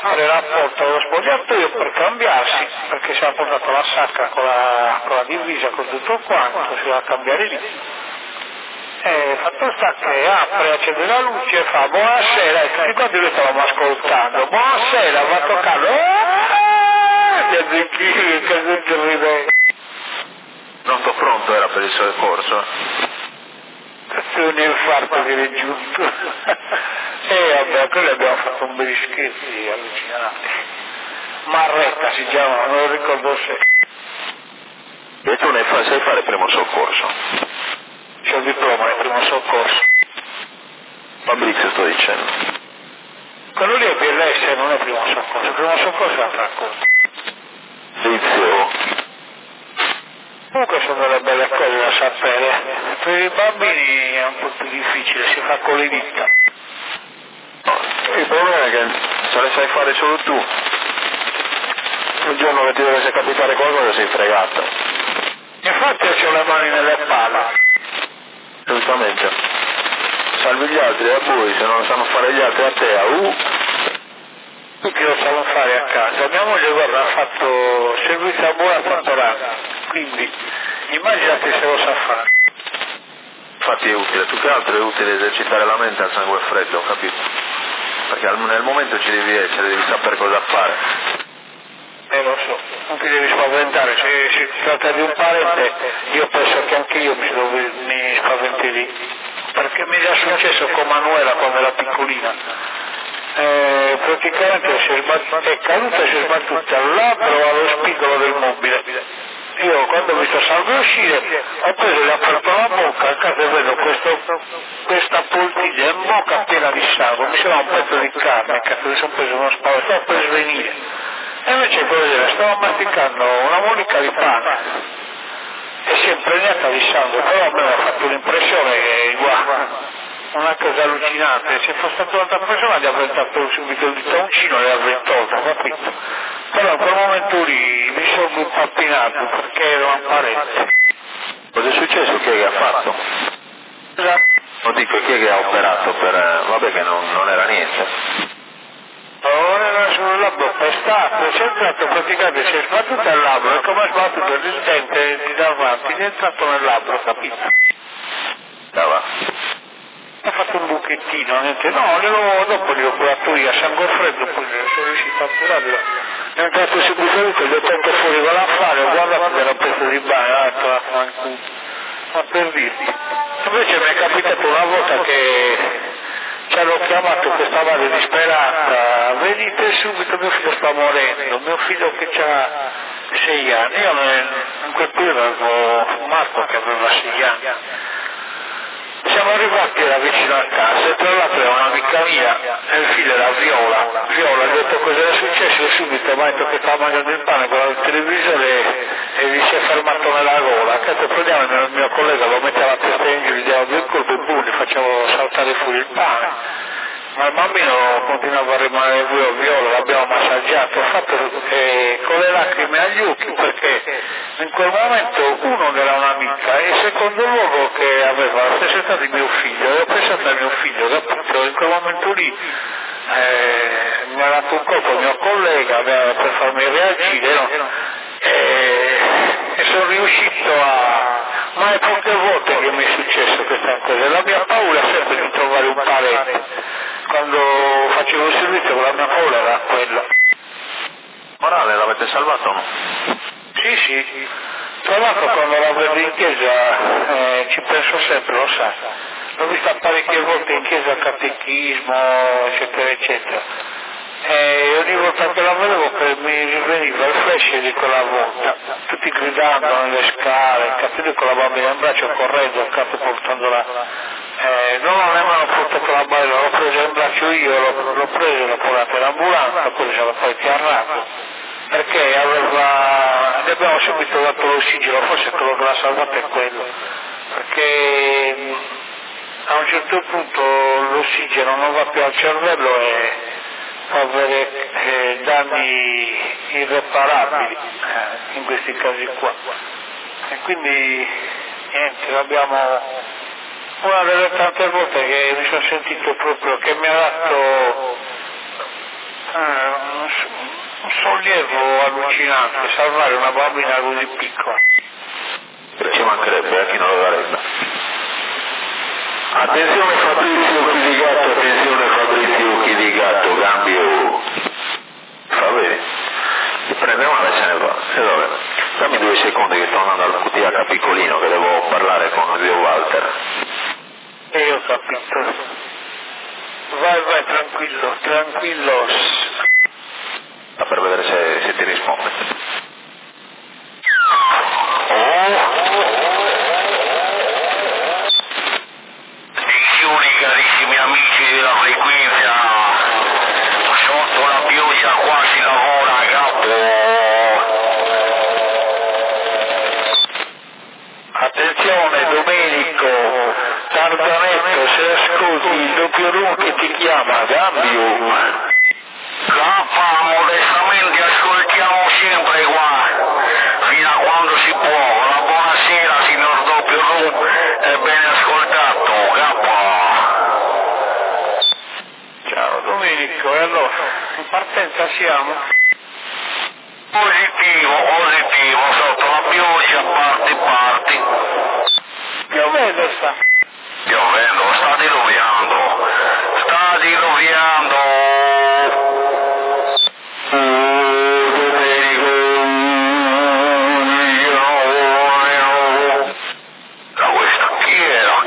apre la porta dello spogliatoio per cambiarsi, perché si era portato la sacca con la divisa, con tutto quanto, si va a cambiare lì. E fatto sta che apre, accende la luce e fa buonasera, e tutti quanti noi stavamo ascoltando, buonasera, va toccando, che tutto ride. Pronto pronto era per il soccorso? Un infarto viene giunto. E vabbè, quello abbiamo fatto un bel scherzi allucinanti. Marretta si chiama, non lo ricordo se. E tu ne sai fare primo soccorso? C'ho il diploma nel primo soccorso. Fabrizio sto dicendo. Quello lì è BLS, non è primo soccorso. Il primo soccorso è un'altra cosa. Fabrizio. Comunque sono delle belle cose da sapere. Per i bambini è un po' più difficile, si fa con le dita. Il problema è che se le sai fare solo tu, un giorno che ti dovesse capitare qualcosa sei fregato. Infatti io ho le mani nelle palle. Giustamente. Salvi gli altri a voi, se non lo sanno fare gli altri a te, Tutti lo sanno fare a casa. Mia moglie, guarda, ha fatto servizio a buona 4 anni, quindi immaginate se lo sa fare. Infatti è utile, più che altro è utile esercitare la mente al sangue freddo, capito? Perché nel momento ci devi essere, devi sapere cosa fare. Lo so, non ti devi spaventare, se si tratta di un parente, io penso che anche io mi spaventerei, perché mi è già successo con Manuela quando era piccolina. Praticamente è caduta e si è sbattuta al labbro allo spigolo del mobile. Io quando ho visto Salvo uscire ho preso e le ho aperto la bocca, a casa vedo questa poltiglia in bocca piena di sangue, mi sembra un pezzo di carne, cazzo mi sono preso uno spavento, stavo per svenire. E invece quello stavo masticando una monica di pane e si è impregnata di sangue, però a me mi ha fatto l'impressione che guarda, una cosa allucinante, se fosse stata un'altra persona gli avrei dato subito il ditoncino e le avrei tolto, capito? Però in quel momento lì mi sono impappinato perché ero un parente. Cosa è successo? Chi è che ha fatto? Lo dico, chi è che ha operato per... vabbè che non era niente. Non era sul labbro pestato, si è entrato praticamente, si è sbattuto al labbro e come ha sbattuto il dente di davanti, gli è entrato nel labbro, capito? Ha fatto un buchettino, niente, no, dopo gli ho curato io a sangue freddo, poi sono riuscito a curarlo. È entrato subito lì, gli ho tolto fuori con l'affare, guarda che era preso di bagno, ma per dirti. Invece mi è capitato una volta che ci hanno chiamato questa madre disperata, venite subito, mio figlio sta morendo, mio figlio che ha 6 anni, io in quel periodo avevo Marco che aveva 6 anni. Siamo arrivati, era vicino a casa e tra l'altro era un'amica mia e il figlio era Viola, gli ho detto cosa era successo e subito mi ha detto che stava mangiando il pane, guardava il televisore e gli si è fermato nella gola, che prendiamo il mio collega, lo metteva la testa in giù, gli diamo due colpi e boom, gli facevo saltare fuori il pane. Ma il bambino continuava a rimanere Viola, l'abbiamo massaggiato, fatto con le lacrime agli occhi perché in quel momento uno era un'amica e secondo luogo che aveva la stessa età di mio figlio, e ho pensato a mio figlio, capito? In quel momento lì mi ha dato un colpo il mio collega per farmi reagire, no? E sono riuscito ma è poche volte che mi è successo questa cosa, la mia paura è sempre di trovare un parente. Quando facevo il servizio la mia paura era quella. Morale, l'avete salvato o no? Sì. Tra l'altro quando la vedo in chiesa ci penso sempre, lo sa. L'ho vista parecchie volte in chiesa al catechismo, eccetera, eccetera. E ogni volta che la vedevo mi riveniva il flash di quella volta, tutti gridando nelle scale, capito, con la bambina in braccio correndo, il capo portandola. Non avevano portato la bambina, l'ho presa in braccio io, l'ho presa e l'ho portata in ambulanza, poi ce l'ho poi chiarrato, perché gli abbiamo subito dato l'ossigeno, forse quello che l'ha salvato è quello, perché a un certo punto l'ossigeno non va più al cervello e può avere danni irreparabili in questi casi qua. E quindi niente, abbiamo una delle tante volte che mi sono sentito proprio che mi ha dato un sollievo allucinante salvare una bambina così piccola. Ci mancherebbe, a chi non lo darebbe. Attenzione Fabrizio Occhi di gatto, cambio. Fa bene. Si prende male e se ne va. E vabbè. Dammi 2 secondi che sto andando al QTH piccolino che devo parlare con zio Walter. E ho capito. Vai, tranquillo. Sta per vedere se ti risponde. Carissimi amici della frequenza, sotto la pioggia quasi lavora a capo. Attenzione Domenico, Tardanetto, se ascolti il doppio room che ti chiama, cambio. Cappa, modestamente ascoltiamo sempre qua, fino a quando si può. La buonasera signor doppio room, è ben ascoltato, Cappa. Ciao Domenico, e allora, in partenza siamo? Positivo, sotto la pioggia, parti. Piovendo sta. Piovendo, sta diluviando. Da questa chi era?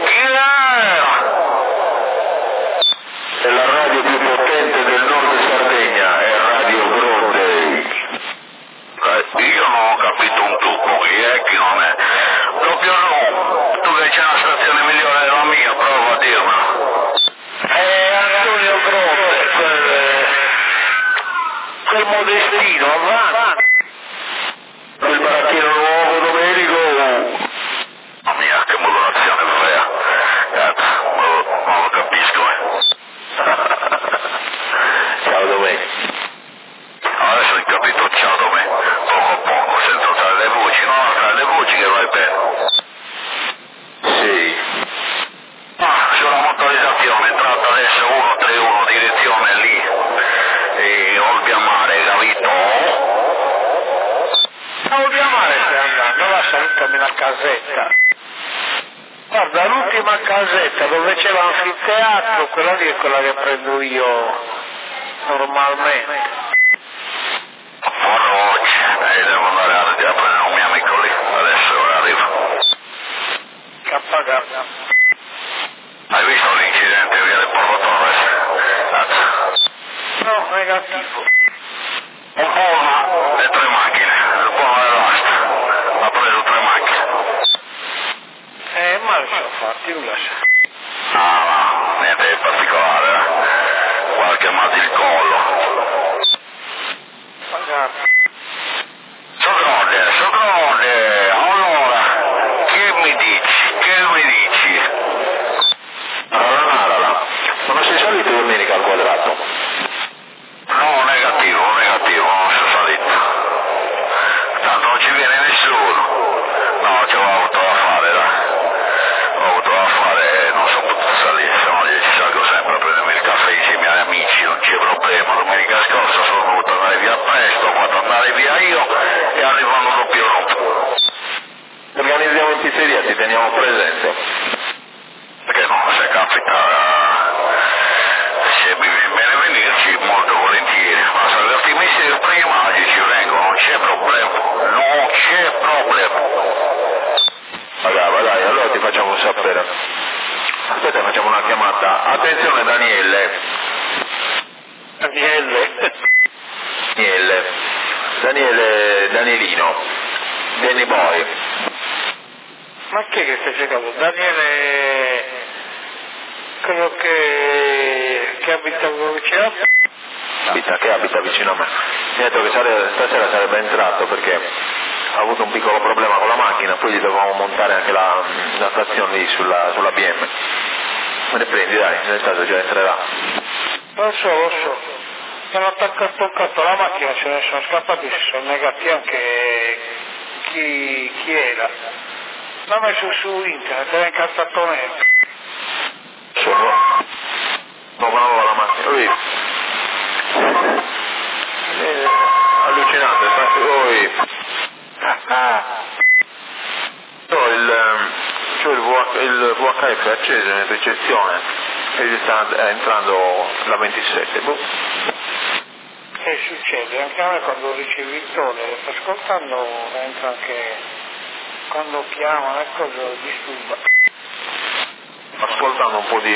È la radio più potente del nord Sardegna, è Radio Grondei. Io non ho capito un tubo, chi è, chi non è. Proprio no, tu che c'è una stazione migliore della mia, prova a dirmelo. Antonio Gronde, quel modestino, avanti. Quel baracchino nuovo, Domenico. Mamma mia, che modulazione fea. Cazzo, non lo capisco, Ciao Domenico. Adesso ho capito, ciao Domè. Poco, senza usare le voci, no, tra le voci che vai bene. Sì. Sulla motorizzazione, entrata adesso 131, direzione lì. E Olbia Mare, capito? Olbia Mare stai andando, la salutami la casetta. Guarda, l'ultima casetta dove c'è l'anfiteatro, quella lì è quella che prendo io normalmente. Forroce, devo andare a prendere un mio amico lì, adesso arrivo. KK. Hai visto l'incidente via del Porto Torres? Cazzo. No, negativo. Un Pullman e 3 macchine, il Pullman è l'asta. Ha preso 3 macchine. Ma lascia fatti, non lascia. No, niente di particolare, qualche mal di collo. Magari. Sodrone, allora, che mi dici? Arala. Ma non sei salito domenica al quadrato? No, negativo, non sono salito. Tanto non ci viene nessuno. No, ci ho avuto da fare, non sono potuto salire, se no io ci salgo sempre a prendermi il caffè insieme agli amici, non c'è problema. Domenica scorsa sono dovuto andare via presto, ho fatto andare via io e arrivano doppio rompere. Organizziamo in pizzeria, ti teniamo presente. Perché no, se capita, se mi viene bene venirci, molto volentieri, ma se averti messi prima, io ci vengo, non c'è problema. Dai, allora ti facciamo sapere. Aspetta, facciamo una chiamata. Attenzione Daniele. Danielino. Danny Boy. Ma chi è che stai cercando? Daniele, quello che abita vicino? Che abita vicino a me. Mi ha detto che stasera sarebbe entrato perché ha avuto un piccolo problema con la macchina, poi gli dovevamo montare anche la stazione lì sulla BM. Me ne prendi, dai, nel caso già entrerà. Lo so. Mi hanno attaccato la macchina, ce ne sono scappati, si sono negati anche chi era. L'ha messo su internet, era incazzato nero. Nuova la macchina. 19 acceso in ricezione e sta entrando la 27. Boh. Che succede? Anche a me quando ricevi il tone, ascoltando entra anche quando chiamano e cosa disturba. Ascoltando un po' di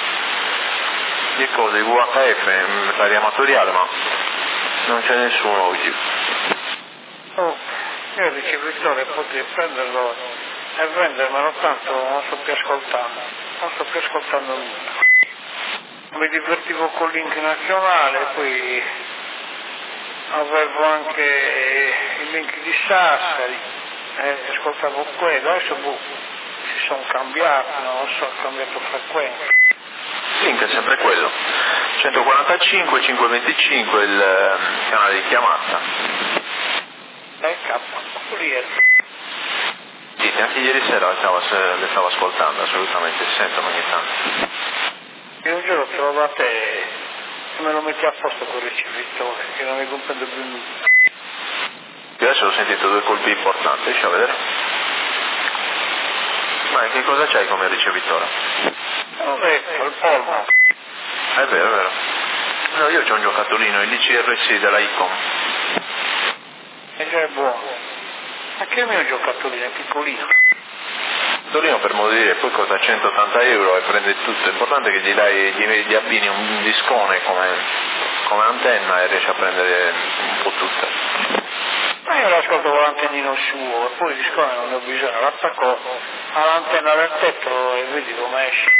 cose di VHF in serie amatoriale, ma non c'è nessuno oggi. Oh, io il ricevitore potrei prenderlo e vendermelo, tanto non sto più ascoltando nulla. Mi divertivo con Link Nazionale, poi avevo anche il Link di Sassari, ascoltavo quello, adesso si sono cambiati, non lo so, ho cambiato frequenza. Link è sempre quello, 145, 525 il canale di chiamata. Corriere. Sì, anche ieri sera le stavo ascoltando, assolutamente, si sentono ogni tanto. Io un giorno trovo a te e me lo metti a posto con il ricevitore, che non mi comprendo più nulla. Io adesso ho sentito due colpi importanti, riesci a vedere? Ma che cosa c'hai come ricevitore? Non è il polmo. È vero, è vero. No, io c'ho un giocattolino, il DCRC della Icom. E già è buono. Anche il mio giocattolino è piccolino. Giocattolino per modo di dire, poi costa 180 euro e prende tutto. L'importante è che gli abbini un discone come antenna e riesci a prendere un po' tutto. Ma io l'ascolto con l'antennino suo e poi il discone non ne ho bisogno, l'attacco all'antenna del tetto e vedi come esce.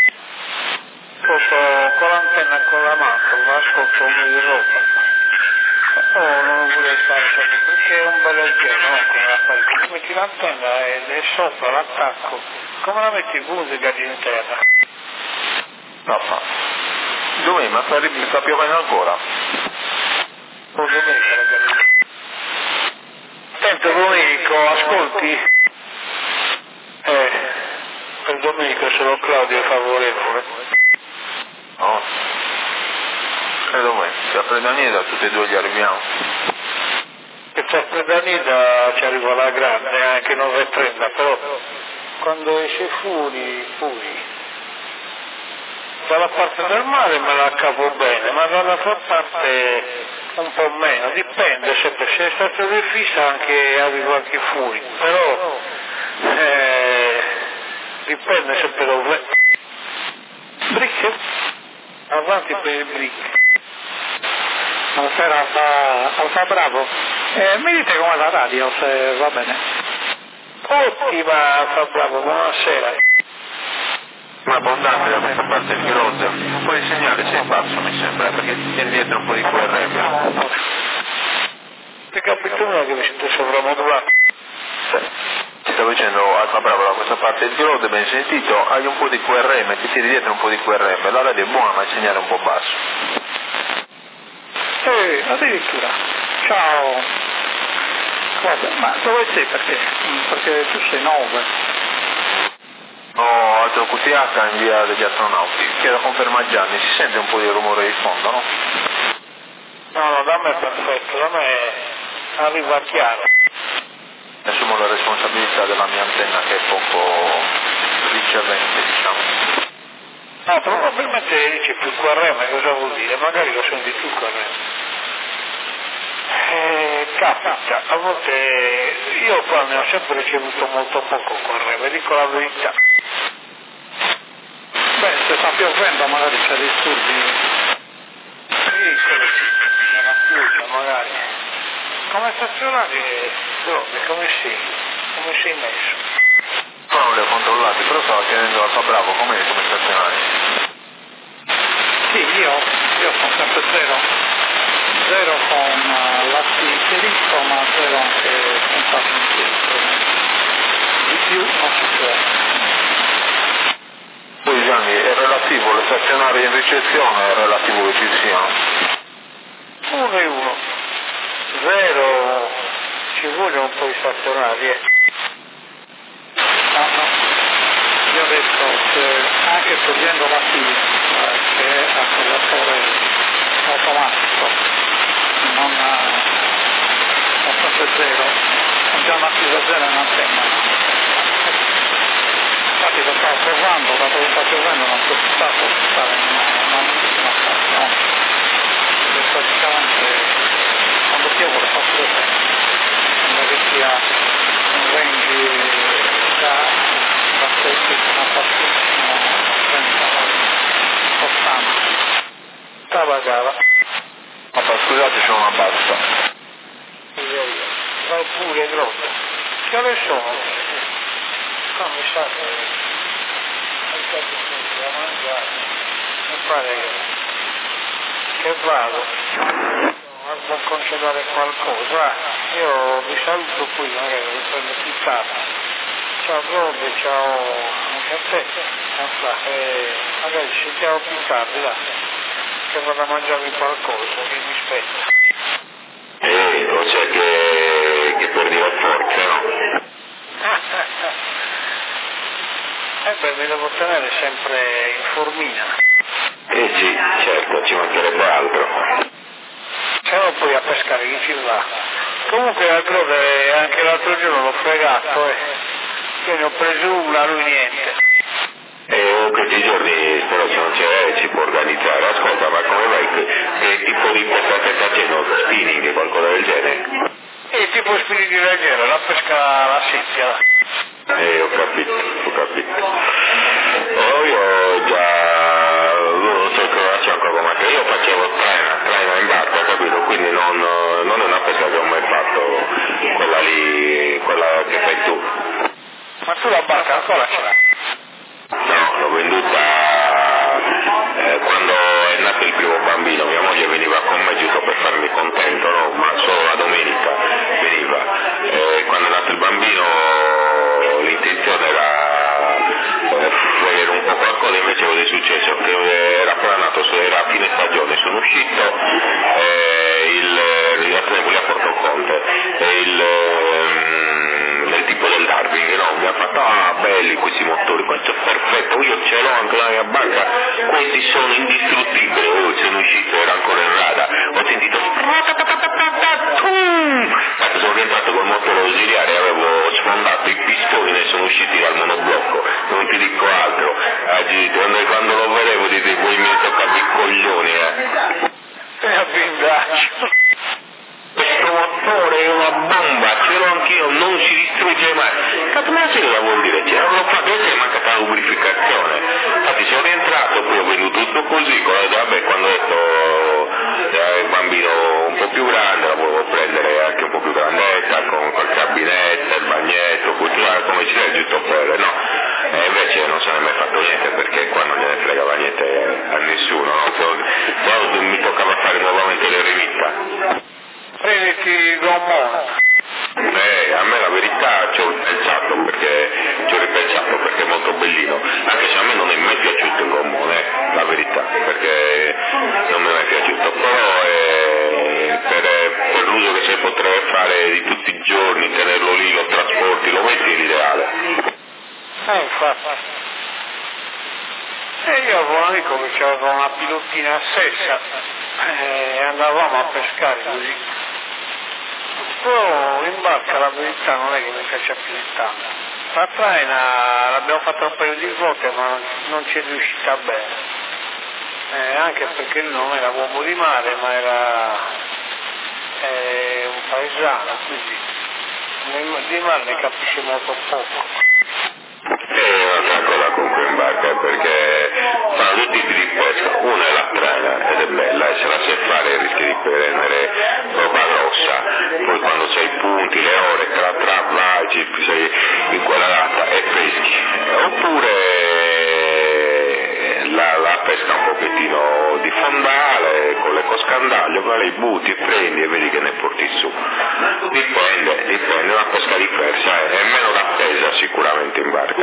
Con l'antenna e con la mano, l'ascolto un po' di roba. Oh, non lo volevo fare perché è un bel oggetto, no? Come la fai? Tu metti l'antenna e sopra l'attacco, come la metti in musica in terra? Papà. Dov'è? Ma sta piovendo ancora? Oh, domenica la galleria. Senti Domenico, ascolti? Per Domenico solo Claudio è favorevole. No. E dov'è? Se a Predanida tutti e due gli arriviamo. E se a Predanida ci arriva la grande, anche 9.30, però quando esce fuori, dalla parte del mare me la cavo bene, ma dall'altra parte un po' meno, dipende, sempre se è stato difficile anche arrivo anche fuori, però dipende sempre dove. Bricche? Avanti per il bricche. Buonasera, Alfa Bravo. Mi dite com'è la radio, se va bene? Ottima, Alfa Bravo, buonasera. Ma abbondante da questa parte del Giroldo. Un po' di segnale sei basso mi sembra, perché ti tieni dietro un po' di QRM. Ti capito uno che mi sento sovramodulato? Ti stavo dicendo, Alfa Bravo, da questa parte del Giroldo, ben sentito, hai un po' di QRM, ti tiri dietro un po' di QRM, la radio è buona ma il segnale è un po' basso. Addirittura. Ciao. Vabbè, ma dove sei perché? Perché tu sei 9. No, Alto QTH in via degli astronauti. Chiedo conferma a Gianni, si sente un po' di rumore di fondo, no? No, da me è perfetto, da me arriva chiaro. Assumo la responsabilità della mia antenna che è poco ricevente, diciamo. No, probabilmente dice più QRM, cosa vuol dire? Magari lo senti tu QRM. Capita, a volte io qua ne ho sempre ricevuto molto poco QRM, dico la verità. Beh, se sta piovendo magari c'è disturbi. Sì, quello sì, nella pioggia magari. Come stazionario, come sei messo? No, non li ho controllati, però stavo chiedendo Alfa Bravo, com'è come stazionario? Sì, io sono sempre zero con l'assinterisco, ma zero anche senza assinterisco. Di più non si può. Poi Gianni, è relativo, le stazionarie in ricezione è relativo che ci siano. 1 e 1. 0, ci vogliono un po' di stazionarie. No. Io ho detto che anche togliendo la fila, che è acceleratore automatico, non sempre zero, già una fila zero in antenna. infatti lo stavo provando, dato che sta piovendo non so se stare in una bellissima stazione, perché praticamente quando piove fa freddo, sembra che sia un range da 6 fino a 30 80. Stava gara. Scusate, c'è una bassa. Vai pure troppo. Che ore sono? No, mi sa che da mangiare. Mi pare che vado. Devo concedere qualcosa. Io vi saluto qui, magari vi prendo più tardi. Ciao Robby, ciao anche a te. Magari ci sentiamo più tardi, dai. Che vado a mangiarmi qualcosa che mi aspetta. Lo sai che perdiva forza, no? Mi devo tenere sempre in formina. Sì, certo, ci mancherebbe altro. Se no poi a pescare chi ci va. Comunque anche l'altro giorno l'ho fregato io ne ho preso una, lui niente. Questi giorni però se non c'è si può organizzare. Ascolta, ma come vai? Che tipo di pesca stai facendo? Spinning, qualcosa del genere? Tipo spiriti del genere, la pesca alla secchia. Ho capito. Io già non so che faccio ancora come te, io facevo traina in barca, capito? Quindi non è una pesca che ho mai fatto, quella lì, quella che fai tu. Ma tu la barca ancora ce l'hai? No, l'ho venduta quando è nato il primo bambino, mia moglie veniva con me giusto per farmi contento, no? Ma solo la domenica veniva. Quando è nato il bambino l'intenzione era vedere un po' qualcosa, invece cosa è successo? Che era appena nato, era a fine stagione, sono uscito, la tremoli a Porto Conte, del tipo del Darwin, no? Mi ha fatto, belli questi motori, questo è perfetto, io ce l'ho anche la mia barca, questi sono indistruttibili, sono uscito, era ancora in rada, ho sentito sono rientrato col motore ausiliare, avevo sfondato i pistoni e sono usciti dal monoblocco, non ti dico altro, quando lo vedevo dicevo, voi mi toccate i coglioni, a blindaccio. Questo motore è una bomba, ce l'ho anch'io, non si distrugge mai. Cazzo, ma sai cosa vuol dire? L'avrò fatto, adesso è mancata la lubrificazione. Infatti sono rientrato, poi ho venuto tutto così, vabbè, quando ho detto il bambino un po' più grande, la volevo prendere anche un po' più grandetta, con quel cabinetto, il bagnetto, culturale, come ci è giusto per, no? E invece non se ne è mai fatto niente, perché qua non gliene fregava niente a nessuno, no? Poi mi toccava fare nuovamente le rivista. Prenditi il gommone. A me la verità ci ho ripensato perché è molto bellino, anche se a me non è mai piaciuto il gommone, la verità, perché non mi è mai piaciuto, però per l'uso che si potrebbe fare di tutti i giorni, tenerlo lì, lo trasporti, lo metti è l'ideale. Infatti. Io avevo un amico che aveva una pilottina a sessa e andavamo a pescare così. Però in barca la verità non è che mi piace più di tanto. La traina l'abbiamo fatta un paio di volte ma non ci è riuscita bene. Anche perché lui non era uomo di mare ma era un paesano, quindi di mare ne capisce molto poco. Un'altra cosa comunque in barca perché fanno due tipi di pesca, una è la traina ed è bella e se la sai fare rischi di prendere roba grossa, poi quando c'hai i punti, le ore, te la vai, sei in quella data e peschi, oppure la pesca un pochettino di fondale con le coscandaglio, poi le butti, prendi e vedi che ne porti su, dipende, è una pesca diversa, è meno d'attesa sicuramente in barca.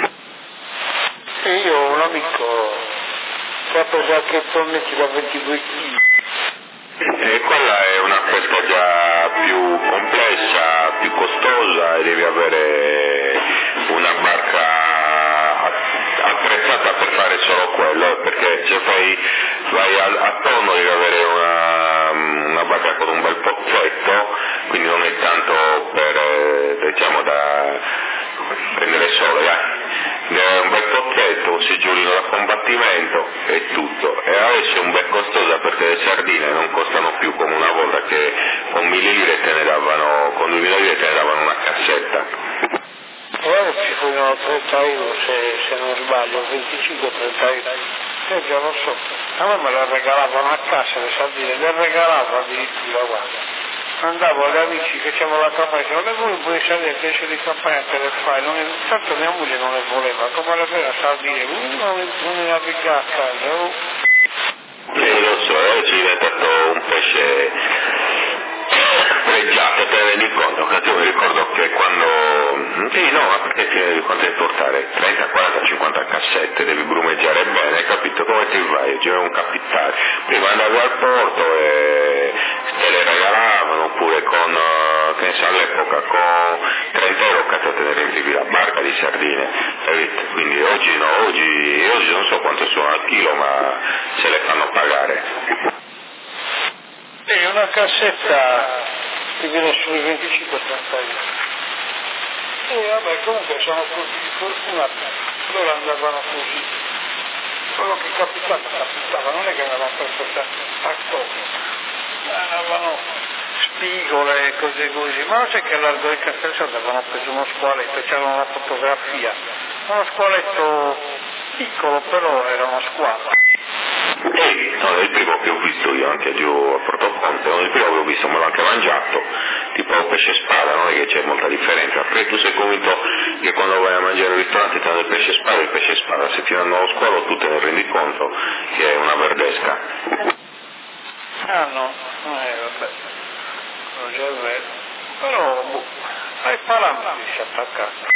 Io ho un amico che ha preso anche tonnetti da 22 kg. E quella è una pesca già più complessa, più costosa e devi avere una barca attrezzata per fare solo quello, perché se vai a tonno devi avere una barca con un bel pozzetto, quindi non è tanto per, diciamo, da prendere sole, deve alimento e tutto, e adesso è un bel costosa perché le sardine non costano più come una volta che con 1.000 lire te ne davano, con 2.000 lire te ne davano una cassetta. Ora ci furono 30 euro se non sbaglio, 25-30 euro. Io già lo so, a me me le regalavano a casa le sardine, le regalavano addirittura, guarda. Andavo agli amici che c'erano la campagna, dicevano, voi puoi salire invece di campagna te le fai, tanto mia moglie non le voleva, come le vera sardine, non ne aveva a casa. Lo so, ci è diventato un pesce pregiato, te ne rendi conto? Che io mi ricordo che quando, sì no, ma perché ti rendi conto di portare 30, 40, 50 cassette, devi brumeggiare bene, hai capito? Come ti vai? C'era un capitale, prima andavi al porto e te le regalavano, oppure con, che ne so, all'epoca con 30 euro cazzo te ne riempivi la barca di sardine, capito? Quindi oggi no, oggi non so quanto sono al chilo, ma se le fanno pagare. E una cassetta ti viene sui 25-30 euro. E vabbè, comunque sono così fortunati, loro andavano così. Quello che capitava, non è che andavano per a cosa, andavano spigole e cose così, ma non c'è che all'Argo di Castello avevano preso uno squaletto, c'era una fotografia, uno squaletto piccolo, però era uno squalo. No, è il primo che ho visto io anche giù a Portofonte, non è il primo che ho visto, me l'ho anche mangiato, tipo un pesce spada, non è che c'è molta differenza, perché tu sei convinto che quando vai a mangiare al ristorante ti danno il pesce spada, se ti danno lo squalo tu te ne rendi conto che è una verdesca. Ah no, vabbè, non è vero, però hai parametri attaccati.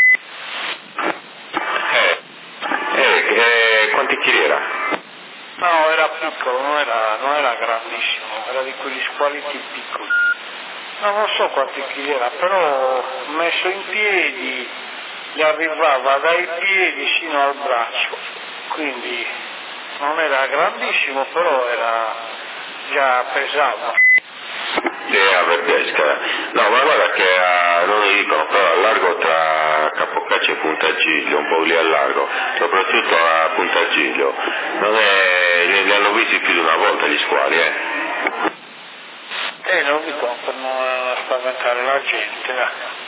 Quanti chili era? No, era piccolo, non era grandissimo, era di quegli squaletti piccoli. No, non so quanti chili era, però messo in piedi gli arrivava dai piedi sino al braccio, quindi non era grandissimo, però era già pesava. A verdesca. No, ma guarda che non lo dicono, però a largo tra Capocaccia e Punta Giglio, un po' lì a largo, soprattutto a Punta Giglio, non è, li hanno visti più di una volta gli squali, non dico per non spaventare la gente,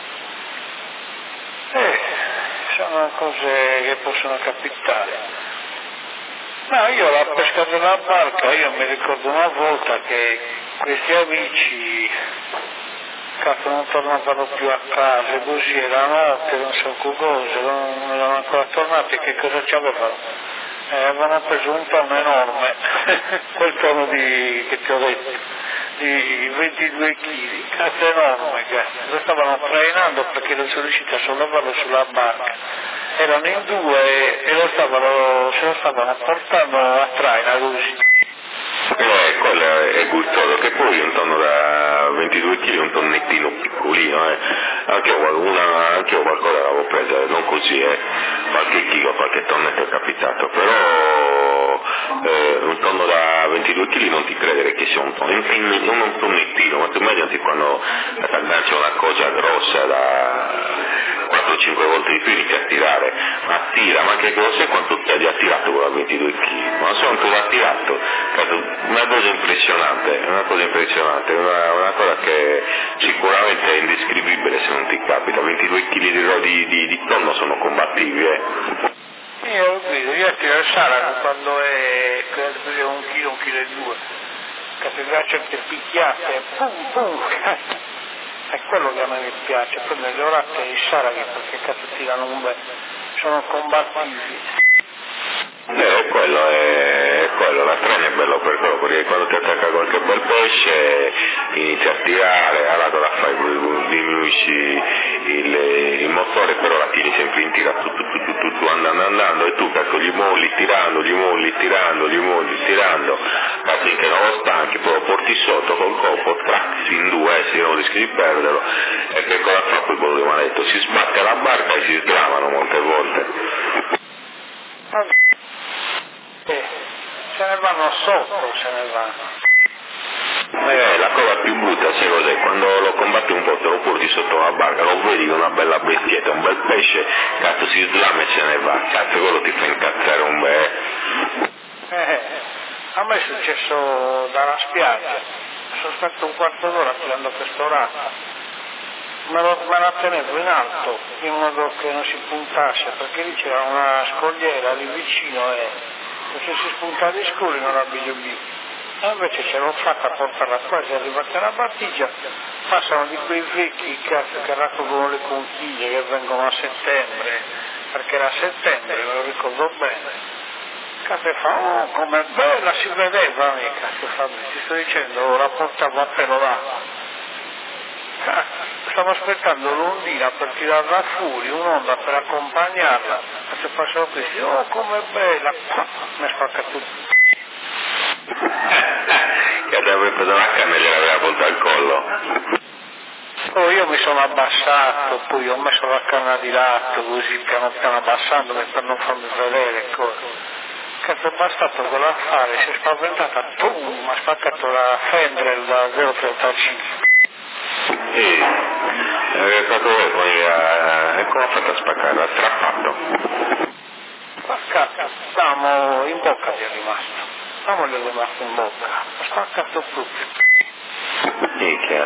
sono cose che possono capitare. No, io la pesca della barca, io mi ricordo una volta che questi amici cazzo non tornavano più a casa, così era notte, non so cosa, non erano ancora tornati, che cosa ci avevano? Avevano preso un tonno enorme, quel tonno che ti ho detto, di 22 kg, cazzo enorme, lo stavano trainando perché non sono riusciti a sollevarlo sulla barca. Erano in due e se lo stavano portando a traina così. Quello è gustoso, che poi un tonno da 22 kg è un tonnettino piccolino, anche io qualcosa l'avevo presa, non così, qualche chilo, qualche tonnetto è capitato, però un tonno da 22 kg non ti credere che sia un tonno, non un tonnettino, ma tu immaginati quando ti aggancia una cosa grossa da 4-5 volte di più inizia a tirare, ma tira, ma che cosa, quanto ti ha tirato con la 22 kg, ma sono tu l'ha tirato, una cosa impressionante, una cosa che sicuramente è indescrivibile se non ti capita, 22 kg di tonno sono combattivi, Io lo vedo, io tiro il Saraco quando è 1 chilo, 1 chilo e 2, che ti piace che picchiate, pum, è quello che a me mi piace, prendere le orate e i Sarachi perché cazzo tirano un bel, sono combattivi. Quello, la trena è bello per quello, perché quando ti attacca qualche bel pesce inizia a tirare, allora fai, diminuisci il motore, però la tieni sempre in tira, tu andando e tu cazzo gli molli tirando, finché non lo stanchi, poi lo porti sotto col colpo, in due, se non rischi di perderlo, e che cosa fa quel bollo di maledetto? Si sbatte la barca e si sgramano molte volte. Se ne vanno sotto, La cosa più brutta, sai cos'è? Quando lo combatti un po', te lo porti sotto la barca, lo vedi una bella bestietta, un bel pesce, cazzo si slama e se ne va, cazzo quello ti fa incazzare un bel. A me è successo dalla spiaggia, sono stato un quarto d'ora tirando questo racco. Me la tenevo in alto in modo che non si puntasse, perché lì c'era una scogliera lì vicino e se si spuntava di scuri non la vedo più. E invece ce l'ho fatta a portarla quasi arrivata alla battigia, passano di quei vecchi che raccolgono le conchiglie che vengono a settembre, perché era a settembre, me lo ricordo bene. Cazzo fa, oh com'è bella, si vedeva mica, ti sto dicendo, la portavo a pelo là. Stavo aspettando l'ondina per tirarla fuori, un'onda per accompagnarla, e se passano questi, oh com'è bella, mi spacca tutto. Che aveva preso la canna e gliel'aveva volta al collo. Oh, io mi sono abbassato, poi ho messo la canna di latte così piano piano abbassandomi per non farmi vedere cosa. Cazzo è bastato con l'affare, si è spaventata, pum, mi ha spaccato la Fendrel da 0,35. È stato poi e come ha fatto a spaccare? L'ha strappato? Spaccato, stavamo in bocca gli è rimasto, stavamo gli è rimasto in bocca, ha spaccato proprio. Minchia.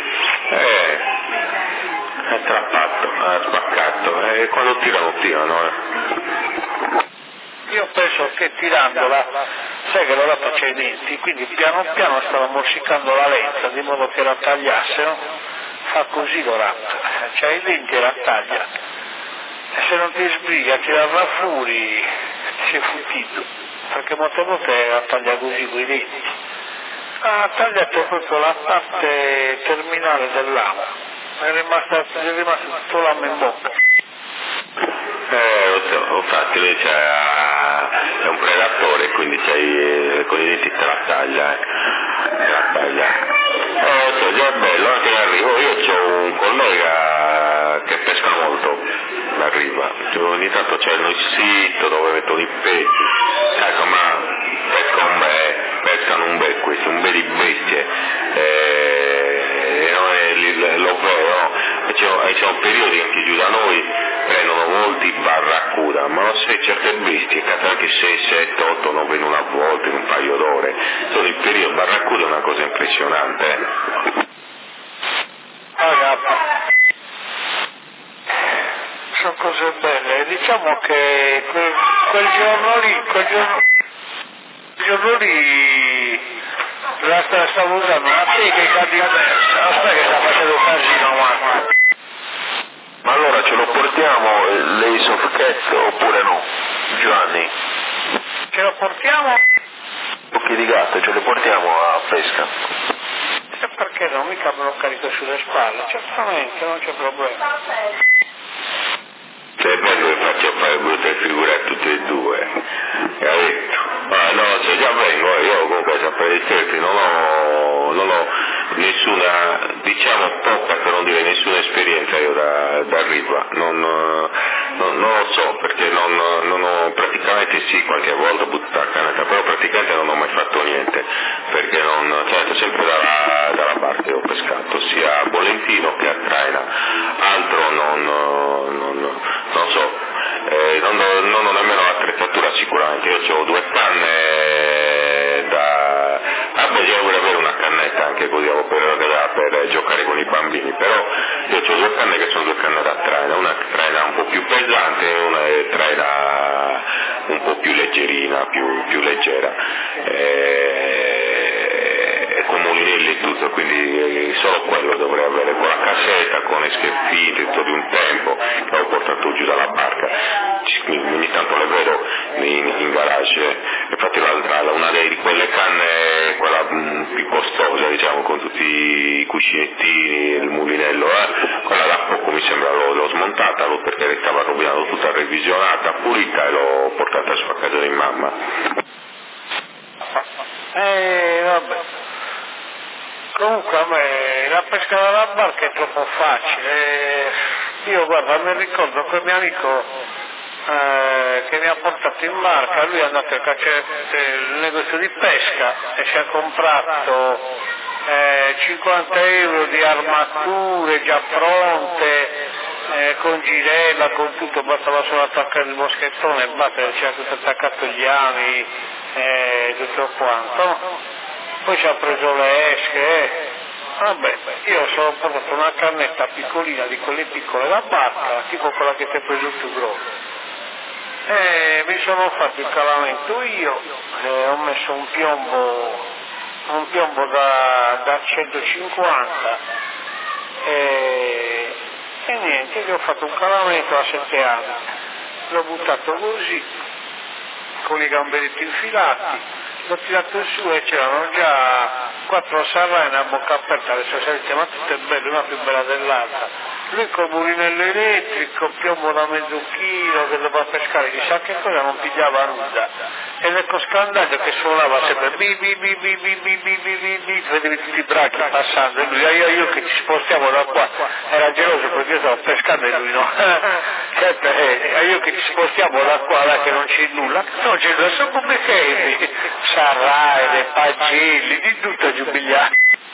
È strappato, ha spaccato, e quando tirano. Io penso che tirandola, sai che l'ho dato c'è i denti, quindi piano piano stava morsicando la lenza di modo che la tagliasse, no? Fa così l'oratto, c'ha i denti e la taglia. E se non ti sbrighi a tirarla fuori, si è futtito, perché molte volte la taglia così con i denti. Ha tagliato proprio la parte terminale del lamo, è rimasto tutto l'amo in bocca. Infatti lui è un predatore, quindi con i denti te la taglia, già è bello, anche in arrivo, io ho un collega che pesca molto la riva, ogni tanto c'è il sito dove mettono i pesci, ecco, ma pescano un bel questi, un bel di bestie, lo vero, c'è un periodo in cui giù da noi prendono molti barracuda, ma non sai certe bestie che anche 6, 7, 8, 9 in una volta, in un paio d'ore, sono il periodo barracuda è una cosa impressionante. Sono cose belle, diciamo che quel giorno lì la stavo usando una tecnica diversa, aspetta che sta facendo casino, Ma allora ce lo portiamo l'Ace of Cats oppure no? Giovanni? Ce lo portiamo? Occhi di gatto, ce lo portiamo a pesca? Perché no? Mica me lo carico sulle spalle, certamente, non c'è problema. Se è bello che faccio fare brutte figure a tutti e due, e ha detto, no, se già vengo, io comunque sapere i tempi, non ho nessuna, diciamo poca per non dire nessuna esperienza io da riva, non lo so, perché non ho praticamente sì, qualche volta ho buttato la canetta, però praticamente non ho mai fatto niente, perché certo sempre dalla barca ho pescato, sia a bolentino che a traina, altro non so, non ho nemmeno l'attrezzatura sicuramente, io ho 2 canne io vorrei avere una cannetta anche così per giocare con i bambini, però io ho 2 canne che sono 2 canne da traina, una traina un po' più pesante e una traina un po' più leggerina, più leggera. Con mulinelli e tutto, quindi solo quello dovrei avere, con la cassetta, con le schiaffine, tutto di un tempo, che ho portato giù dalla barca, ogni tanto le vedo in garage, infatti una di quelle canne, quella più costosa, diciamo, con tutti i cuscinettini, il mulinello, quella da poco mi sembra l'ho smontata, perché stava rovinando tutta revisionata, pulita, e l'ho portata su a casa di mamma. Vabbè. Comunque a me la pesca dalla barca è troppo facile. Io guarda, mi ricordo quel mio amico che mi ha portato in barca, lui è andato a il negozio di pesca e si è comprato 50 euro di armature già pronte, con girella, con tutto, bastava solo attaccare il moschettone e basta, c'era tutto attaccato gli ami. tutto quanto, poi ci ha preso le esche, vabbè, io sono portato una cannetta piccolina di quelle piccole da barca, tipo quella che ti hai preso tu grosso. Mi sono fatto il calamento io, ho messo un piombo da 150 e niente, io ho fatto un calamento a 7 anni, l'ho buttato così, con i gamberetti infilati, l'ho tirato su e c'erano già 4 sarrane a bocca aperta, adesso sente, ma tutto è bello, una più bella dell'altra. Lui col mulinello elettrico, piombo da mezzo chilo, che doveva pescare, chissà che cosa, non pigliava nulla. E l'eco scandaglio che suonava sempre vedevi tutti i bracchi passando, e lui, io che ci spostiamo da qua, era geloso perché io stavo pescando e lui no. Certo, io che ci spostiamo da qua, là che non c'è nulla, non c'è nulla, sono come sei, sarraine, pagelli, di tutto giubigliato.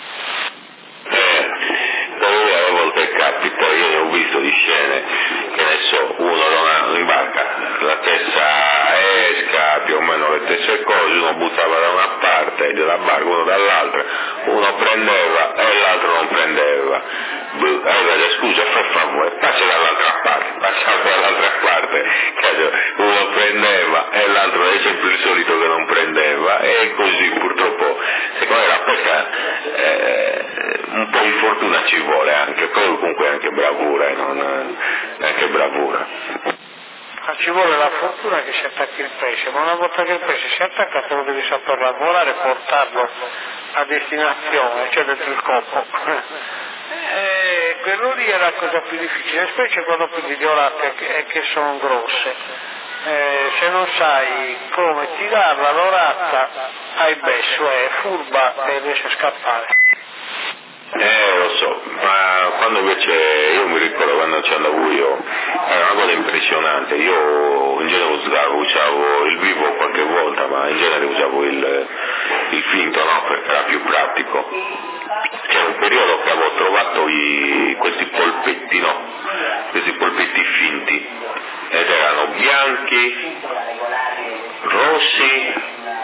A volte capita, io ne ho visto di scene, che ne so, uno non imbarca la stessa esca, più o meno le stesse cose, uno buttava da una parte della barca, uno dall'altra, uno prendeva e l'altro non prendeva. Allora, scusa, per favore, passa dall'altra parte, uno prendeva e l'altro è sempre il solito che non prendeva, e così purtroppo, secondo me la pesca un po' di fortuna ci vuole anche, però comunque anche bravura, anche bravura. Ma ci vuole la fortuna che si attacchi il pesce, ma una volta che il pesce si attacca tu lo devi saper lavorare e portarlo a destinazione, cioè dentro il corpo. Quello lì è la cosa più difficile, specie quando prendi le orate che sono grosse. Se non sai come tirarla l'orata, hai besso, è furba e riesce a scappare. Lo so, ma quando invece, io mi ricordo quando ci andavo io, era una cosa impressionante, io in genere usavo il vivo qualche volta, ma in genere usavo il finto, no? Perché era più pratico. C'era un periodo che avevo trovato questi polpetti, no? Questi polpetti finti, ed erano bianchi, rossi,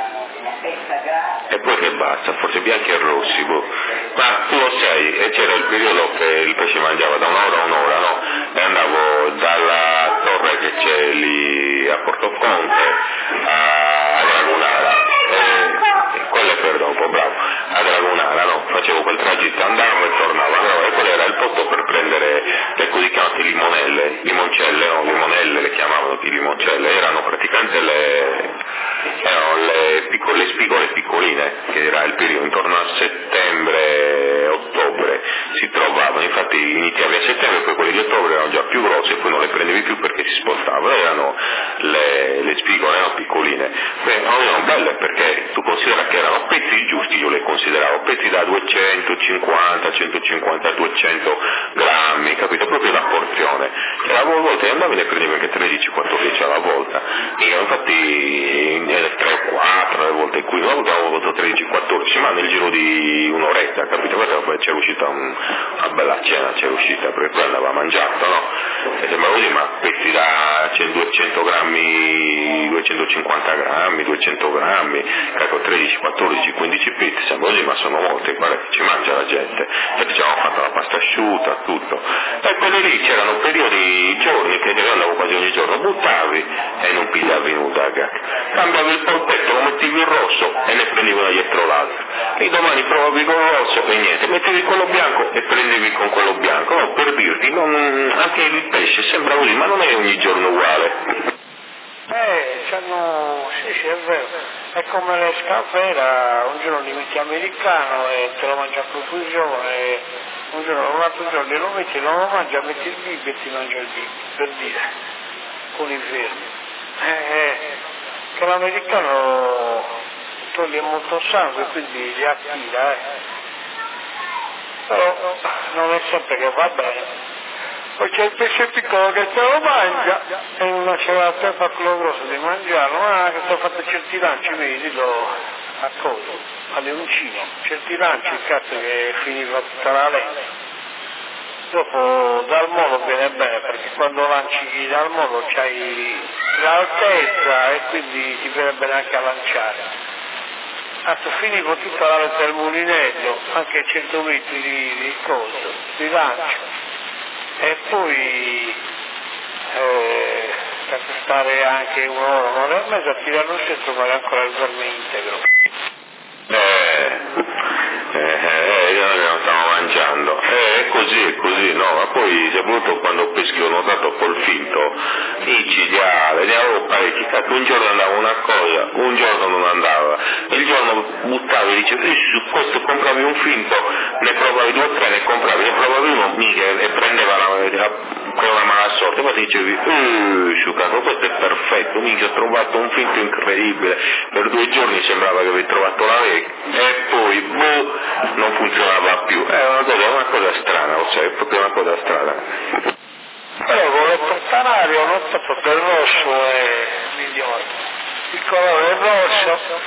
e poi che basta, forse bianchi e rossi, boh. Ma tu lo sai, e c'era il periodo che il pesce mangiava da un'ora a un'ora, no? E andavo dalla torre che c'è lì a Portoconte a Dragonara, quello è per dopo, bravo, a Dragonara, no? Facevo quel tragitto, andavo e tornavo, no? E quello era il posto per prendere le così chiamate limoncelli, no? Limonelle le chiamavano di limoncelle, erano praticamente le spigole piccoline, che era il periodo intorno a settembre-ottobre si trovavano, infatti iniziavi a settembre, poi quelli di ottobre erano già più grossi e poi non le prendevi più perché si spostavano, erano le spigole, erano piccoline. Beh, non erano belle perché tu considera che erano pezzi giusti, io le consideravo pezzi da 250, 150, 200 grammi, capito? Proprio la porzione. E a volte andavi e ne prendevi anche 13-14 alla volta, e io infatti 3-4 le volte in cui una volta avevo avuto 13-14, ma nel giro di un'oretta, capito? Poi c'è uscita una bella cena, c'è uscita, perché poi andava mangiato, no? E sembra così, ma pezzi da 200 grammi, 250 grammi, 200 grammi, ecco 13, 14, 15 pezzi, sembra così, ma sono molti, guarda che ci mangia la gente, perché ci avevamo fatto la pasta asciutta, tutto. E quelli lì c'erano periodi, giorni che io andavo quasi ogni giorno, buttavi e non pigliavi nulla, cambiavi il polpetto, lo mettevi il rosso e ne prendevi una dietro l'altra, e domani provavi con il rosso e niente, mettevi quello bianco e prendevi con quello bianco, no, per dirti, anche il pesce sembra così, ma non è ogni giorno uguale. Sì, è vero, è come le scafera, un giorno li metti americano e te lo mangi a profusione, un altro giorno lo metti, non lo mangi, metti il bibbi e ti mangia il bibbi, per dire, con il verme. Che l'americano toglie molto sangue, quindi li attira, però non è sempre che va bene. Poi c'è il pesce piccolo che te lo mangia e non c'era la terra quello grosso di mangiarlo, ma che ti ho fatto certi lanci, vedi, a cosa, a leoncino, certi lanci, il cazzo che finiva tutta la lente. dopo dal molo viene bene, perché quando lanci dal molo c'hai l'altezza e quindi ti viene bene anche a lanciare. Finivo tutta la vetta del mulinello, anche 100 metri di coso, di lancio, e poi per stare anche un'ora e mezza a tirare un centro vale ancora il verme integro. Noi non stiamo mangiando, è così, no, ma poi soprattutto quando peschi ho notato col finto, micidiale, ne avevo parecchi, un giorno andava una cosa, un giorno non andava, il giorno buttavi, dicevi, su questo compravi un finto, ne provavi 2 o 3, ne compravi, ne provavi uno, mica, e prendeva quella mala sorte, poi dicevi, sciucato, questo è perfetto, mica ho trovato un finto incredibile, per 2 giorni sembrava che avevi trovato la vecchia, e poi, non funzionava più, è una cosa strana, è proprio una cosa strana. Però con l'ottanare ho notato che il rosso è migliore, il colore è rosso,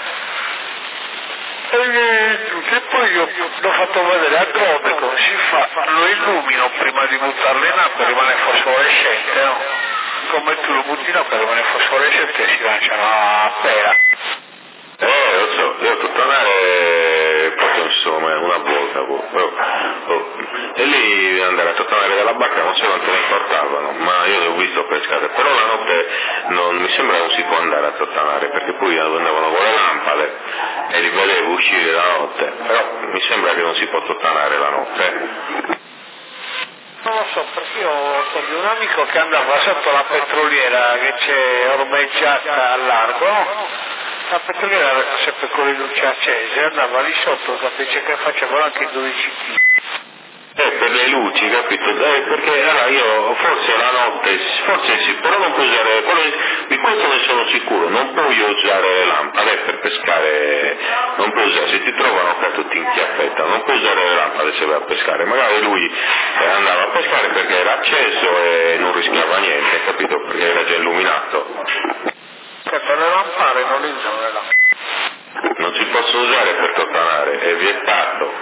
e poi io l'ho fatto vedere a Grove come si fa, lo illumino prima di buttarlo in acqua, rimane fosforescente, no? Come tu lo butti in acqua rimane fosforescente e si lanciano a pera. Lo so, io tottanare proprio insomma una volta, e lì andare a tottanare dalla barca non so quante ne portavano, ma io le ho visto pescare, però la notte non mi sembra non si può andare a tottanare, perché poi andavano con le lampade e li vedevo uscire la notte, però mi sembra che non si può tottanare la notte. Non lo so, perché io ho un amico che andava sotto la petroliera che c'è ormeggiata a largo, no? La petroliera era sempre con le luci accese, andava lì sotto, capisce che facevano anche 12 kg. Per le luci, capito? Perché allora io forse la notte, forse sì, però non puoi usare, di questo ne sono sicuro, non puoi usare le lampade per pescare, non puoi usare, se ti trovano cazzo ti inchiappetta, non puoi usare le lampade se vai a pescare, magari lui andava a pescare perché era acceso e non rischiava niente, capito? Perché era già illuminato. Per le lampade non li usano le lampade. Non si possono usare per tottanare, è vietato.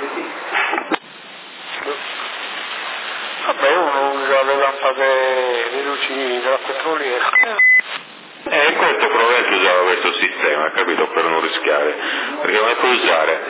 Vabbè, uno usa le lampade, le luci della petroliera. Questo probabilmente usava questo sistema, capito? Per non rischiare, perché non è puoi usare.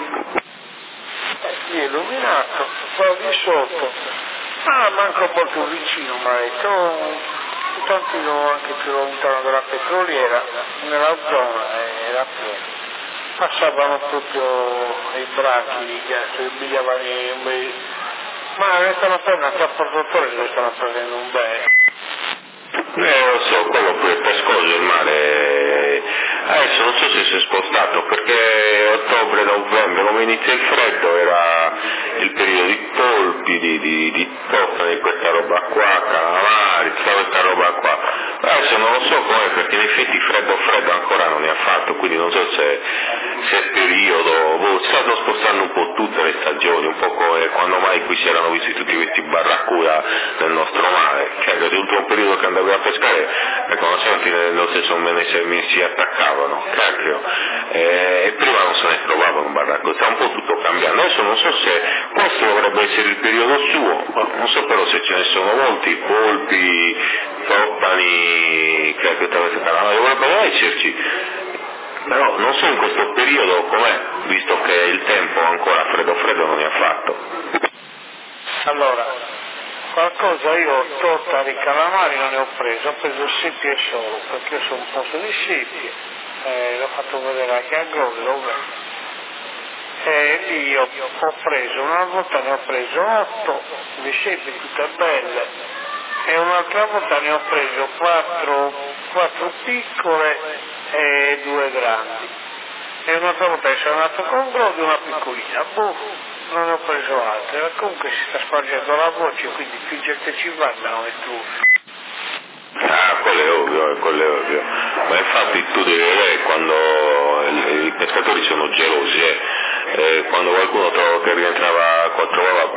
Sì, illuminato, qua di sotto. Manca un po' più vicino, ma un tantino anche più lontano dalla petroliera, nella zona era pieno. Passavano proprio i branchi di ghiaccio, imbigliavano ma ne stanno prendendo anche a portatore, ne stanno prendendo un bene. Lo so, quello pure è pescoso il mare. Adesso non so se si è spostato perché ottobre, novembre, come inizia il freddo, era il periodo di polpi, di toffoli, questa roba qua, calamari, tutta questa roba qua. Adesso non lo so com'è perché in effetti freddo ancora non ne ha fatto, quindi non so se è periodo, stanno spostando un po' tutte le stagioni, un po' come quando mai qui si erano visti tutti questi barracuda nel nostro mare, cioè che tutto un periodo che andavi a pescare, ecco, non senti nello stesso mi si attaccavano, cacchio, e prima non se ne trovavano barracuda, sta un po' tutto cambiando, adesso non so se questo dovrebbe essere il periodo suo, non so però se ce ne sono molti, polpi, toppani, cacchio, dovrebbero esserci. Però non so in questo periodo com'è, visto che il tempo ancora freddo non ne ha fatto. Allora, qualcosa io tottari calamari non ne ho preso seppie solo, perché io sono un posto di seppie, l'ho fatto vedere anche a Grove, e lì ho preso, una volta ne ho preso 8 di seppie tutte belle, e un'altra volta ne ho preso 4 piccole e 2 grandi, e un'altra volta sono andato con Grove una piccolina, non ne ho preso altre, ma comunque si sta spargendo la voce, quindi più gente ci va almeno è tu. Quello è ovvio, ma infatti tu devi vedere quando i pescatori sono gelosi, quando qualcuno che rientrava, trovava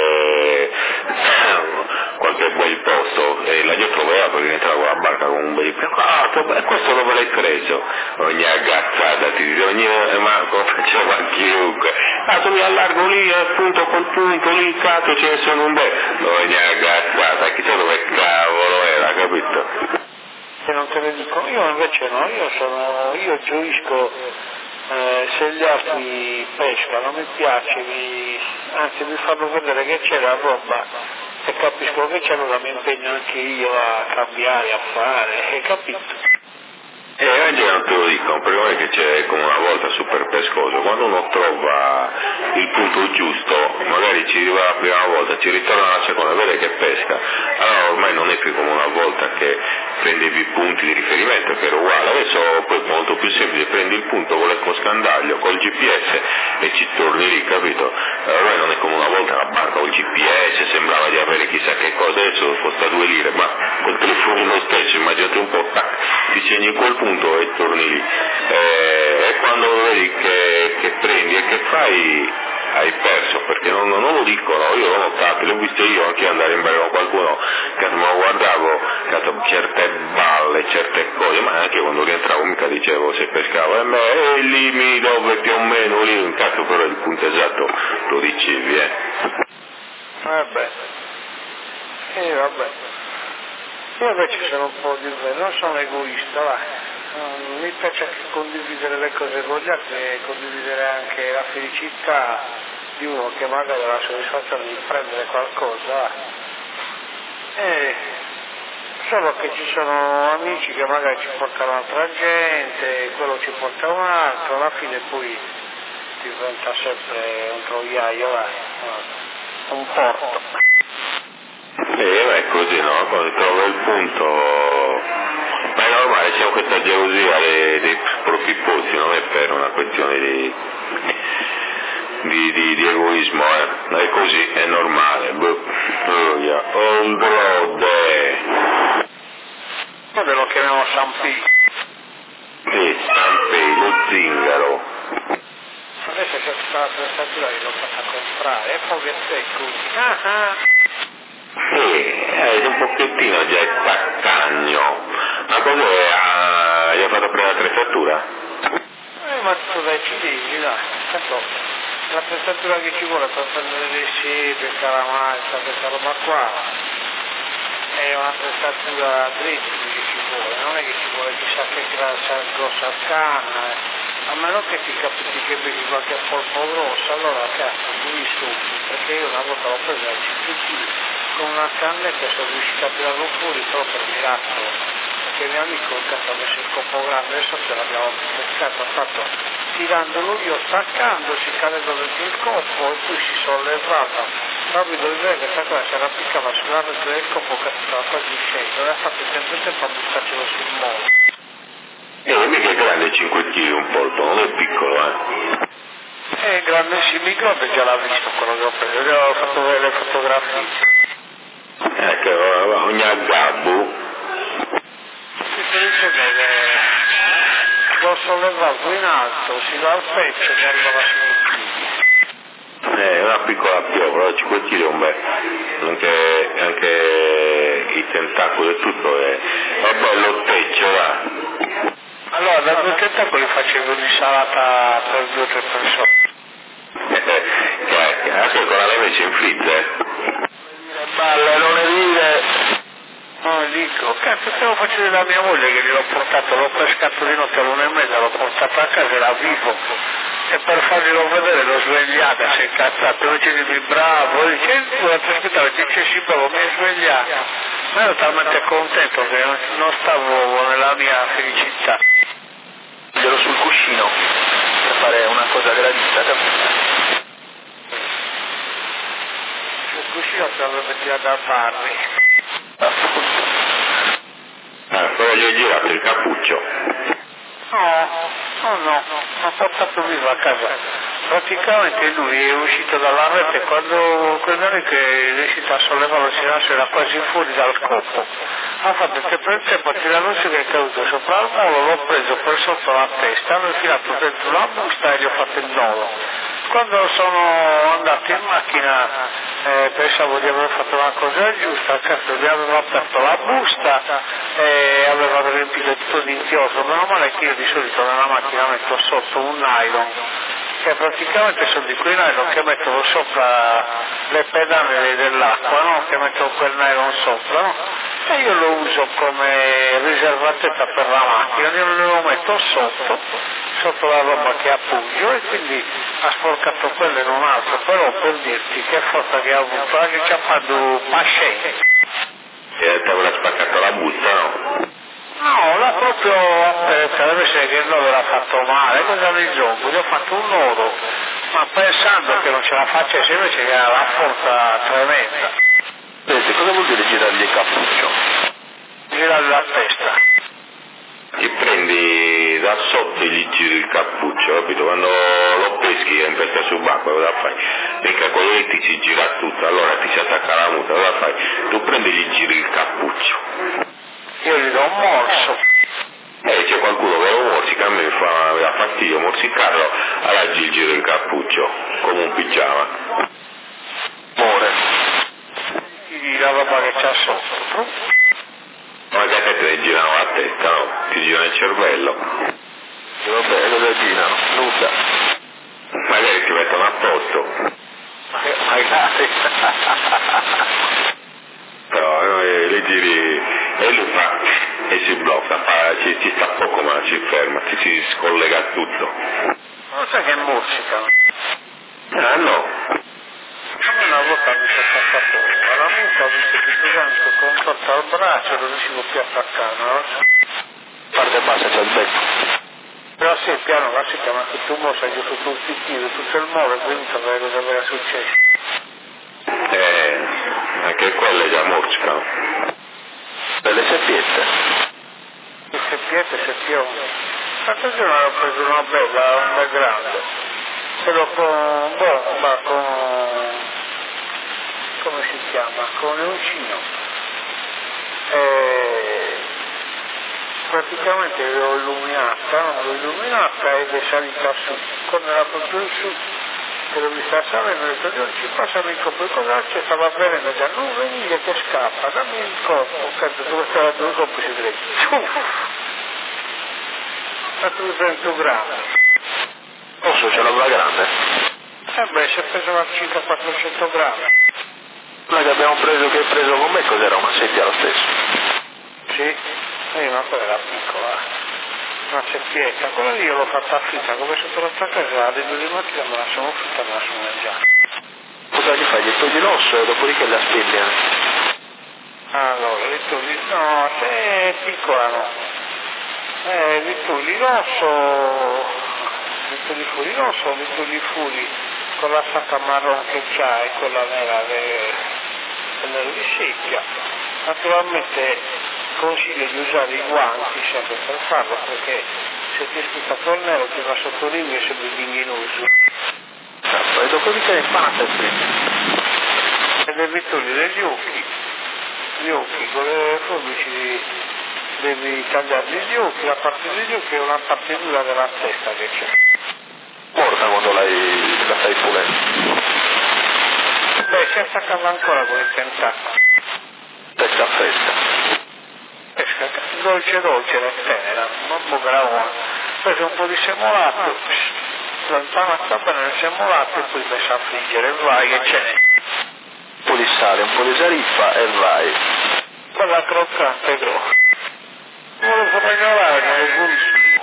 qualche bel posto, e la gente trovava perché rientrava con la barca con un bel e questo dove l'hai preso? Ogni agazzata ti dice, ma come faceva chiunque, cazzo mi allargo lì, appunto col punto lì, cazzo ce ne sono un bel, ogni agazzata, chissà dove cavolo era, capito? Se non te ne dico, io invece no, io gioisco se gli altri pescano, mi piace, anzi mi fanno vedere che c'è la roba e capisco che c'è, allora mi impegno anche io a cambiare, a fare, hai capito? Oggi non te lo dicono, perché non è che c'è come una volta super pescoso, quando uno trova il punto giusto, magari ci arriva la prima volta, ci ritorna la seconda, vede che pesca, allora ormai non è più come una volta che prendevi punti di riferimento, che era uguale, adesso poi è molto più semplice, prendi il punto con l'ecoscandaglio, col GPS e ci torni lì, capito? Ormai non è come una volta la barca col GPS, sembrava di avere chissà che cosa, adesso costa 2 lire, ma col telefonino stesso, immaginate un po', tac, ti segni quel punto e torni lì, e quando vedi che prendi e che fai hai perso, perché non lo dicono, io l'ho notato, l'ho visto io anche andare in barca con qualcuno, che me lo guardavo, certe balle, certe cose, ma anche quando rientravo mica dicevo se pescavo, e lì dove più o meno lì, un cazzo però il punto esatto lo dicevi, Vabbè. Io invece sono un po' di non sono egoista, va. Mi piace anche condividere le cose con gli altri e condividere anche la felicità di uno che magari ha la soddisfazione di prendere qualcosa, va. Solo che ci sono amici che magari ci portano altra gente, quello ci porta un altro, alla fine poi diventa sempre un troiaio, va. Un porto. È così, no? Quando trova il punto, ma è normale, c'è questa gelosia dei propri posti, non è per una questione di egoismo, è così, è normale. On the road. Noi lo chiamiamo Sampi. Sì, Sampi, lo zingaro. Adesso c'è stata l'attrezzatura che l'ho fatta comprare, e poi che sei così. È un pochettino già il taccagno. Ma cos'è? Gli ha fatto prendere l'attrezzatura? Ma tutto dai cilindri, dai. Tanto l'attrezzatura che ci vuole per prendere le siepi, il caramaggia, questa roba qua, è un'attrezzatura dritta che ci vuole, non è che ci vuole chissà che grossa canna, a meno che ti capiti che bevi qualche polpo grosso, allora cazzo, lui stupi, perché io una volta l'ho presa al CPT con una cannetta e sono riuscito a tirarlo fuori solo per miracolo, perché il mio amico ha messo il copo grande e sotto l'abbiamo pescato, ha fatto tirandolo io, staccandosi, cadendo dentro il coppo e poi si sollevava, proprio dove vedere che questa cosa si arrampicava sulla rete del coppo che stava quasi uscendo e ha fatto sempre tempo a buttarcelo sul molo. Mica è grande 5 kg un polpo, non è piccolo, È grande, sì, il microbe già l'ha visto quello che ho preso, gli ho fatto vedere le fotografie. Che ogni aggabbo. Si dice che lo sollevato in alto, si va al petto e arrivava sul piedi. Una piccola piovra, 5 kg un bel, anche i tentacoli e tutto è bello teccio, va. Allora, da 2 tentacoli facevo un'insalata per 2 o 3 persone. Anche con la neve ci infligge. Balle, non le dire. No, dico, cazzo, te lo faccio della mia moglie che gliel'ho portato, l'ho pescato di notte all'1:30, l'ho portato a casa, era vivo. E per farglielo vedere l'ho svegliata, si è incazzato, invece di dirmi bravo, dice, tu la ti aspettavo, dice sì bravo, mi è svegliata. Ma ero talmente contento che non stavo nella mia felicità. Glielo sul cuscino per fare una cosa gradita, capito? Sul cuscino te l'avrebbe tirato a farmi. Però gli hai girato il cappuccio. No, ha portato vivo a casa. Praticamente lui è uscito dalla rete quando che è riuscito a sollevarlo, si era quasi fuori dal coppo. Ha fatto il tempo del tempo a tirare su che è caduto sopra il molo, l'ho preso per sotto la testa, l'ho tirato dentro la busta e gli ho fatto il nodo. Quando sono andato in macchina pensavo di aver fatto una cosa giusta, cazzo, gli avevo aperto la busta e aveva riempito tutto di inchiostro, meno male che io di solito nella macchina metto sotto un nylon che praticamente sono di quei nylon che mettono sopra le pedane dell'acqua, no? Che mettono quel nylon sopra, no? E io lo uso come riservatezza per la macchina, io lo metto sotto la roba che appoggio, e quindi ha sporcato quello e non altro, però per dirti che forza che ha avuto, anche ci ha fatto pascente. E ti avrà spaccato la busta, no? No, l'ha proprio aperta, deve essere che il nodo l'ha fatto male, cosa del gioco, gli ho fatto un nodo, ma pensando che non ce la facesse, invece che ha la forza tremenda. Vedete, cosa vuol dire girargli il cappuccio? Girare la testa. Ti prendi da sotto e gli giri il cappuccio, capito? Quando lo peschi e pesca subacquea, cosa fai? Perché quello lì ti si gira tutto, allora ti si attacca la muta, cosa fai? Tu prendi e gli giri il cappuccio. Io gli do un morso. C'è qualcuno che lo morsica, a me mi fa fastidio morsicarlo, allora gli giro il cappuccio, come un pigiama. Muore. La roba che c'ha sotto. Ma che te ne girano la testa, no? Ti girano il cervello. E vabbè, cosa girano? Nuda. Magari ti mettono a posto. Magari. Però le giri e lui fa e si blocca, ci sta poco ma ci ferma, si scollega tutto. Non sai che musica? Ah no. Una volta mi sono attaccato alla muta, ho visto che tanto contatto al braccio, non riuscivo più a attaccare, no? Parte bassa c'è il becco. Però sì, piano là si chiama che tu mo sei tutto il fittino, tutto il muore, quindi sapere cosa era successo. Anche quelle già morsicano. Belle seppiette. Le seppione. L'altro giorno ho preso una bella grande, però con come si chiama? Con l'uncino. Praticamente l'ho illuminata ed è salita su. Quando era proprio su, che l'ho vista salendo, ho detto, non ci passa amico, poi cosa c'è? Stava avvenendo già, non venire che scappa, dammi il corpo, cazzo, dove stava due colpi si vede. Fatto 200 grammi. Posso ce l'avrà grande? Si è preso una circa 400 grammi. Quella che abbiamo preso, che hai preso con me, cos'era? Una seppia lo stesso? Sì, ma quella era piccola, una seppietta, quella lì io l'ho fatta fritta, come se tornato a casa alle 2 di mattina me la sono fritta e me la sono mangiata. Cosa gli fai? Gli togli l'osso e dopodiché la spilli? Allora, no, se è piccola no. Li togli l'osso, li togli fuori con la sacca marrone che c'ha e quella nera delle di seppia. Naturalmente consiglio di usare i guanti sempre per farlo, perché se ti spicca col nero ti va sotto l'unghia e sembri dinghinoso. E dopodiché impara E devi togliere gli occhi con le forbici devi tagliargli gli occhi, la parte degli occhi è una parte dura della testa che c'è. morta quando la stai pulendo. Si è attaccata ancora con il tentacolo. Fresca fresca. Dolce la tenera, non buona. Preso un po' di semolato, l'antanata bene il semolato e poi messo a friggere, vai che ce n'è. Un po' di sale, un po' di sariffa e vai. Quella croccante grossa. Non lo può regalare, non lo consiglio.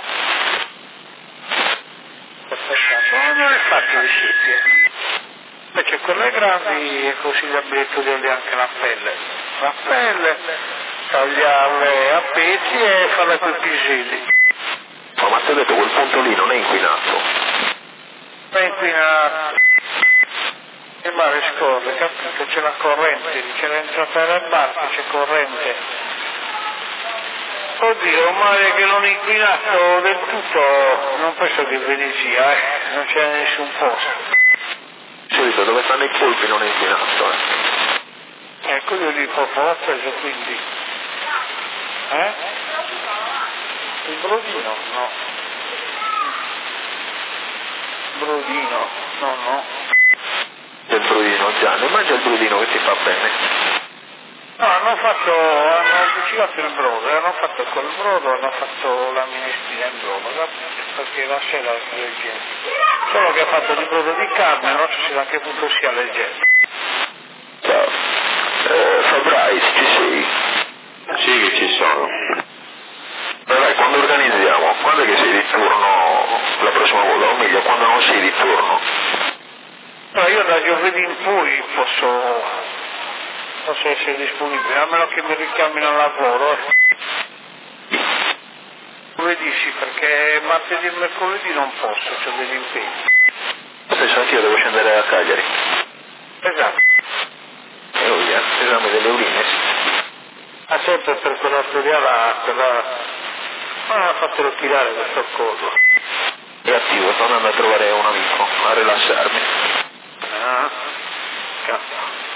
Non è fatto di seppie. Invece quelle grandi è consigliabile toglierle anche la pelle, tagliarle a pezzi e farle coi piselli. Ma ti ho detto, quel punto lì non è inquinato. È inquinato. Il mare scorre, capito? C'è la corrente, c'è l'entrata nel barco, c'è corrente. Oddio, un mare che non è inquinato del tutto, non penso che Venezia, non c'è nessun posto. Solito, dove stanno i polpi non è inquinato. Ecco, io lì proprio l'ho preso, quindi. Il brodino? No. Brodino? No. Del brodino, Gianni, mangia il brodino che ti fa bene. No, hanno ci fatto il brodo, hanno fatto quel brodo, hanno fatto la minestrina in brodo, perché la sera è leggero. Solo che ha fatto il brodo di carne, non so se anche punto sia leggero. Ciao. Fabrais, ci sei? Sì che ci sono. Dai, quando organizziamo? Quando è che sei di turno la prossima volta? O meglio, quando non sei di turno? No, io da giovedì in poi posso essere disponibile, a meno che mi richiamino al lavoro. Giovedì sì, perché martedì e mercoledì non posso, c'ho degli impegni. Penso anch'io devo scendere a Cagliari. Esatto. E via, esame delle urine. Ha sempre per quella storiata, ha fatto ritirare questo coso. È attivo, sto andando a trovare un amico, a rilassarmi. Ah, cazzo.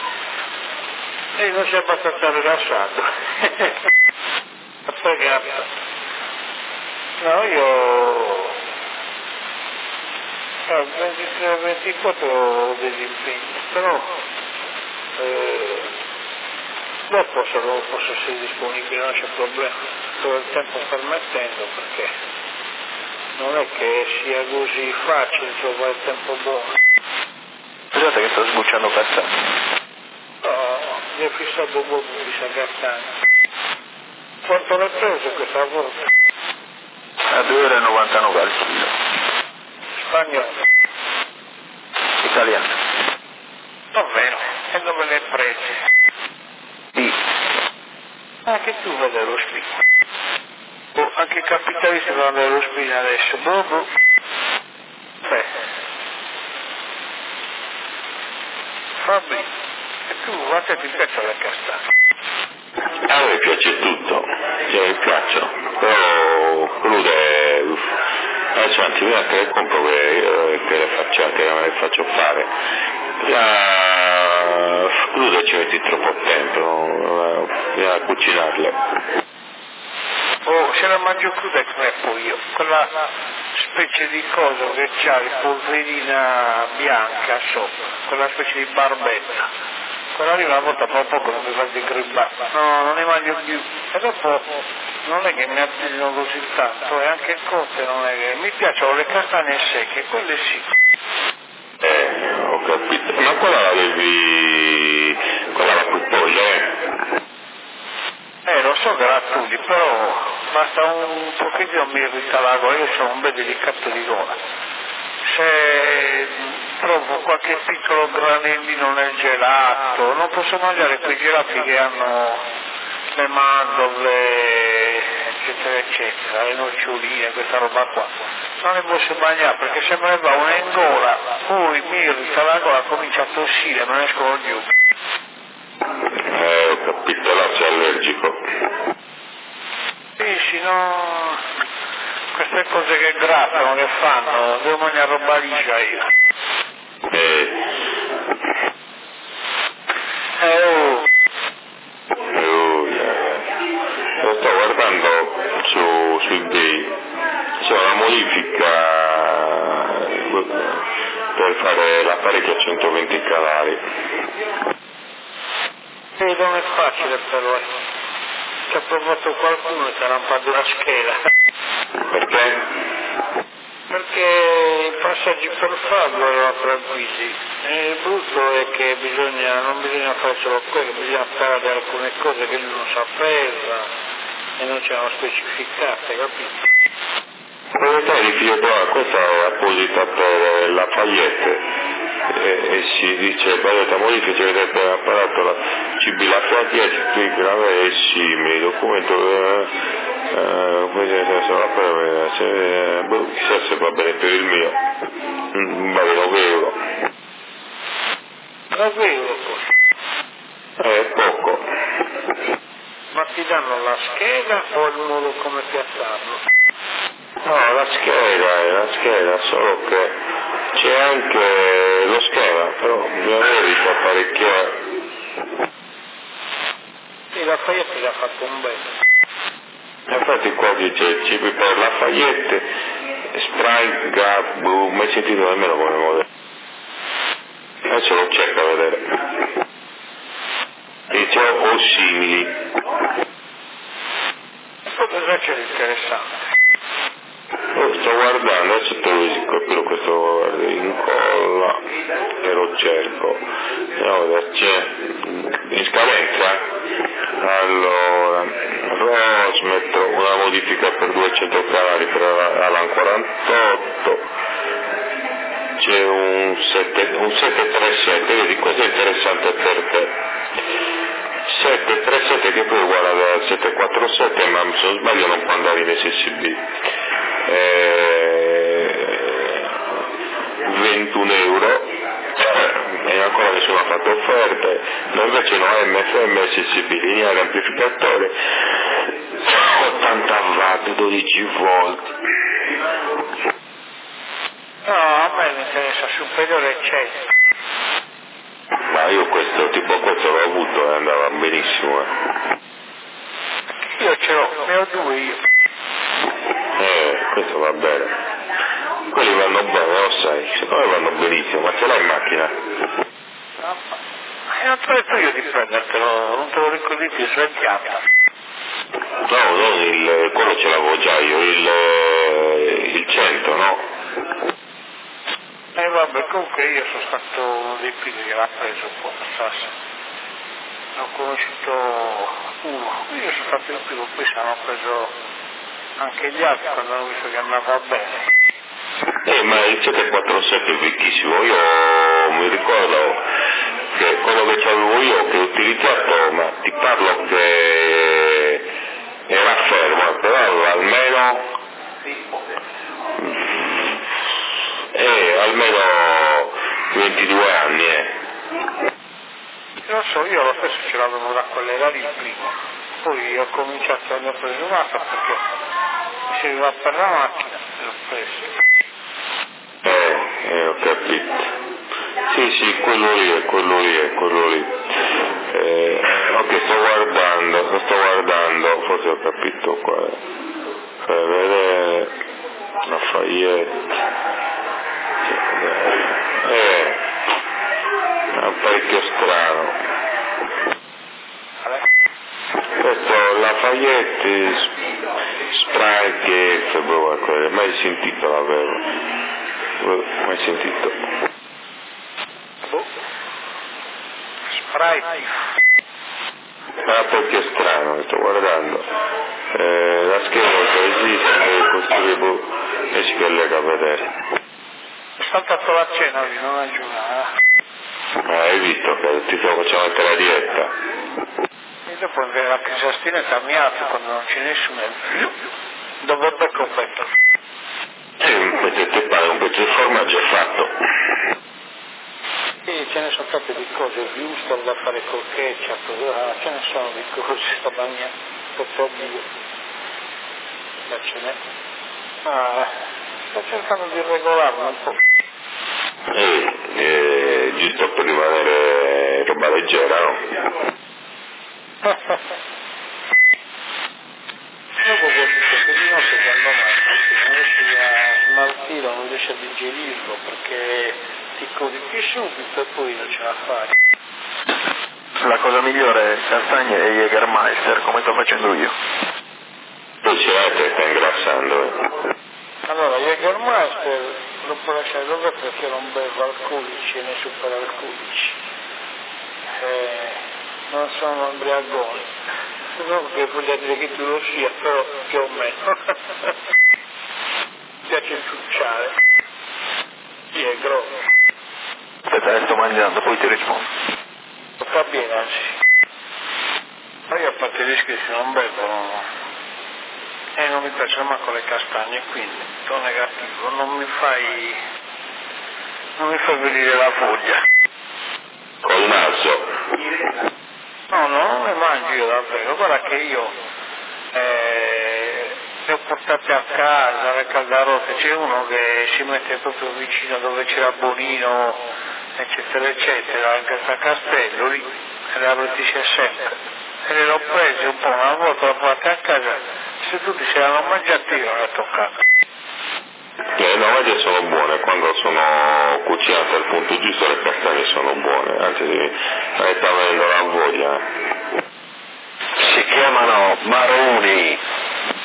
E non si è abbastanza rilassato. Pagato. No, io 23-24 ho degli impegni, però dopo posso essere disponibile, non c'è problema, tutto il tempo permettendo, perché non è che sia così facile trovare il tempo buono. Scusate che sto sbucciando cazzate. No, mi è fissato proprio di Sagattani. Quanto l'hai preso questa volta? A 2,99 € al chilo. Spagnolo. Italiano. Davvero? E dove le hai prese? Sì. Anche tu vai dallo spina. Oh, anche i capitalisti vanno dallo spina adesso. Bobo. Beh. Fabri, e tu a te ti piacciono le castagne? A me piace tutto, cioè mi piacciono, però crude, adesso anzi prima te le compro che me le faccio fare, crude ci metti troppo tempo, bisogna cucinarle. Oh, se la mangio cruda come poi io, quella specie di cosa che c'ha di polverina bianca sopra, quella specie di barbetta. Quella lì una volta proprio poco non mi fa degribare, no, non ne mangio più. E dopo non è che mi attirino così tanto, e anche cotte non è che... Mi piacciono le castagne secche, quelle sì. Ho capito, ma quella l'avevi, quella la cuppoglia, Lo so che la studi, però basta un pochettino mi irrita la gola, io sono un bel delicato di gola. Se trovo qualche piccolo granellino nel gelato, non posso mangiare quei gelati che hanno le mandorle, eccetera, eccetera, le noccioline, questa roba qua. Non le posso mangiare perché se me ne va una in gola, poi mi irrita la gola, comincia a tossire, me ne escono giù. ho capito, là sei allergico. Sì, no, queste cose che grattano, che fanno, devo mangiare roba liscia io. Lo sto guardando su eBay, c'è una modifica per fare l'apparecchio a 120 cavalli. Non è facile però, ci ha provato qualcuno e ci ha lampato la scheda. Perché? Perché i passaggi per farlo erano tranquilli. E il brutto è che non bisogna fare solo quello, bisogna fare alcune cose che lui non sapeva e non c'erano specificate, capito? Proprietà di figlio questa è apposita per la Lafayette e si dice valeta modifica ci vedete apparato la CB Lafayette qui grave e simili documento chissà se va bene per il mio vale 9 euro. 9 euro poi. È poco. Ma ti danno la scheda o il modo come piazzarlo? No, la scheda, solo che c'è anche lo schema, però bisogna vedere apparecchiare. Sì, la Lafayette l'ha fatto un bel. Infatti qua dice il CP per Lafayette, Sprite, Gap, Boom, mai sentito nemmeno come modello. Adesso lo cerco a vedere. Dice o simili. potrebbe essere interessante. Sto guardando, adesso te lo dico, quello che sto incolla e lo cerco. Andiamo a vedere, c'è in scadenza. Allora, Ross metto una modifica per 200 canali per Alan 48. C'è un 737, vedi questo è interessante per te. 737 che poi è uguale al 747, ma se non sbaglio non può andare in SSB. 21 euro e ancora nessuno ha fatto offerte, ma invece no, MFM SSB lineare amplificatore 80 watt 12 volt. No, a me mi interessa superiore 100. Ma io questo l'ho avuto e andava benissimo. Io ce l'ho, ne ho due io. Questo va bene. Quelli vanno bene, lo sai, secondo me vanno benissimo, ma ce l'hai in macchina? Non te l'ho detto io di prendertelo, non te lo ricordi più, svendiamo. No, non quello ce l'avevo già io, il 100, no? Vabbè, comunque io sono stato uno dei primi che l'ha preso un po' Sassi. Ho conosciuto uno, io sono stato il primo, poi si hanno preso anche gli altri quando hanno visto che andava bene. Ma il 747 è vecchissimo, io mi ricordo che quello che avevo io, che ho utilizzato, ma ti parlo che era fermo, però almeno 22 anni. Non so, io lo stesso ce l'avevo da quelle là lì prima, poi ho cominciato a ne ho preso un'altra perché mi serviva per la macchina e l'ho preso. Ho capito. Sì, quello lì. Ok, sto guardando, forse ho capito qua. Per vedere la Lafayette. È un parecchio strano. Questo Lafayette Sprite mai sentito davvero? Mai sentito? Sprite. Perché strano, sto guardando. La scheda che esiste, costruire e si collega a vedere. Ho saltato la cena oggi, non aggiungere. Hai visto che ti stavo facendo anche la dieta? E dopo la crisastina è cambiata quando non c'è nessuno. Dopo il becco petto. Ti pare un pezzo di formaggio è fatto. E ce ne sono state di cose, Houston da fare col ketchup, ce ne sono di cose, sta bagnando, per Dio. Ma ce n'è. Sto cercando di regolarlo un po'. Giusto per rimanere roba leggera, no? Dopo questo di notte quando non riesci a smaltirlo, non riesci a digerirlo perché ti codi più subito e poi non ce la fai. La cosa migliore è castagne e Jägermeister, come sto facendo io. Tu ce l'hai che sta ingrassando. Allora, Jägermeister lo puoi lasciare dove perché non bevo alcolici né superalcolici. Non sono embriagoni. Non che voglio dire che tu lo sia, però più o meno. Mi piace ciucciare. Sì, è grosso. Aspetta, sto mangiando, poi ti rispondo. Va bene, anzi. Ma io a parte i rischi che non bevo e non mi piacciono manco le castagne, quindi sono negativo, non mi fai venire la voglia. Col naso. No, non le mangio io davvero, guarda che io le ho portate a casa, le caldarote, c'è uno che si mette proprio vicino dove c'era Bonino, eccetera, eccetera, anche a Castello lì, e le avertisce sempre. E le ho prese un po', una volta l'ho portate a casa, se tutti se l'hanno mangiate io non le ho toccate. Le navaglie sono buone, quando sono cucinate al punto giusto le castagne sono buone, anzi mi sta venendo la voglia. Si chiamano maroni.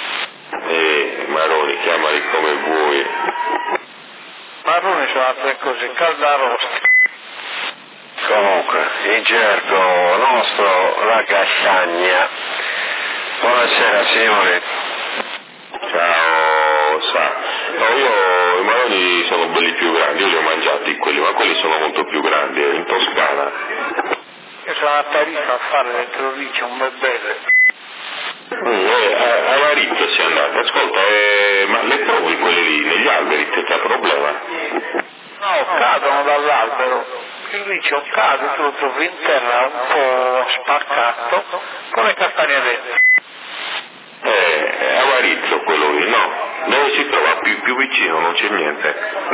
chiamali come vuoi. Marroni sono altre cose, caldarosti. Comunque, in gergo nostro, la castagna. Buonasera signori. Ciao, no, io i maroni sono belli più grandi, io li ho mangiati quelli, ma quelli sono molto più grandi, in Toscana. Io sono a Tarifa a fare dentro lì, c'è un bel belle. A Varizzo si è andata, ascolta, ma le trovi quelle lì negli alberi, c'è problema? No, cadono dall'albero, il riccio cade, tu lo trovi in terra un po' spaccato, con le castagne dentro. A Varizzo quello lì, no? Dove si trova più vicino, non c'è niente.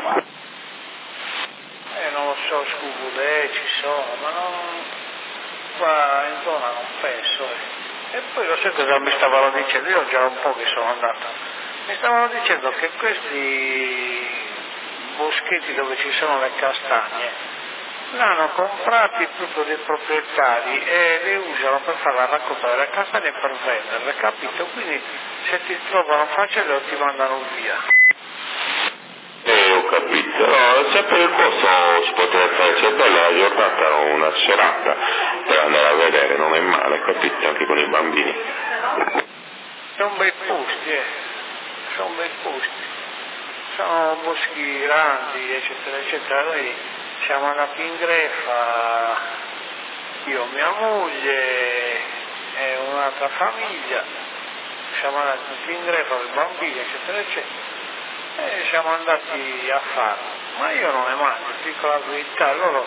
Non lo so, scubole, ci sono, ma non... qua in zona non penso. E poi lo sai cosa mi stavano dicendo, io già un po' che sono andato, mi stavano dicendo che questi boschetti dove ci sono le castagne l'hanno comprati tutto dei proprietari e le usano per fare la raccolta delle castagne per venderle, capito? Quindi se ti trovano facile ti mandano via. Ho capito, no, se per il posto si potrebbe fare, c'è bella la giornata, una serata per andare a vedere, non è male, capito, anche con i bambini. Sono bei posti, sono bei posti, sono boschi grandi, eccetera, eccetera. Noi siamo andati in Grefa, io, mia moglie e un'altra famiglia, siamo andati in Grefa con i bambini, eccetera, eccetera. E siamo andati a farlo, ma io non ne mangio, dico la verità, loro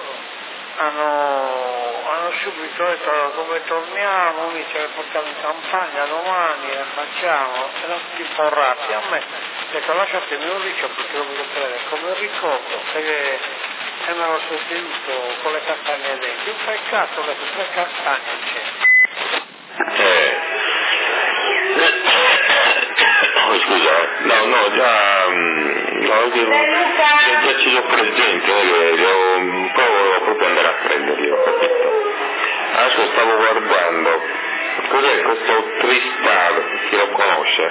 hanno subito detto come torniamo, mi ce le portiamo in campagna domani, le facciamo, erano tutti porrati, a me, detto lasciatemi un riccio perché lo voglio prendere come ricordo, perché me lo sono tenuto con le castagne dentro, un peccato che 3 castagne c'è. Scusa, no, già ci sono presente, provo proprio andare a prenderli, ho capito. Adesso stavo guardando, cos'è questo Tristar, chi lo conosce?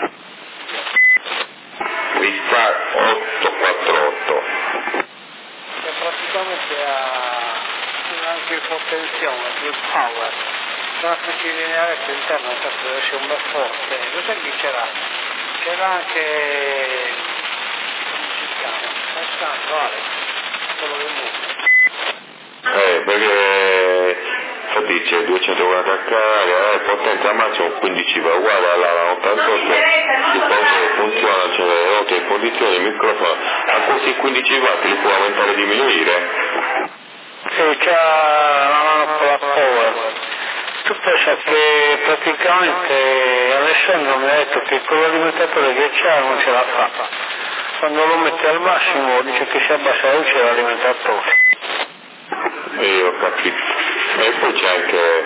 Tristar 848. Che praticamente ha anche il potenziale, il power. Una specie di linearetto interno, certo deve essere un bel forte. Lo sai chi c'era? C'era anche, come si chiama? Alessandro Alex, quello del mondo. Perché dice 240 cari, potenza massimo 15 va uguale alla 88, il conto funziona, cioè le note condizioni, il microfono, a questi 15 watt li può aumentare e diminuire? Sì, c'è la power. Tu pensa che praticamente Alessandro mi ha detto che con l'alimentatore che c'ha non ce la fa. Quando lo mette al massimo dice che si abbassa la luce dell'alimentatore. Io ho capito. E poi c'è anche,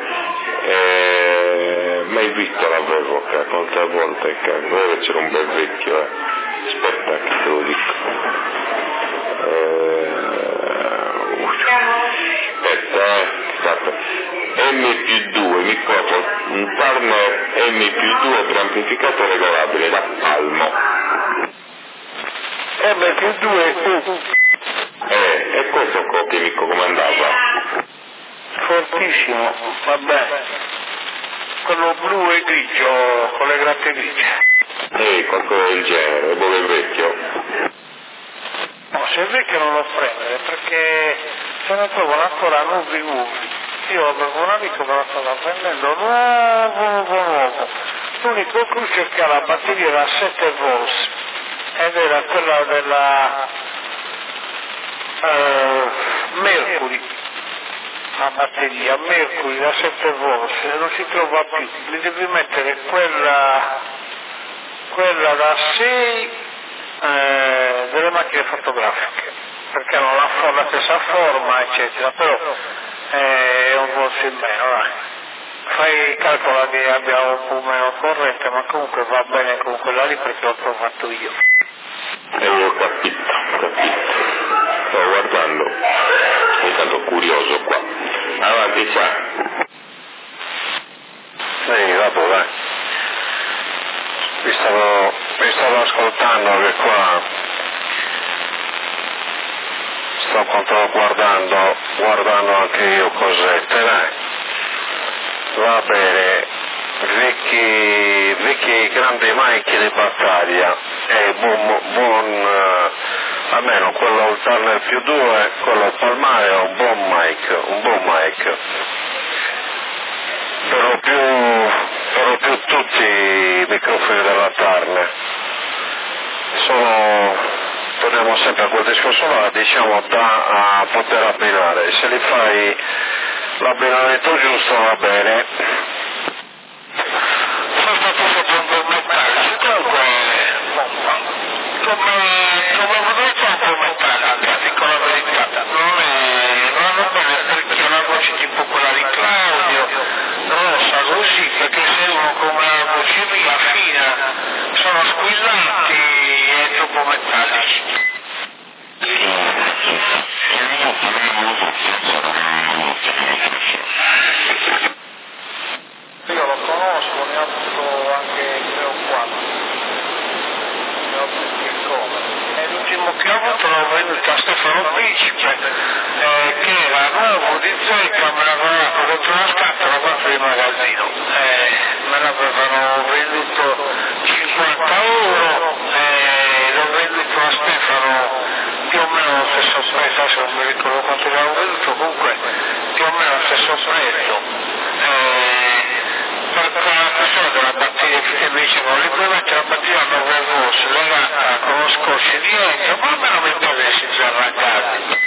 mai visto la Vevoca, quante volte che deve essere un bel vecchio, aspetta che te lo dico. Aspetta, M+2 microfono, un Turner M+2 per amplificatore regolabile da palmo. M+2 E questo che mi comandava? fortissimo, vabbè. Quello blu e grigio, con le gratte grigie. Qualcosa del genere, dove è vecchio? No, se è vecchio non lo prendere, perché se ne trovano ancora nuovi. Io avevo un amico che lo stava prendendo nuovo. L'unico cruce è che ha la batteria da 7 volts ed era quella della Mercury, la batteria Mercury da 7 volts, non si trova più, gli devi mettere quella da 6 delle macchine fotografiche, perché non ha la stessa forma, eccetera, però è un volts in meno, dai. Fai calcola che abbia un po' meno corrente, ma comunque va bene con quella lì perché l'ho provato io. Ho capito. Sto guardando, è stato curioso qua. Avanti, sa. Sì, vabbè, dai. Vi stavo ascoltando. guardando anche io cosette, dai. Va bene, vecchi grandi macchine di battaglia e almeno quello il Turner più 2, quello Palmare è un buon mic. Per lo più tutti i microfoni della Turner torniamo sempre a quel discorso là, diciamo da poter abbinare, se li fai l'abbinamento giusto va bene. Sono stato fondamentale, comunque come vedete un po' mentale, dico la verità, non va bene perché la voce tipo quella di Claudio, rossa così, perché se uno come la voce mia fina sono squillanti e troppo metallici. Io lo conosco, ne ho avuto anche 3 o 4, ne ho avuti il come. E l'ultimo che ho avuto l'ho venuto a Stefano Principe, che era nuovo di zecca, me l'aveva dato dentro una scatola quanto di magazzino. Me l'avevano venduto 50 euro e l'ho venduto a Stefano più o meno lo stesso prezzo, adesso non mi ricordo quanto l'avevo venduto, comunque più o meno lo stesso prezzo. Per la questione della batteria che mi dicevano, li puoi mettere la batteria a 9 volt legata con lo scotch dietro, ma a me non mi piace si già arrancati.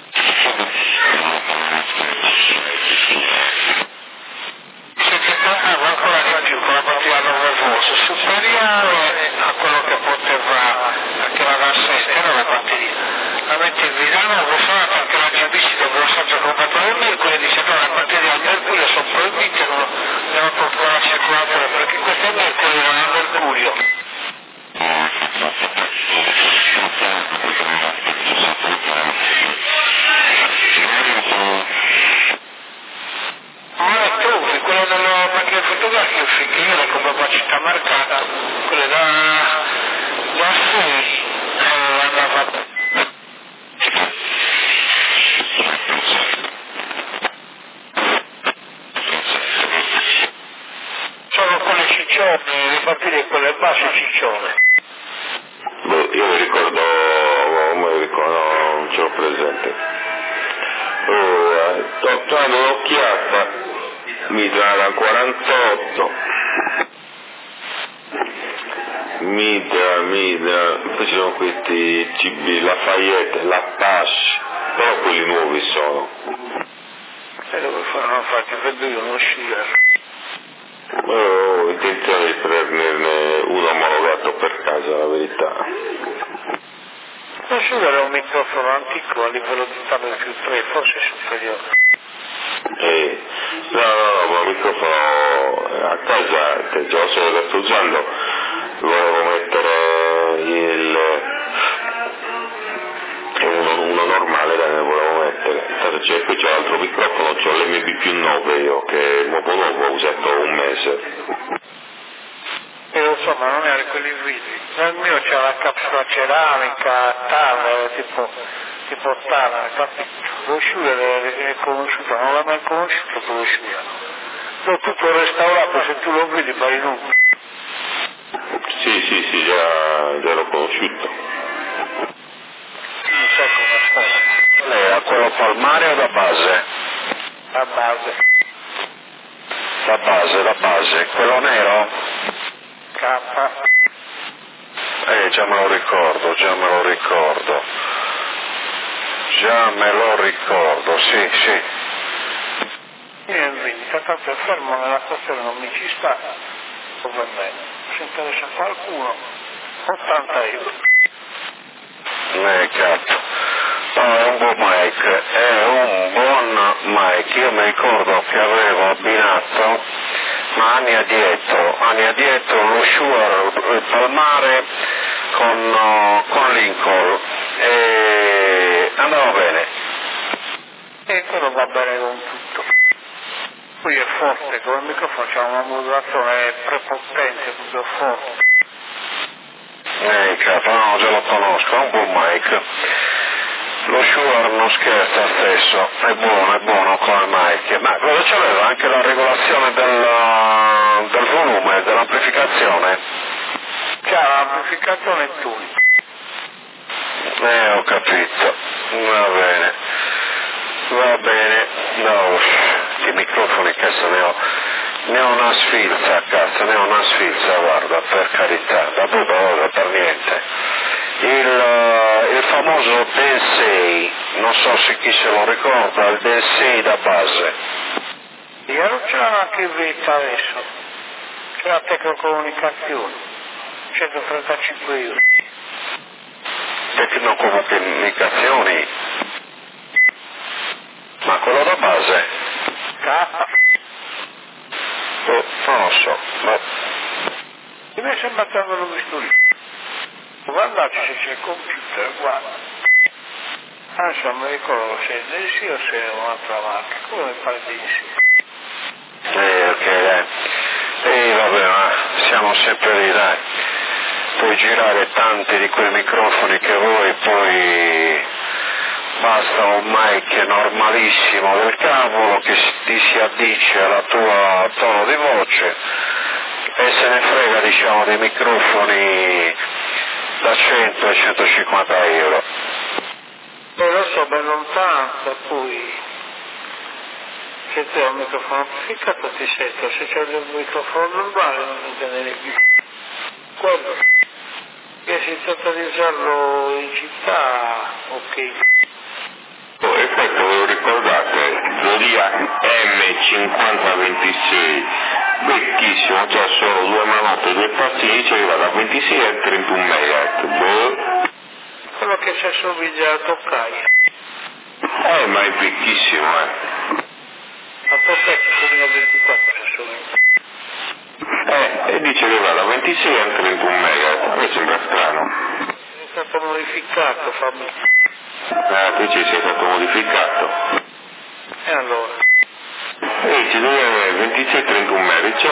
Se ti pagavo ancora di più con la batteria a 9 volt superiore a quello che poteva, perché la da 7 era la batteria. La mettevi da 9 solo perché la GBC dove stato comprato nel Mercurio e dice no, le batterie al Mercurio sono proibite, devono portare la circolatore perché questo è Mercurio, non è Mercurio. Ma le trovi, quelle delle macchine fotografiche finché le come capacità marcata, quelle da 6 andava. Sono quelle ciccione, le batterie quelle basse ciccione. Beh, io mi ricordo, non ce l'ho presente. Ho dato un'occhiata, mi dà la 48, mi dà, poi ci sono questi CB, Lafayette, la Pache, però quelli nuovi sono. E dove fanno fatti vedo io uno sciare. Ho intenzione di prenderne uno omologato per casa, la verità. Lo sciare è un microfono antico a livello di Turner più 3, forse superiore. No, ma il microfono a casa, che già so che sto usando, volevo mettere uno normale che ne volevo mettere. Qui c'è l'altro microfono, c'ho l'MB più 9 io, che è nuovo, ho usato un mese. E lo so, ma non era quelli vidi. Nel mio c'è la capsula ceramica, Turner, tipo Turner, capito? Lo sciure è conosciuto, non l'ho mai conosciuto quello sciure. L'ho tutto restaurato, se tu lo vedi pari nulla. Sì, già l'ho conosciuto. Non so come sta. Lei era quello Palmare o da base? La base. La base, quello nero? K. Già me lo ricordo, sì. Io in vendita, tanto è fermo nella stazione, non mi ci sta. Dove me? Se interessa a qualcuno, 80 euro. Cazzo. No, è un buon mic, io mi ricordo che avevo abbinato, ma anni addietro lo Shure Palmare con Lincoln e andava bene. E quello va bene con tutto. Poi è forte, con il microfono c'è una modulazione prepotente, proprio forte. No, già lo conosco, è un buon mic. Lo Shure non scherza stesso, è buono come mic, ma cosa c'aveva anche la regolazione del volume, dell'amplificazione? C'ha l'amplificazione e tuning. Ho capito, va bene, no, i microfoni cazzo ne ho una sfilza, guarda, per carità, da poco per niente. Il famoso Densei, non so se chi se lo ricorda, il Densei da base. Io non ce l'ho anche in vita adesso, c'è la tecnocomunicazione, 135 euro. Tecnocomunicazioni, ma quello da base? Non lo so, no. Mi sembra che avevo visto lì. Guardate se c'è il computer, guarda. Adesso non mi ricordo se è Densi o se è un'altra marca, come mi pare Densi. Ok, vabbè, ma siamo sempre lì, dai. Puoi girare tanti di quei microfoni che vuoi, poi basta un mic normalissimo del cavolo che ti si addice alla tua tono di voce e se ne frega, diciamo, dei microfoni da 100 a 150 euro. Lo so, ben lontano, per cui se tu hai un microfono amplificato ti sento, se c'è un microfono normale non mi tenere più. Quello che si tratta di usarlo in città, ok. E questo ve lo ricordate? Zodia M5026, vecchissimo, c'ha solo due manotte, due tasti, diceva da 26 a 31 MHz. Quello che c'è sul video a Toccai. Ma è vecchissimo, A Toccai c'è 2024 c'è sul video. E dice che va da 26 a 31 MHz, a me sembra strano. È stato modificato, Fabio. Tu ci sei stato modificato. E allora? Ci deve 26 31 MHz,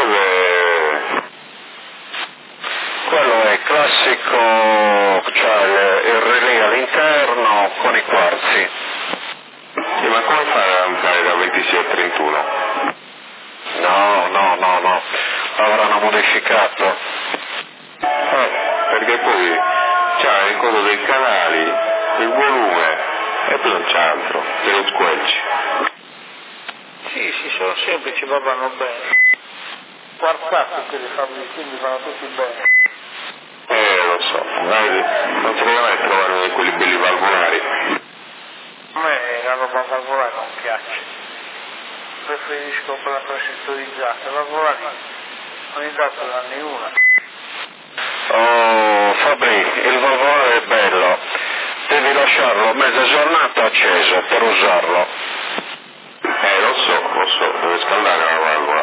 Quello è classico, cioè il relay all'interno con i quarzi. Sì, ma come fai ad andare da 26 a 31? No, l'avranno modificato. Perché poi c'ha il codo dei canali, il volume e poi non c'è altro, che lo squelci. Sì, sono semplici, ma vanno bene. Quartati quelli quindi vanno tutti bene. Lo so, non si deve mai trovare uno di quelli belli valvolari. A me la roba valvolare non piace. Preferisco quella pressettorizzata. Valvolari ogni tanto danne una. Oh, Fabri, il valvolare è bello. Devi lasciarlo mezza giornata acceso per usarlo. Lo so, deve scaldare la valvola.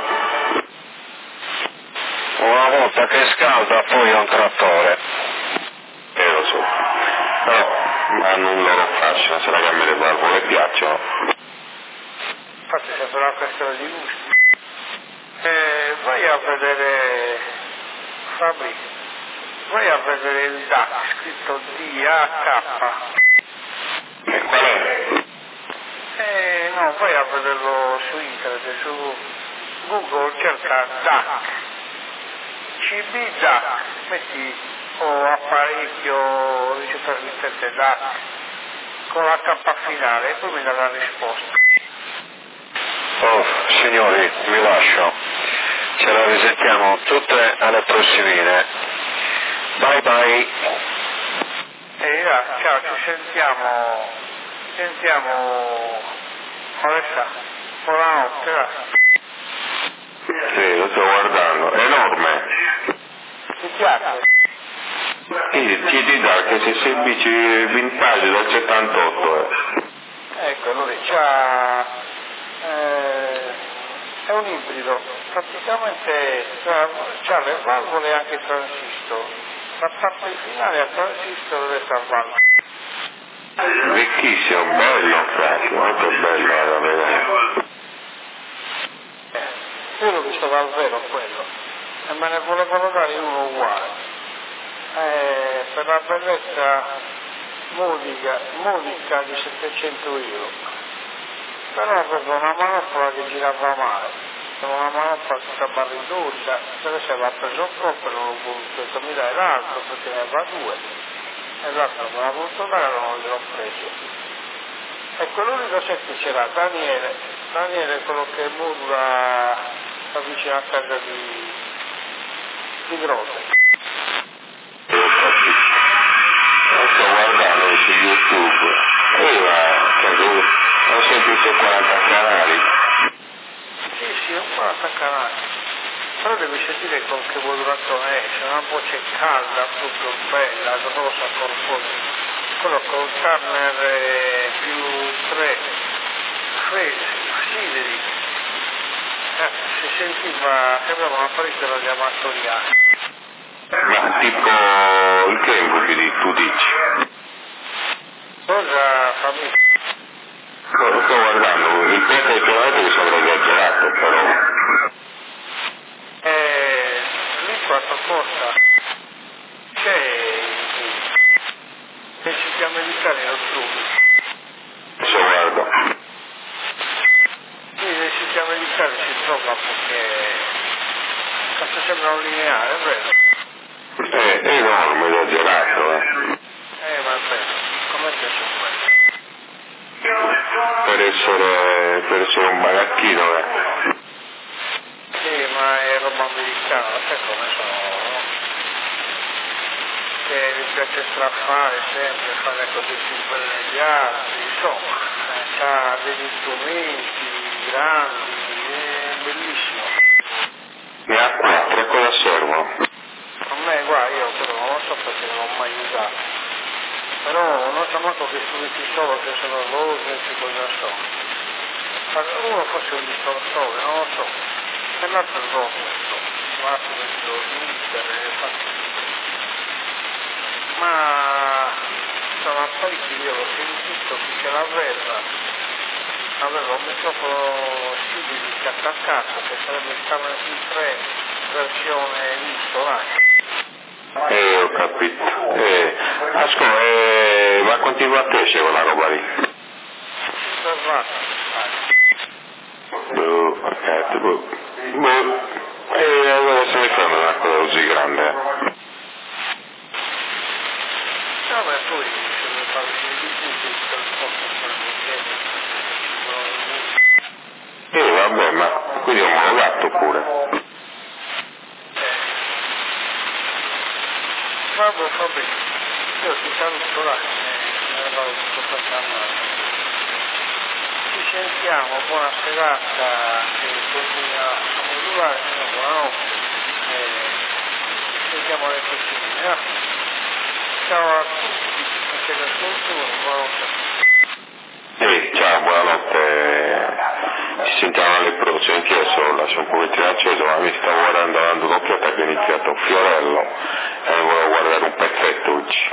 Una volta che scalda poi è un trattore. Lo so. Però hanno un loro fascino, se la gamma le valvole piacciono. Infatti è una questione di gusti. Vai a vedere, Fabri, vai a vedere il DAC scritto DAK. E qual è? No, vai a vederlo su internet, su Google, cerca DAC, CB DAC, metti apparecchio ricettore emittente DAC con la K finale e poi mi dà la risposta. Oh, signori, vi lascio. Ce la risentiamo tutte alle prossimine. Bye bye. Ciao, ci sentiamo Alessa, buonanotte, va. Sì, lo sto guardando, è enorme. Ti piace? Sì, ti dà che se sei bici vintage del 78. Ecco, allora è un ibrido, praticamente c'ha le valvole e anche il transistor. La parte finale al transistor deve salvarla. Vecchissimo, bello, frate, molto bello da vedere. Io l'ho visto dal vero quello e me ne volevano dare uno uguale. Per la bellezza modica di 700 euro, però aveva una manopola che girava male, una manopola tutta barridosa, se l'aveva preso troppo e non l'ho voluto, ho mi dai l'altro perché ne aveva due, e l'altro me l'ha voluto dare e non gliel'ho preso. Ecco, l'unico che c'era Daniele è quello che modula vicino a casa di Grotte. Sto guardando su YouTube ho sentito 40 canali. Sì, ho 40 canali, però devi sentire con che modulazione è, c'è una voce calda, proprio bella, grossa, corposa, quello col Turner più 3 sideri, si sentiva, sembrava una parete di amatoriale. Ma tipo il Cambridge tu dici? Cosa fammi? Sto guardando, il prezzo del chilometro mi sembra esagerato però. Lì quanto costa? Che siti americani lo trovi? Adesso guardo. Sì, nei siti americani si trova perché questo sembra un lineare, è vero? È enorme, esagerato, Ma è bello, come te su questo? per essere un bagattino, Sì, ma è roba americana, sai come sono, no? Che mi piace straffare sempre, fare cose più belle degli altri, insomma, ha degli strumenti grandi, è bellissimo. Ne ha 4, a cosa servono? A me, guarda, io però non lo so perché non l'ho mai usato, però non so manco che strumenti solo, che sono loro, che cosa so. Uno forse un distorsore, non lo so, e l'altro è il rosso, l'altro è il ma sono affari che io ho sentito che ce aveva un microfono simile che attaccato, che sarebbe il Camera T3 versione isola. Ho capito. Ascolta, ma continua a crescere quella roba lì? Allora se ne fanno una cosa così grande? Vabbè, poi se ne parli di tutti, Vabbè, ma quindi è omologato pure. Vabbè, io ti saluto là, vado tutto passando. Ci sentiamo, buona serata, che continua a modulare, buonanotte, ci sentiamo alle prossime. Ciao a tutti, anche da solo, buonanotte. Ciao, buonanotte. Ci sentiamo alle prossime, anch'io lascio un pochettino acceso, ma mi stavo guardando dando un'occhiata che è iniziato Fiorello e volevo guardare un pezzetto oggi.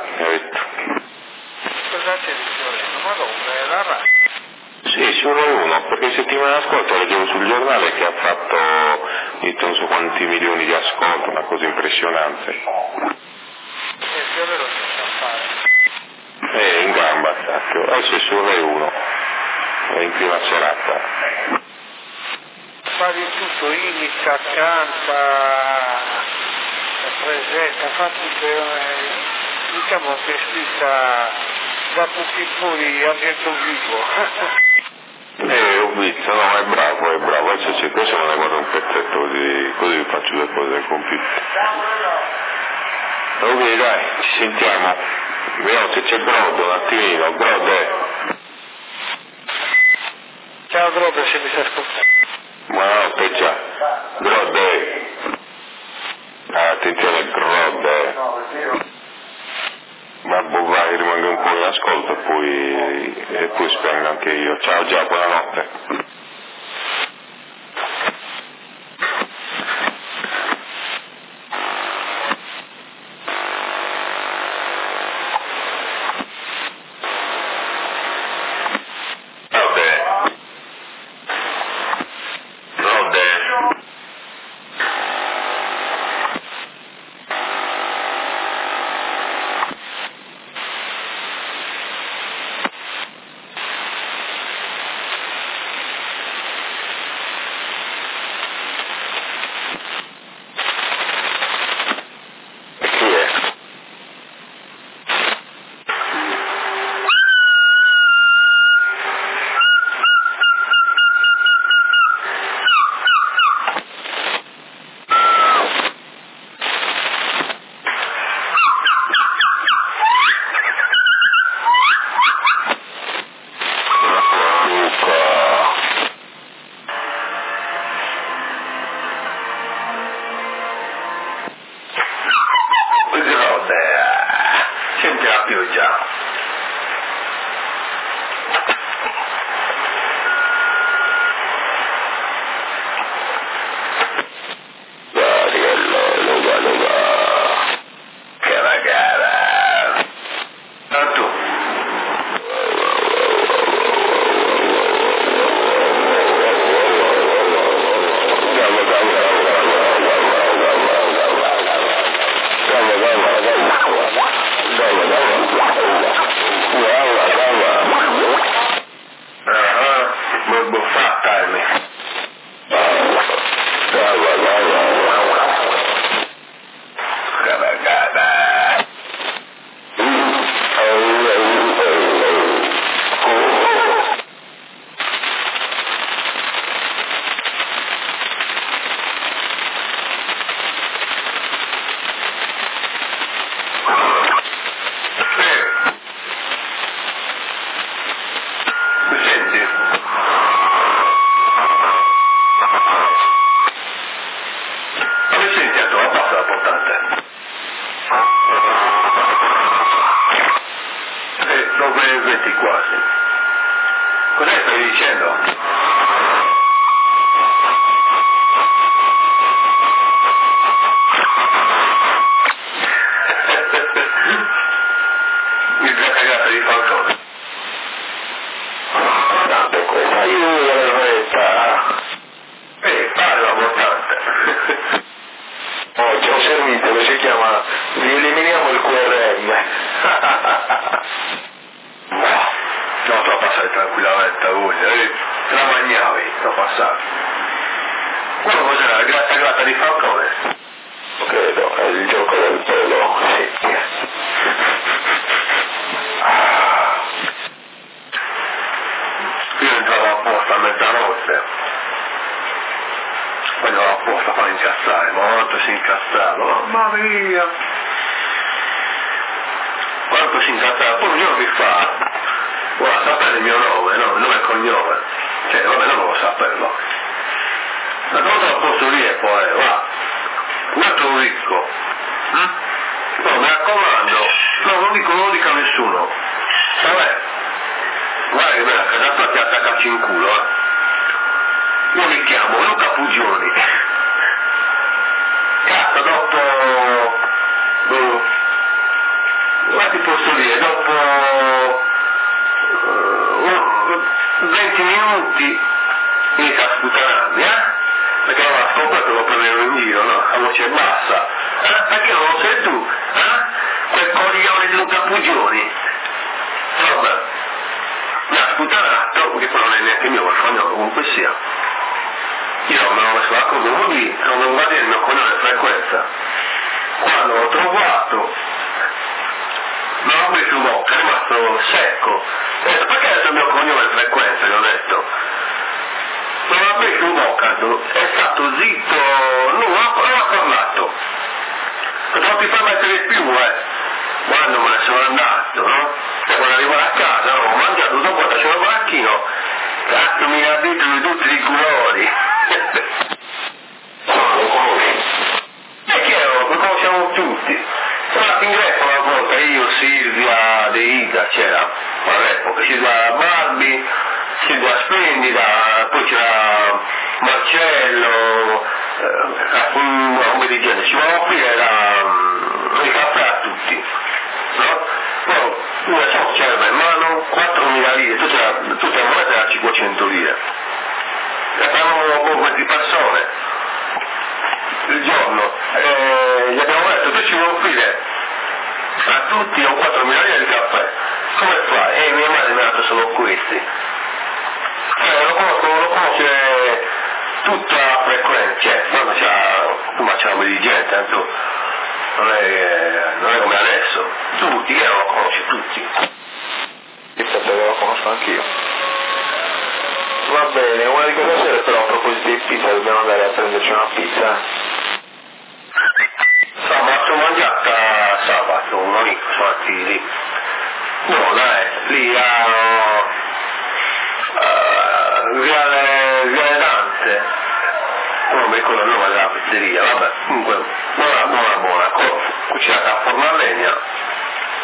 Cosa c'è di Fiorello? Ma dove? È la radio? Sì, solo uno, perché settimana scorsa leggevo sul giornale che ha fatto non so quanti milioni di ascolti, una cosa impressionante. Fiorello che sa fare? In gamba, cacchio. Adesso è su Rai 1, è in prima serata. Fa di tutto, imita, canta, presenta, infatti diciamo che è scritta da tutti i puri argento vivo. Ho visto, no, è bravo, adesso c'è questo, me ne guardo un pezzetto così faccio le cose al computer. Ok, dai, ci sentiamo. Vediamo se c'è Brodo un attimino, Brode. Ciao Brode, se mi stai ascoltando. Buonanotte, ciao. Brode. Attenzione, Brode. Babbo vai, rimango un po' in ascolto e poi spengo anche io. Ciao, buonanotte. pioggia. Che la gara. Tanto.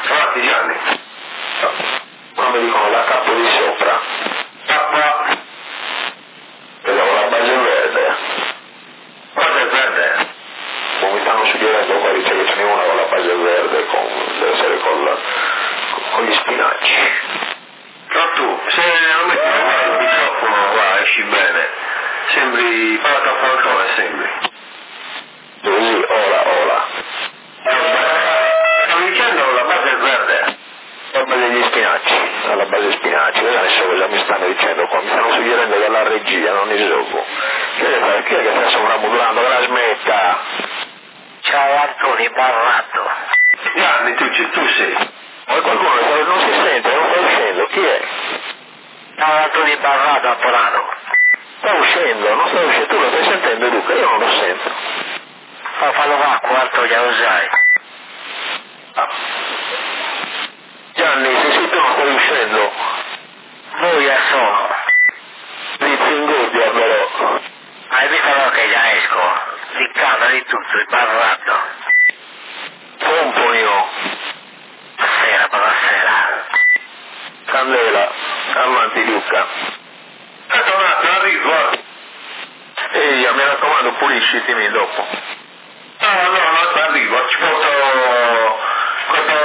Avanti Gianni. Ma mi dicono la capo di sopra. Cappa. Vedevo la base verde. Base verde. Mi stanno suggerendo qua, dice che ce n'è una con la base verde, deve essere con gli spinaci. Ma tu, se lo metti il microfono va, esci bene. Sembri parlato a Falcone, sembri. Così, ora. Stavo dicendo la base è verde. La base degli spinaci, alla base spinaci, adesso cosa mi stanno dicendo qua? Mi stanno suggerendo dalla regia, non il gioco. Chi è che sta sovramodulando? Che la smetta? Ciao Antonio Barrato. Gianni, tu sei. Ma qualcuno non si sente, non sta uscendo, chi è? Ciao Antonio Barrato a Polano. Sta uscendo, non sta uscendo, tu lo stai sentendo Luca, io non lo sento. Fallo acqua, Antonio, lo sai. Gianni, se tu non stai uscendo, Voi sono. di Zingudia però. Hai visto che già esco? Di canna di tutto, il Barrato. Pomponio, Buonasera. Candela, avanti Luca. Aspetta un attimo, arrivo. Ehi, mi raccomando, puliscitemi dopo. No, arrivo, ci porto questo,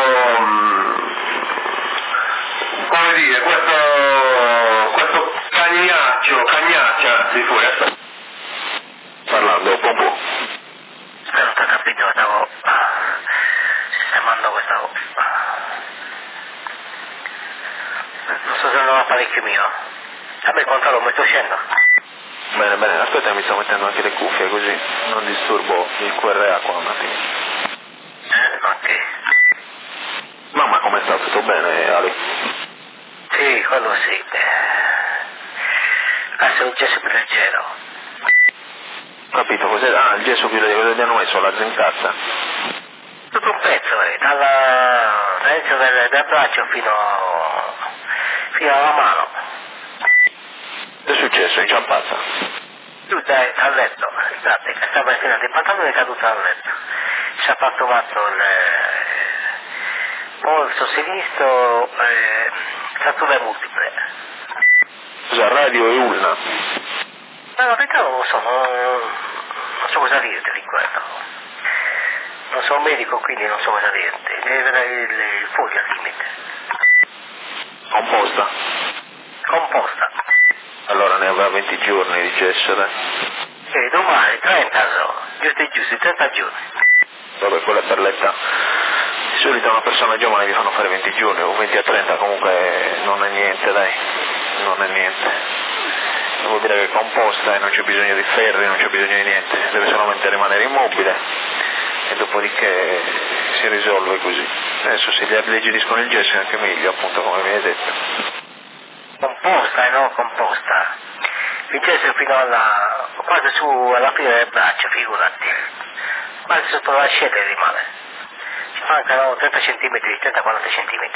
come dire, questo cagnaccia di fuori, aspetta. Parlando, Pompo. Non ti ho capito, stavo sistemando questa cosa. Non so se non va parecchio mio. Vabbè, controllo, mi sto uscendo. Bene, aspetta, mi sto mettendo anche le cuffie così non disturbo il QRA qua un attimo. Ok. Mamma, come sta? Tutto bene, Ale? Sì, quello sì. Adesso è un gesso più leggero. Capito, cos'è? Ah, il gesso più leggero, cosa gli hanno messo? La zencazza? Tutto un pezzo, dall'inizio del braccio fino alla mano. Che è successo? Inciampata? Tu dai a letto, scusate, che stava infilando il pantalone e è caduto a letto. Si è fatto matto il polso sinistro, fratture multiple. Scusa, radio e ulna. Ma la verità non lo so, non so cosa dirti di questo. Non sono medico, quindi non so cosa dirti. Devi vedere il foglio al limite. Composta? Composta. Allora ne aveva 20 giorni di gesso, dai. E domani 30 so, giusto, 30 giorni. Vabbè, quella è per l'età. Di solito a una persona giovane gli fanno fare 20 giorni o 20 a 30, comunque non è niente, dai. Non è niente. Vuol dire che è composta e non c'è bisogno di ferri, non c'è bisogno di niente. Deve solamente rimanere immobile e dopodiché si risolve così. Adesso se gli alleggeriscono il gesso è anche meglio, appunto, come mi hai detto. Composta e non composta. Il gesso fino quasi su alla fine del braccio, figurati. Quasi sotto la scena rimane. Ci mancano 30 cm, 30-40 cm.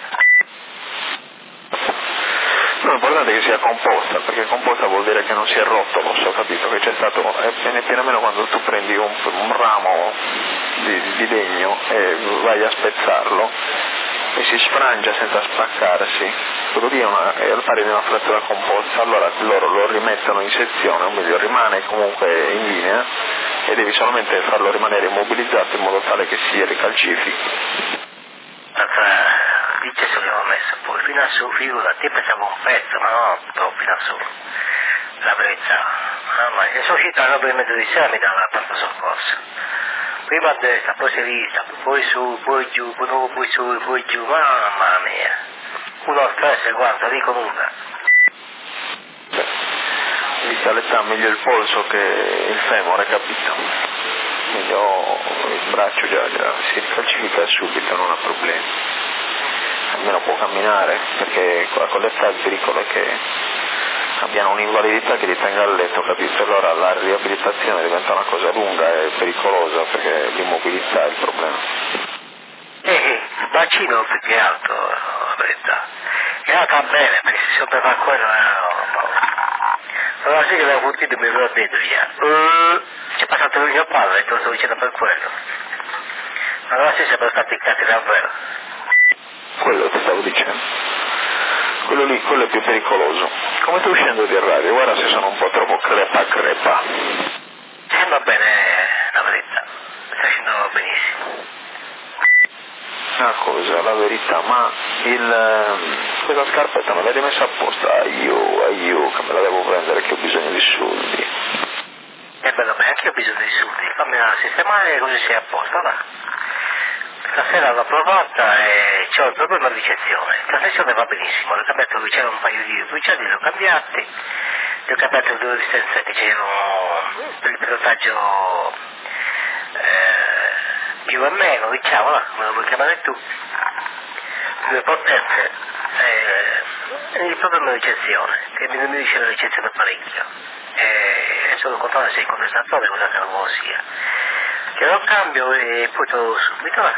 No, l'importante è che sia composta, perché composta vuol dire che non si è rotto l'osso, capito? Che c'è stato, è più o meno quando tu prendi un ramo di legno e vai a spezzarlo e si sfrangia senza spaccarsi, quello lì è al pari di una frattura composta, allora loro lo rimettono in sezione, o meglio rimane comunque in linea e devi solamente farlo rimanere immobilizzato in modo tale che si ricalcifichi. Il gesso che avevo messo poi fino a su, figurati, pensavo un pezzo, ma no, fino a su. La verità. Mamma mia, sono uscito alle 9 e mezza di sera mi dava la pronto soccorso. Prima a destra, poi a sinistra, poi su, poi giù, poi su, poi giù, mamma mia. Uno stress, guarda, dico nulla. Beh, vista l'età meglio il polso che il femore, capito? Meglio il braccio già si ricalcifica subito, non ha problemi. Almeno può camminare, perché con l'età il pericolo è che abbiano un'invalidità che li tenga a letto, capito? Allora la riabilitazione diventa una cosa lunga e pericolosa, perché l'immobilità è il problema. Il bacino più che altro, la verità. È andata bene, perché se sempre fa quello, allora sì che l'avevo sentito mi avevo detto già. C'è passato il mio padre e te lo sto dicendo per quello. Allora sì, siamo stati incazzi davvero. quello ti stavo dicendo. Quello lì, quello è più pericoloso. Come stai uscendo di radio? Guarda se sono un po' troppo crepa. Va bene, la verità. Stai scendendo benissimo. Una cosa, la verità, ma questa scarpetta me l'hai rimessa apposta? Io, che me la devo prendere, che ho bisogno di soldi. Bello, beh, anche io ho bisogno di soldi. Fammela sistemare così sei a posto, va. Stasera l'ho provata e c'ho il problema di ricezione. La sessione va benissimo, l'ho cambiato, c'era un paio di ufficiali, li ho cambiati, li ho cambiato due licenze che c'erano per il pilotaggio più e meno, diciamo, come lo vuoi chiamare tu, due potenze, il problema di ricezione, che mi diminuisce la ricezione parecchio, e sono controllo se il condensatore cosa che non sia. Che lo cambio e poi torno subito là.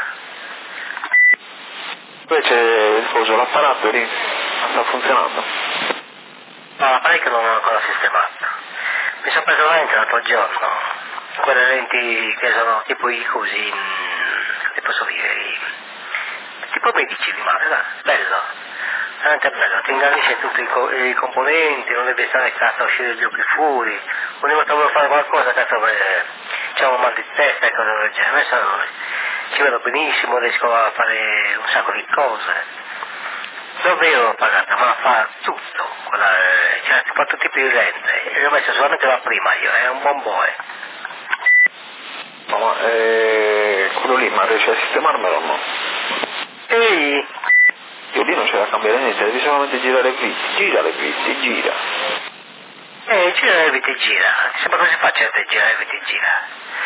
Invece il coso, l'apparato lì, sta funzionando? No, l'apparecchio non l'ho ancora sistemato. Mi sono preso la lente l'altro giorno, quelle lenti che sono tipo i cosi, che posso dire, tipo medici di mare, dai, bello, veramente bello, ti ingrandisce tutti i componenti, non devi stare cazzo a uscire gli occhi fuori, ogni volta volevo fare qualcosa, cazzo, c'è un mal di testa e cose del genere, adesso ci vedo benissimo, riesco a fare un sacco di cose. Davvero l'ho pagata, ma fa tutto, cioè fa tutti i tipi di lente, e ho messo solamente la prima io, è un bomboe. No, ma quello lì, ma riesci a sistemarmelo o no? Ehi! Io lì non c'è da cambiare niente, devi solamente girare le viti, gira le viti, gira. Gira le viti, gira, sembra così facile te girare le viti, gira.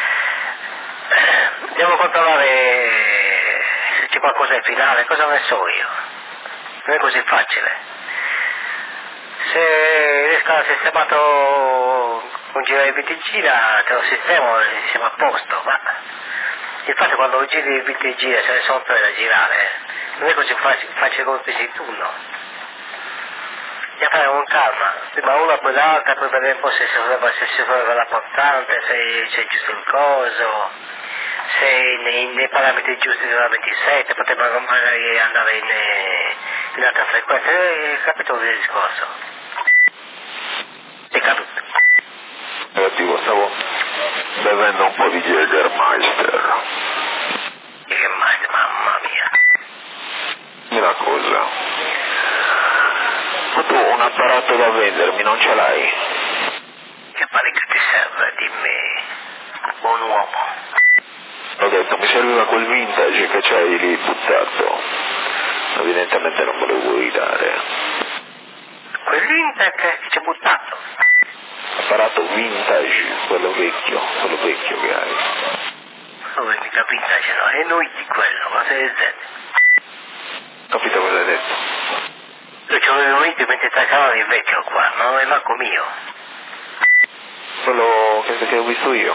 Devo controllare se c'è qualcosa in finale, cosa ne so io. Non è così facile. Se riesco a sistemato con girare viti gira, te lo sistemo e siamo a posto, ma infatti quando giri il viti gira ce ne sono tre da girare, non è così facile come pensi tu, no? Bisogna fare con calma, prima una poi l'altra, poi vedere un po' se si solleva la portante, se c'è giusto il coso, se nei parametri giusti della 27 potrebbero magari andare in altra frequenza, capito il discorso? È caduto. Dico, stavo bevendo un po' di Jägermeister. Jägermeister, mamma mia. Dimmi una cosa, ma tu un apparato da vendermi non ce l'hai? Che parecchio ti serve, dimmi, buon uomo. Ho detto, mi serviva quel vintage che c'hai lì buttato, evidentemente non me lo vuoi dare. Quel vintage che c'è buttato? Apparato vintage, quello vecchio che hai. Non è mica vintage, no, è noi di quello, ma se è Z. Capito cosa hai detto? Io ci avevo vinto mentre attaccavano il vecchio qua, non è manco mio. Quello che ho visto io.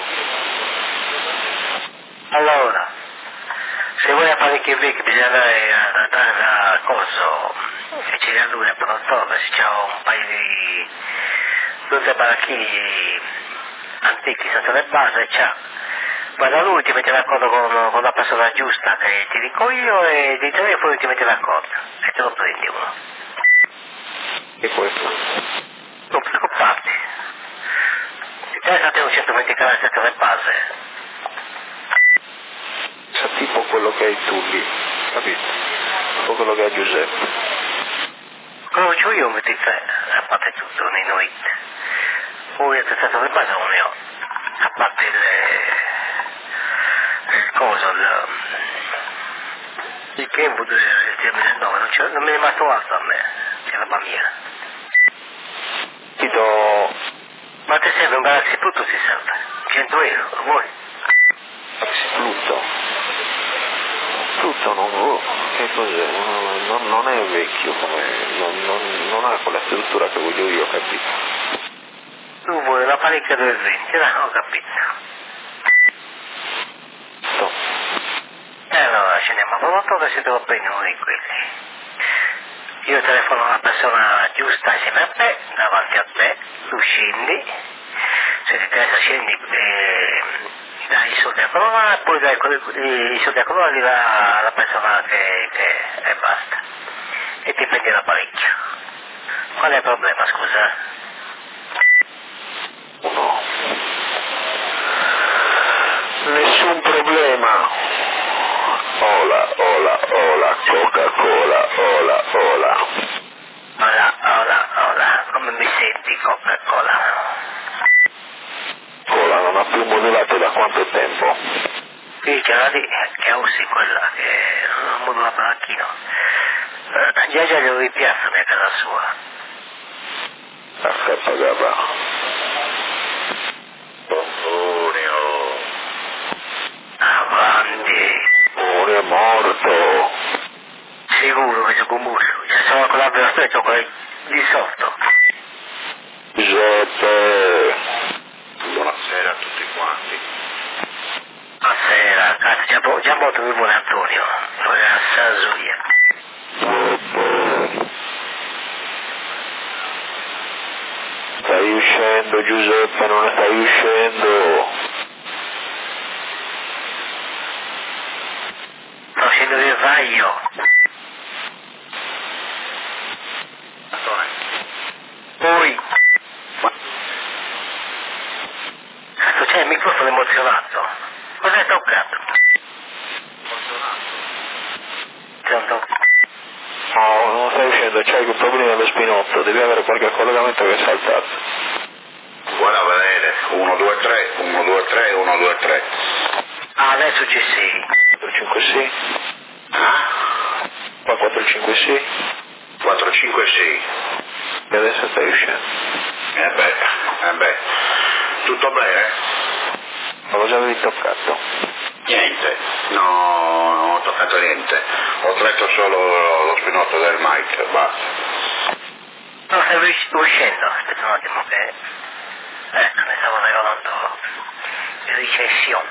Allora, se vuoi apparecchi vecchi bisogna andare a dare a coso, che c'è da lui a Prontobre, se c'è un paio di 2 baracchini antichi senza le base, c'ha. Vai da lui, ti metti d'accordo con la persona giusta che ti dico io e di telefono ti metti d'accordo e te lo prendi uno. E questo? Non preoccuparti. Ti interessa te un 120 canali senza le base? Sa tipo quello che hai tu lì, capito? O quello che ha Giuseppe. Quello che ho io un 23, a parte tutto, nei Noit. Poi attrezzato le base non ne ho, a parte il coso, il Kenwood del 2009, non mi è rimasto altro a me, che roba mia. Tito, Ma ti serve un Galaxy Pluto ti serve? 100 euro, lo vuoi? Pluto non, che cos'è? Non è vecchio come, non ha quella struttura che voglio io, capito? Tu vuoi la parecchia 220, no? Ho capito. No. Allora scendiamo a Prontobre se te lo prendi uno di quelli. Io telefono alla persona giusta insieme a te, davanti a te, tu scendi, se ti interessa scendi dai i soldi a colonna e poi dai i soldi a colonna li dà la persona che e basta. E ti prendi l'apparecchio. Qual è il problema, scusa? No. Nessun problema. Ola, Coca-Cola, ola. Ora, come mi senti, Coca-Cola? Cola non ha più modulato da quanto tempo? Sì, c'era lì, che usi quella, che non modula baracchino. Già gli avevi piazza a casa sua. H-Pagava. Pomponio. Avanti. È morto. Sicuro che c'è combusto. C'è solo con l'albero stretto, quello di sotto. Giuseppe. Buonasera a tutti quanti. Buonasera, cazzo, già molto mi vuole Antonio. Lo è a Sasuia. Stai uscendo, Giuseppe, non stai uscendo. Sto scendo del vaglio. Poi. Cazzo, c'è il microfono emozionato. Cos'hai toccato? No, non stai uscendo, c'hai quel problema allo spinotto, devi avere qualche collegamento che è saltato. Guarda a vedere, 1, 2, 3, 1, 2, 3, 1, 2, 3. Ah, adesso ci sei. 4, 5, sì. Ah? Qua 4, 5, sì. 4, 5, 6. E adesso stai uscendo. Beh. Tutto bene? Ma cosa avevi toccato? Niente, no, non ho toccato niente. Ho stretto solo lo spinotto del mic, basta. No, stai uscendo. Aspetta un attimo che... mi stavo regolando il recession.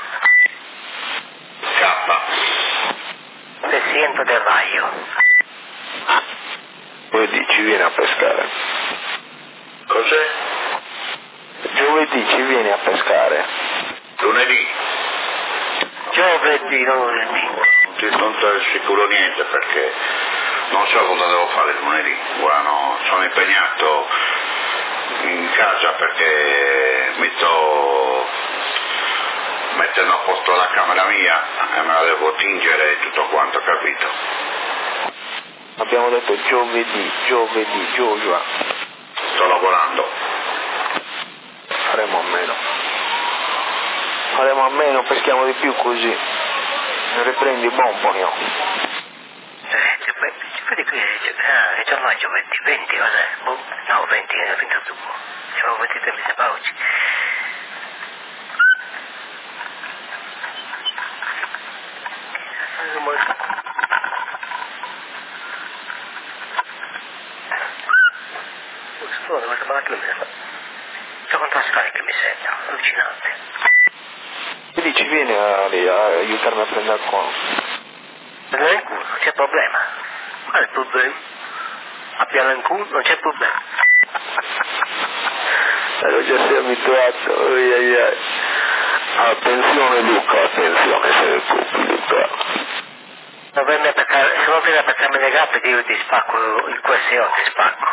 K. Presidente del vaglio. Giovedì ci viene a pescare. Cos'è? Giovedì ci viene a pescare. Lunedì. Giovedì, non lunedì. Non ti assicuro niente perché non so cosa devo fare lunedì. Guarda, no, sono impegnato in casa perché mi sto mettendo a posto la camera mia e me la devo tingere e tutto quanto, capito? Abbiamo detto giovedì, Giova. Sto lavorando. Faremo a meno, peschiamo di più così. Riprendi Bomponio. Vedi qui, che giorno è giovedì? 20, cos'è? No, 20, è finito tu. Siamo 23, mi sembra oggi. Scusa, questa macchina mi sembra... C'è quanto scarica mi sembra, allucinante. Quindi ci viene a aiutarmi a prendere qua. Prendere in culo, non c'è problema. Qual è il problema? A piano in culo non c'è problema. Già sei abituato, ai. Attenzione Luca, attenzione sei il pubblico. Se non viene a paccarmi le gambe che io ti spacco il QSO, ti spacco.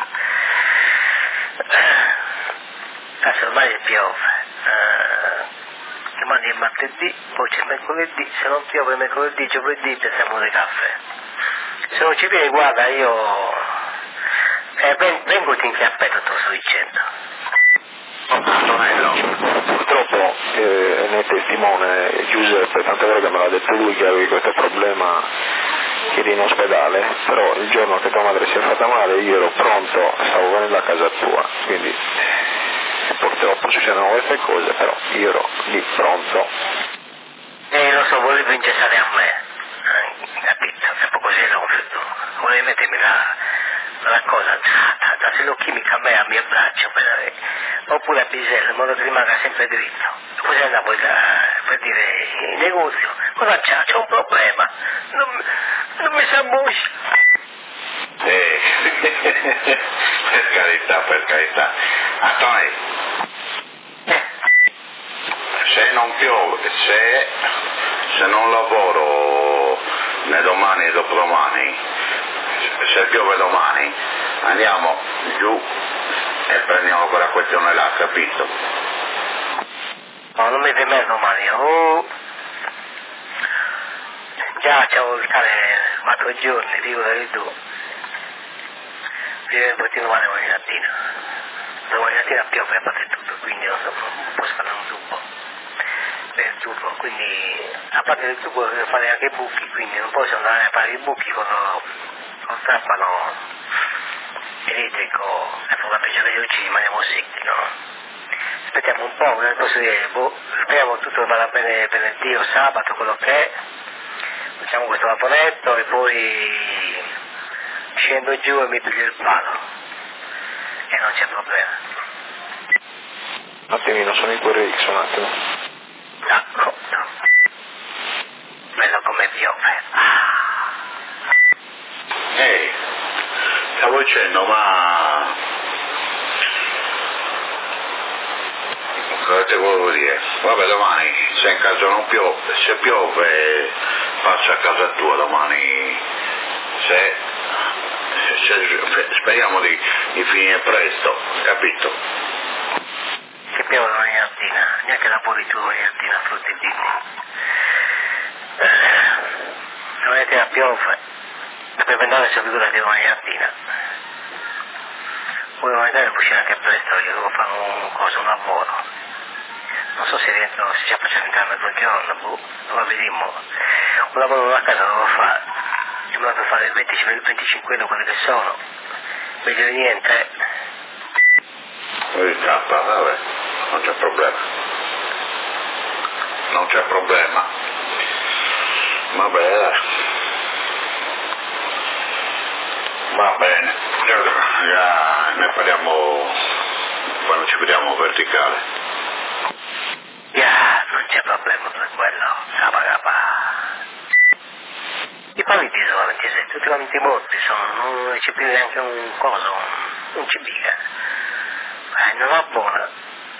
Cazzo, ormai piove. Domani è martedì, poi c'è mercoledì, se non piove mercoledì, giovedì pensiamo alle caffè. Se non ci vieni, guarda, io vengo in chiappetto, te lo sto dicendo. Antonello, purtroppo ne è testimone Giuseppe, tant'è vero che me l'ha detto lui che avevi questo problema, che eri in ospedale, però il giorno che tua madre si è fatta male io ero pronto, stavo venendo a casa tua, quindi purtroppo succedono queste cose, però io ero lì pronto. Lo so, volevo ingessare a me, capito? Che poco sei l'ho volevo mettermi la cosa, se lo chimica a me, al mio braccio, oppure a Bisella, in modo che rimanga sempre dritto. Così andavo per dire in negozio, cosa c'ha? C'è un problema, non mi sa moscia. Per carità. Antonio, se non piove, se non lavoro né domani né dopodomani, se piove domani, andiamo giù e prendiamo quella questione là, capito? No, non mi fermo domani, già c'avevo il cane 4 giorni, dico che tu, viene poi domani mattina. Domani mattina piove a parte tutto, quindi non posso fare un tubo per il tubo, quindi a parte il tubo devo fare anche i buchi, quindi non posso andare a fare i buchi con trapano elettrico e poi peggio che ci rimaniamo secchi, no? Aspettiamo un po', posso dire, speriamo tutto vada bene venerdì o sabato, quello che è, facciamo questo vaponetto e poi scendo giù e mi piglio il palo. E non c'è problema. Un attimino, sono in Corre X, un attimo. D'accordo. Bello come piove. Ehi, stavo dicendo, ma cosa ti volevo dire? Vabbè, domani, se in caso non piove, se piove passo a casa tua domani, speriamo di finire presto, capito? Che piove domani mattina, neanche la pulitura domani mattina, frutti di domani mattina piove, per andare a figura di domani mattina. Poi domani mattina devo uscire anche presto, io devo fare un lavoro. Non so se rientro, se ci faccio entrare a mezzogiorno, lo vedremo. Un lavoro a casa devo fare. Io mi vado a fare 25 euro quelli che sono. Meglio di niente. Vabbè, non c'è problema. Non c'è problema. Vabbè. Va bene. Ne parliamo quando ci vediamo verticale. Non c'è problema per quello. I paviti sono 26, tutti quanti morti sono, non c'è più neanche un coso, un cibica. Non va buona.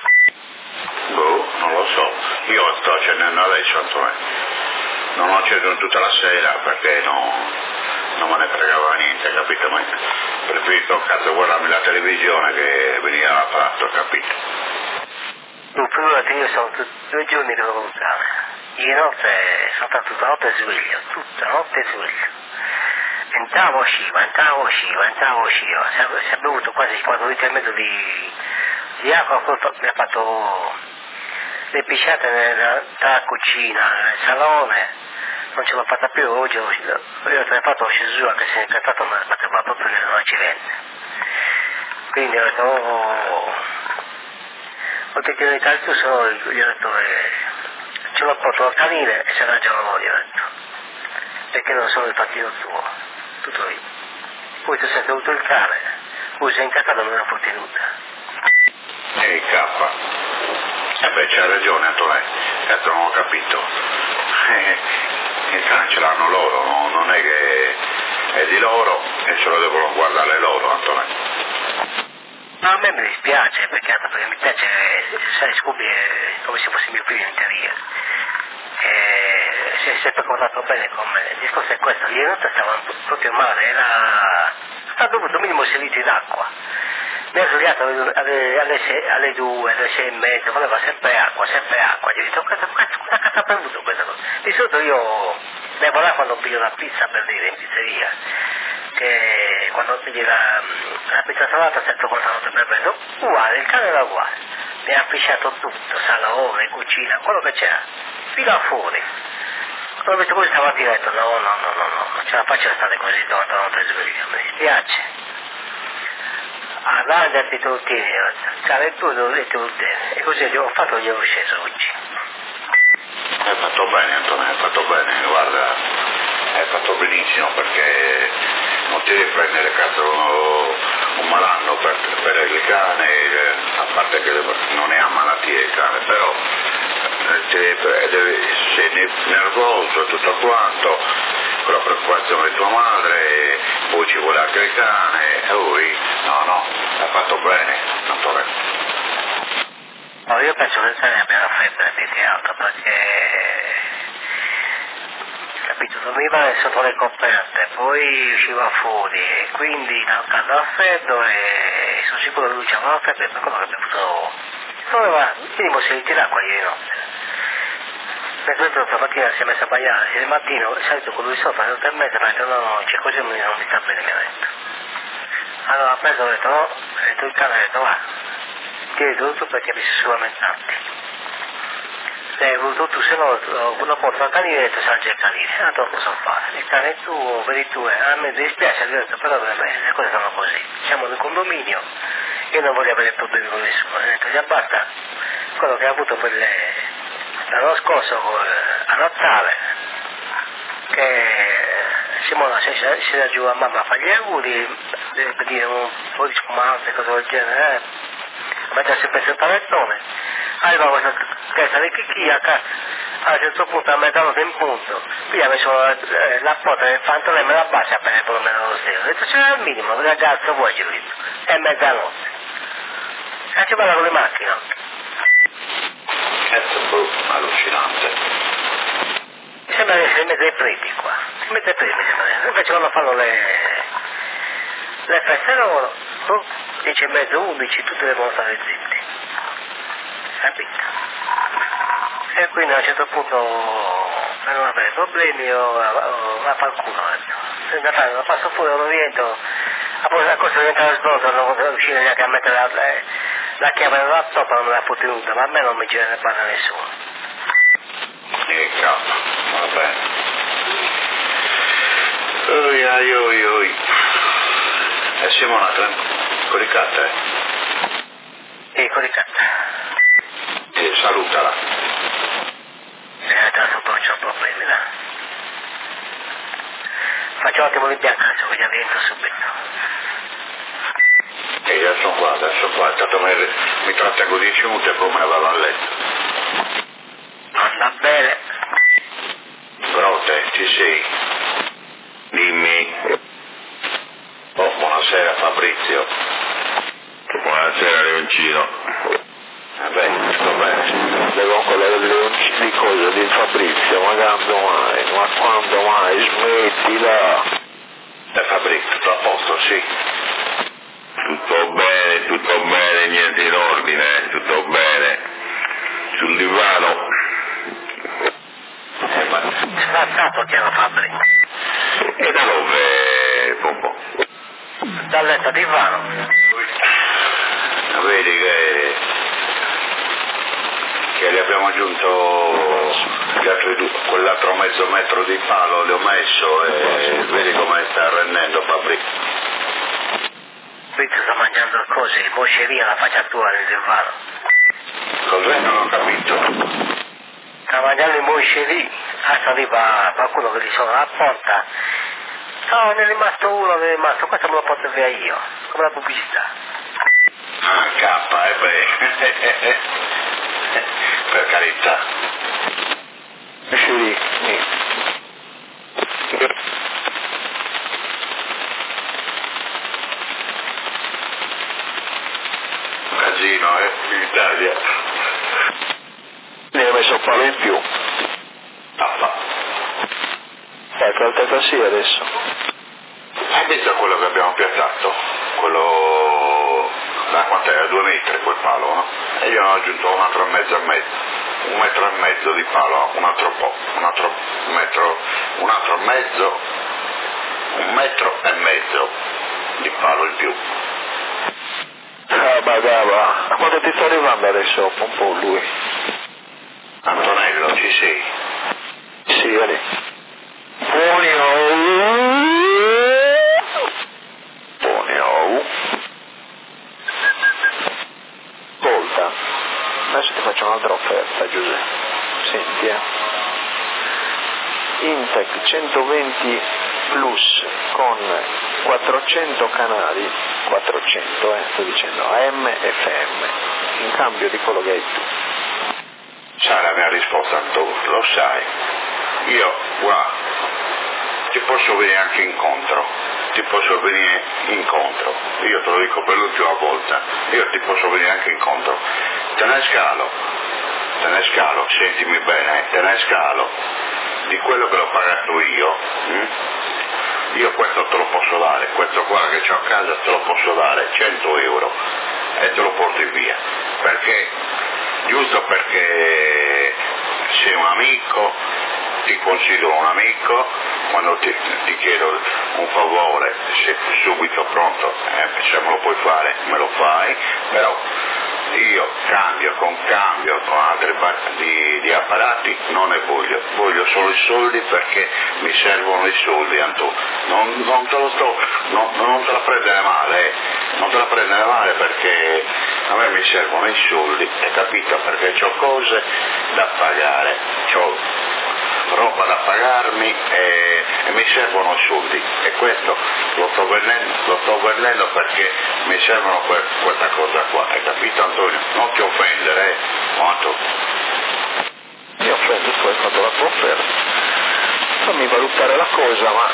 Non lo so. Io sto cenando adesso, Antonio. Non ho acceso tutta la sera perché non me ne fregava niente, capito? Ma preferito cazzo guardarmi la televisione che veniva a fatto, capito? Figurati, io sono 2 giorni che devo lontano. Ieri notte sono stato tutta la notte sveglio, tutta la notte sveglio. Entravo, uscivo. Si è bevuto quasi 4 litri e mezzo di acqua, mi ha fatto le pisciate nella cucina, nel salone, non ce l'ho fatta più oggi, io ho fatto Gesù anche se è incantato, ma sbatteva proprio nell'accidente. Quindi ho detto, ho detto in Italia tu sono, gli ho detto, ce l'ho portato al canile e se la già gli ho detto, perché non sono il partito tuo, tutto io. Poi tu sei avuto il cane, poi sei incantato e non me l'ho ottenuta. Ehi K, beh c'ha ragione Antonio, cazzo non ho capito, il cane ce l'hanno loro, non è che è di loro e se lo devono guardare loro Antonio. Ma a me mi dispiace perché mi piace, sai, Scooby è come se fosse mio figlio in teoria. Si è sempre comportato bene con me. Il discorso è questo, ieri notte stava proprio male, ha bevuto minimo 6 litri d'acqua. Mi ha svegliato alle 2, alle 6 e mezza, voleva sempre acqua. Gli ho detto, cosa cazzo ha bevuto questa cosa? Di solito io bevo l'acqua quando piglio la pizza per dire in pizzeria. Che quando pigli la pizza salata sento qualcosa per bene, uguale, il cane era uguale, mi ha pisciato tutto, salone, cucina, quello che c'era, fino a fuori. Quando ho visto così stamattina ho detto no, non ce la faccio a stare così tutta la notte sveglio, mi dispiace. Arrangiati tutti, cane tutto e tutte, e così ho fatto, io ho sceso oggi. Hai fatto bene Antonio, hai fatto bene, guarda, hai fatto benissimo perché non ti devi prendere cazzo un malanno per il cane, a parte che non ne ha malattie il cane, però sei nervoso e tutto quanto, con la preoccupazione di tua madre, poi ci vuole anche il cane, e lui, no, hai fatto bene, Antonio. No, io penso che ne abbia la febbre più che altro perché, capito, dormiva sotto le coperte, poi usciva fuori e quindi caldo al freddo e sono sicuro che lui c'aveva la febbre per quello che abbiamo avuto. Doveva minimo 6 litri d'acqua ieri notte. Mentre stamattina si è messa a bagnare, il mattino è salito con lui sopra alle 8:30 e ha detto no, c'è così non mi sta bene, mi ha detto. Allora ha preso e ha detto no, ha detto il cane, ha detto va, tieni tutto perché mi si sono lamentati. Se hai voluto tu, se no lo porto al canile e ha detto sa già il canile, allora cosa fare? Il cane è tuo, vedi tu, a me dispiace, gli ho detto però le cose sono così, siamo nel condominio, io non voglio avere problemi con nessuno, ha detto già basta quello che ha avuto per l'anno scorso a Natale, che Simona si era giù a mamma a fare gli auguri, deve dire un po' di spumante, cose del genere, a mettersi sempre sul panettone, arriva questa testa di chicchia, a un certo punto a mezzanotte in punto, qui ha messo la porta del pantalone e me la bassa per lo meno lo stesso, ho detto c'era il minimo, ragazzo vuoi ci ho detto, è mezzanotte, e ci parla con le macchine. Allucinante. Sembra che si mette i preti qua, si mette i preti, invece quando fanno le feste loro, 10:30, 11, tutti devono stare zitti, capito? E quindi a un certo punto per non avere problemi io va a far culo, non passo fuori, non rientro, a questo diventa la svolta, non riuscire neanche a mettere la chiave del laptop, non me l'ha potuta, ma a me non mi gira ne parla nessuno. Che cazzo, va bene. Oi. E Simona, coricata, Coricata. Salutala. Adesso poi c'ho problemi là. Faccio un attimo di bianco, adesso che già rientro subito. E adesso qua, tanto mi trattengo 10 minuti e poi me ne vado a letto. Anda bene. Brote, ci sei? Dimmi. Oh, buonasera Fabrizio. Buonasera Leoncino. Vabbè, sto bene. Devo ancora di cosa di Fabrizio, ma quando mai smettila? Fabrizio, tutto a posto, sì. Tutto bene, niente in ordine, tutto bene. Sul divano. Sfazzato chiama Fabri. E da dove, Pompo? Dal letto divano. Vedi che le abbiamo aggiunto quell'altro mezzo metro di palo, le ho messo e vedi come sta rendendo Fabrizio. Fabrizio sta mangiando cose, mosceria la faccia tua nel divano. Cos'è? Non ho capito. Sta mangiando i mosceria, arriva qualcuno che gli suona la porta. No, ne è rimasto uno, questo me lo porto via io, come la pubblicità. Ah, beh. Per carità. Sì. Casino, in Italia. Ne hai messo un palo in più. Alta sì adesso. Hai visto quello che abbiamo piazzato? Quello da quant'era? 2 metri quel palo, no? E io ho aggiunto 1,5 metri. 1,5 metri di palo, un altro metro, 1,5 metri di palo in più. Bagava. Quando ti sta arrivando adesso un po' lui? Antonello, ci sei? Sì, lì. Buonio. Ascolta, adesso ti faccio un'altra offerta, Giuseppe. Senti, Intec 120 Plus con 400 canali, 400 sto dicendo, AM e FM, in cambio di quello che hai tu. Sai la mia risposta, lo sai. Io, guarda, ti posso venire anche incontro, ti posso venire incontro, io te lo dico per l'ultima volta, io ti posso venire anche incontro, te ne scalo, sentimi bene, te ne scalo di quello che l'ho pagato io. Io questo te lo posso dare, questo qua che c'ho a casa te lo posso dare, 100 euro, e te lo porti via, giusto perché sei un amico, ti considero un amico, quando ti chiedo un favore sei subito pronto, se me lo puoi fare me lo fai, però io cambio con altri di apparati non ne voglio solo i soldi perché mi servono i soldi, Antonio. Non te la prendere male, perché a me mi servono i soldi, hai capito? Perché ho cose da pagare, ho roba da pagarmi e mi servono i soldi, e questo lo sto vendendo perché mi servono per questa cosa qua, hai capito, Antonio? Non ti offendere, Antonio. Mi offendo, tu hai fatto la tua offerta, fammi valutare la cosa, ma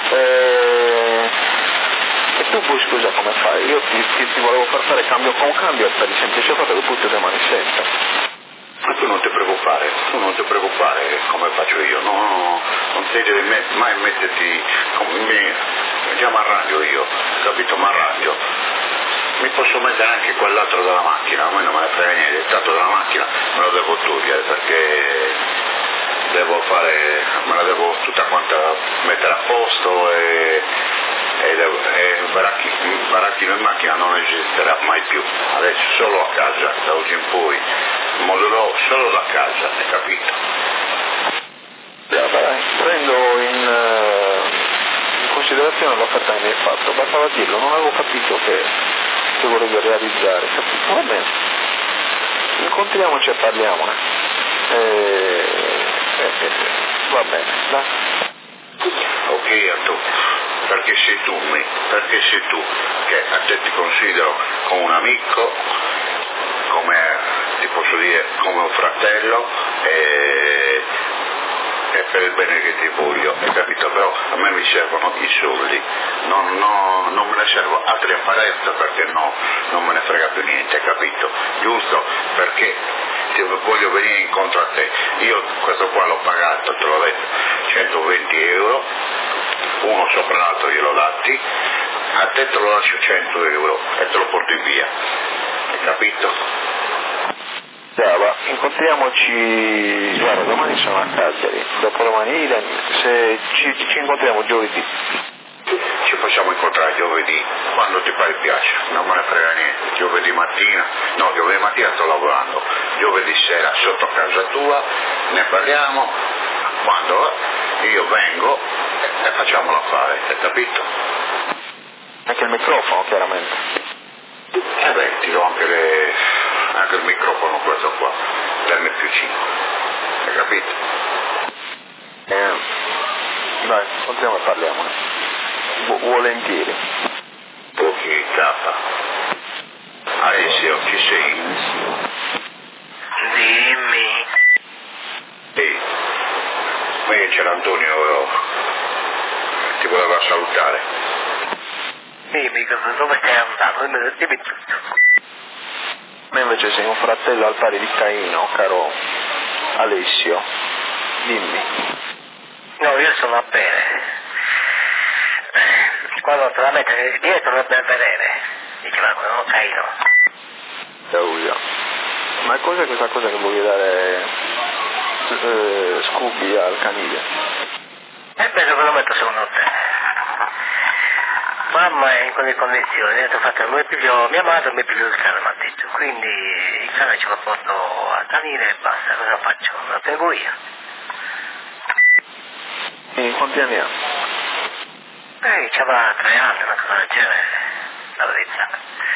e tu poi scusa come fai? Io ti volevo far fare cambio con cambio per il semplice fatto che poi tu domani senta. Ma tu non ti preoccupare come faccio io, non ti devi mai metterti come me, già mi arrangio io, capito? Mi arrangio. Mi posso mettere anche quell'altro della macchina, a me non me ne frega niente, il tanto della macchina me lo devo togliere perché me la devo tutta quanta mettere a posto e il baracchino in macchina non esisterà mai più, adesso solo a casa, da oggi in poi modulerò solo da casa, hai capito? Prendo in considerazione l'offerta che mi hai fatto, bastava dirlo, non avevo capito che volevo realizzare, capito? Va bene, incontriamoci e parliamone, va bene, dai. Ok, Antonio. Perché sei tu che a te ti considero come un amico, come ti posso dire come un fratello e per il bene che ti voglio, hai capito? Però a me mi servono i soldi, non me ne servono altri apparecchi perché non me ne frega più niente, hai capito? Giusto? Perché voglio venire incontro a te, io questo qua l'ho pagato, te l'ho detto, 120 euro, uno sopra l'altro glielo dati, a te te lo lascio 100 euro e te lo porti via, hai capito? Brava, incontriamoci, guarda, domani sono a Cagliari, dopodomani se ci incontriamo giovedì. Ci possiamo incontrare giovedì, quando ti pare piace, non me ne frega niente, giovedì mattina sto lavorando, giovedì sera sotto casa tua, ne parliamo, quando io vengo e facciamo l'affare, hai capito? Anche il microfono, chiaramente. Ti do anche il microfono questo qua, l'M+5, hai capito? Dai, incontriamo e parliamone. Volentieri. Ok, capa. Alessio, ci sei? Dimmi. Qui c'era Antonio, ti voleva salutare. Dimmi, dove stai andando? Dimmi tutto. Me invece sei un fratello al pari di Caino, caro Alessio. Dimmi. No, io sono a bene. Quando te la mette dietro non per vedere. Diceva, non Caino. Ma cos'è questa cosa che voglio dare Scooby al canile? Penso che lo metto secondo te. Mamma è in quelle condizioni, mia madre mi pigliò il cane, mi ha detto, quindi il cane ce lo porto al canile e basta, cosa faccio? Lo tengo io. E quanti anni ha? C'aveva 3 anni, una cosa del genere, la verità.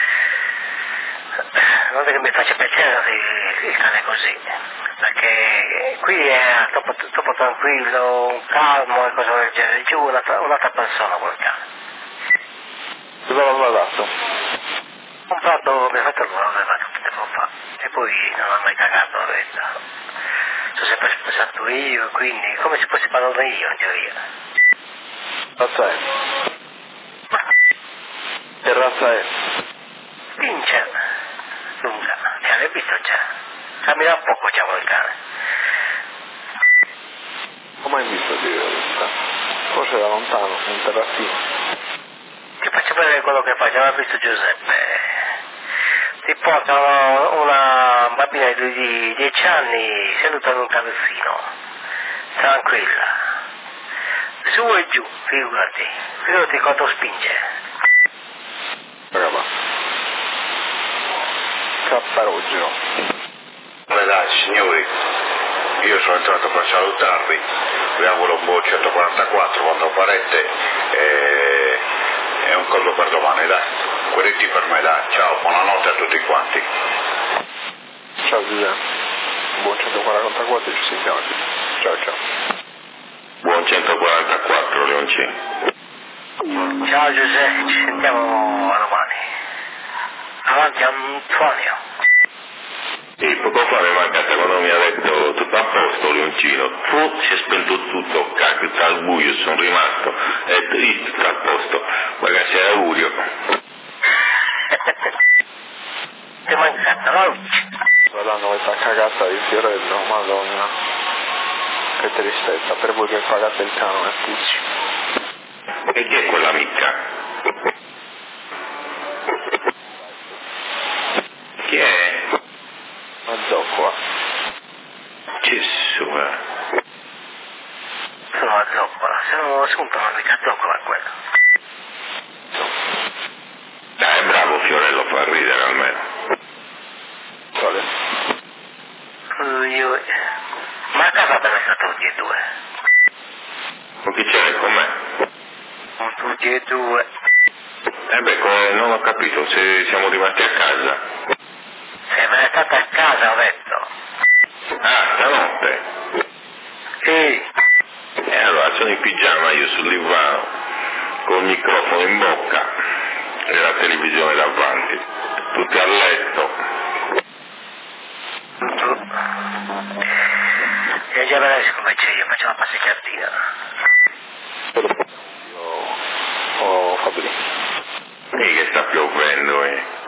Non è che mi faccia piacere il cane così, perché qui è troppo tranquillo, calmo e cose del genere, giù un'altra persona quel cane. Cosa l'aveva dato? Comprato, mi ha fatto tutto tempo fa, e poi non ha mai cagato la verità. Sono sempre sposato io, quindi come se fossi parlato io in teoria. Lo sai? razza è? Pince, lunga, ti hai visto già? Cammina un poco già quel cane. Come hai visto dire questa? Forse da lontano, un terrazzino. Ti faccio vedere quello che fa, già l'ha visto Giuseppe. Ti portano una bambina di 10 anni seduta in un carrozzino, tranquilla. Su e giù, figurati quanto spinge. Brava. Capparogio. Dai signori, io sono entrato per salutarvi, vi auguro un buon 144 quando farete e un collo per domani, dai. Quelletti per me, dai. Ciao, buonanotte a tutti quanti. Ciao Giuseppe. Buon 144, ci sentiamo. Ciao ciao. Buon 144 Leoncino. Ciao Giuseppe, ci sentiamo domani. Avanti Antonio. E poco fa mi mancata quando mi ha detto tutto a posto Leoncino, tu si è spento tutto, cacchio, sta al buio, sono rimasto, e tutto a posto, magari sei augurio. Ti è mancata la luce. Sto dando questa cagata di Fiorello, madonna. Che tristezza, per voi che pagate il canone, Pucci. E chi è quell'amica? Chi è? Ma zoccola. Gesù, Sono a zoccola, se non lo assunto non mica zoccola quella. Dai, bravo Fiorello, fa ridere almeno. Quale? Ma a casa dove sono tutti e due? Con chi c'è con me? Sono tutti e due. Non ho capito, se siamo rimasti a casa. Se me ne state a casa, ho detto. Ah, stanotte. Sì. E allora sono in pigiama io sul divano, col microfono in bocca e la televisione davanti, tutti a letto. E già me ne esco invece io, faccio una passeggiatina. Oh, Fabri. E che sta piovendo,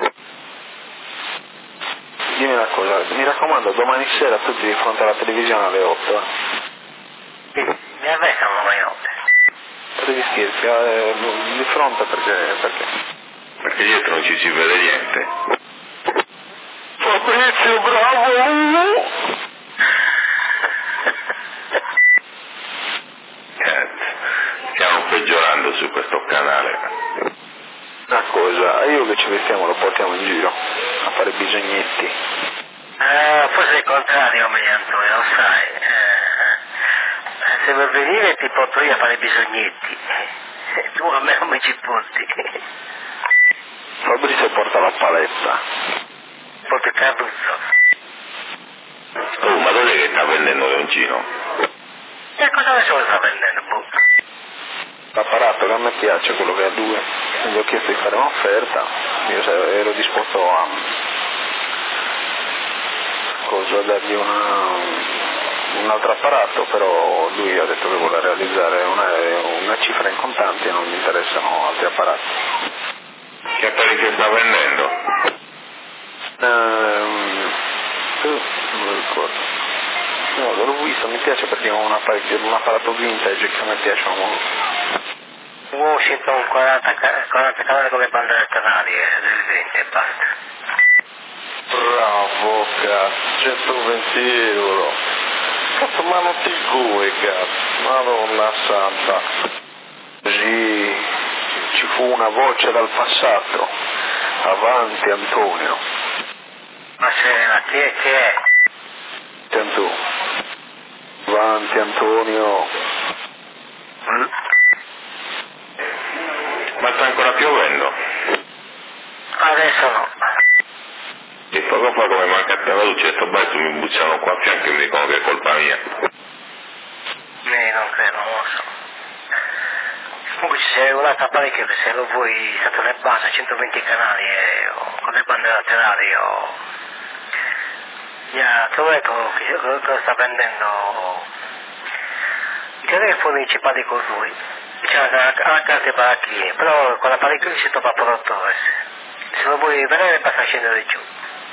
Dimmi una cosa, mi raccomando, domani sera tu devi di fronte alla televisione alle 8. Sì, mi avvesano domani notte. Devi scherzi, di fronte perché? Perché dietro non ci si vede niente. Fabrizio, bravo! Stiamo peggiorando su questo canale. Una cosa, io che ci vestiamo lo portiamo in giro a fare bisognetti. Forse il contrario, meglio Antonio, lo sai. Se vuoi venire ti porto io a fare bisognetti. Tu a me non mi ci porti. Fabrizio porta la paletta. Porto il carruzzo. Oh, ma dov'è che sta vendendo Leoncino? E cosa ne so che sta vendendo, boh? L'apparato che a me piace, quello che ha 2. Gli ho chiesto di fare un'offerta, io ero disposto a dargli un altro apparato, però lui ha detto che vuole realizzare una cifra in contanti e non gli interessano altri apparati. Che apparecchio sta vendendo? Non lo ricordo. No, l'ho visto, mi piace perché è un apparato vintage che a me piace molto. Washington 40 canali come banda laterali, 20 e basta. Bravo, cazzo, 120 euro. Cazzo, ma non ti vuoi, cazzo, madonna santa. Così ci fu una voce dal passato. Avanti, Antonio. Ma se chi è? Senti, avanti, Antonio. Ma sta ancora piovendo? Adesso no. E poco fa come mancata la luce, sto basso mi bucciano qua a fianco e mi dicono che è colpa mia. Non credo, non lo so. Comunque ci sei regolato parecchio che se lo vuoi stato nel base 120 canali con le bande laterali ti ho detto che sta vendendo i telefoni cipati con lui. c'è anche baracchini, però con l'apparecchio si trova pronto. Se lo vuoi vedere basta scendere giù.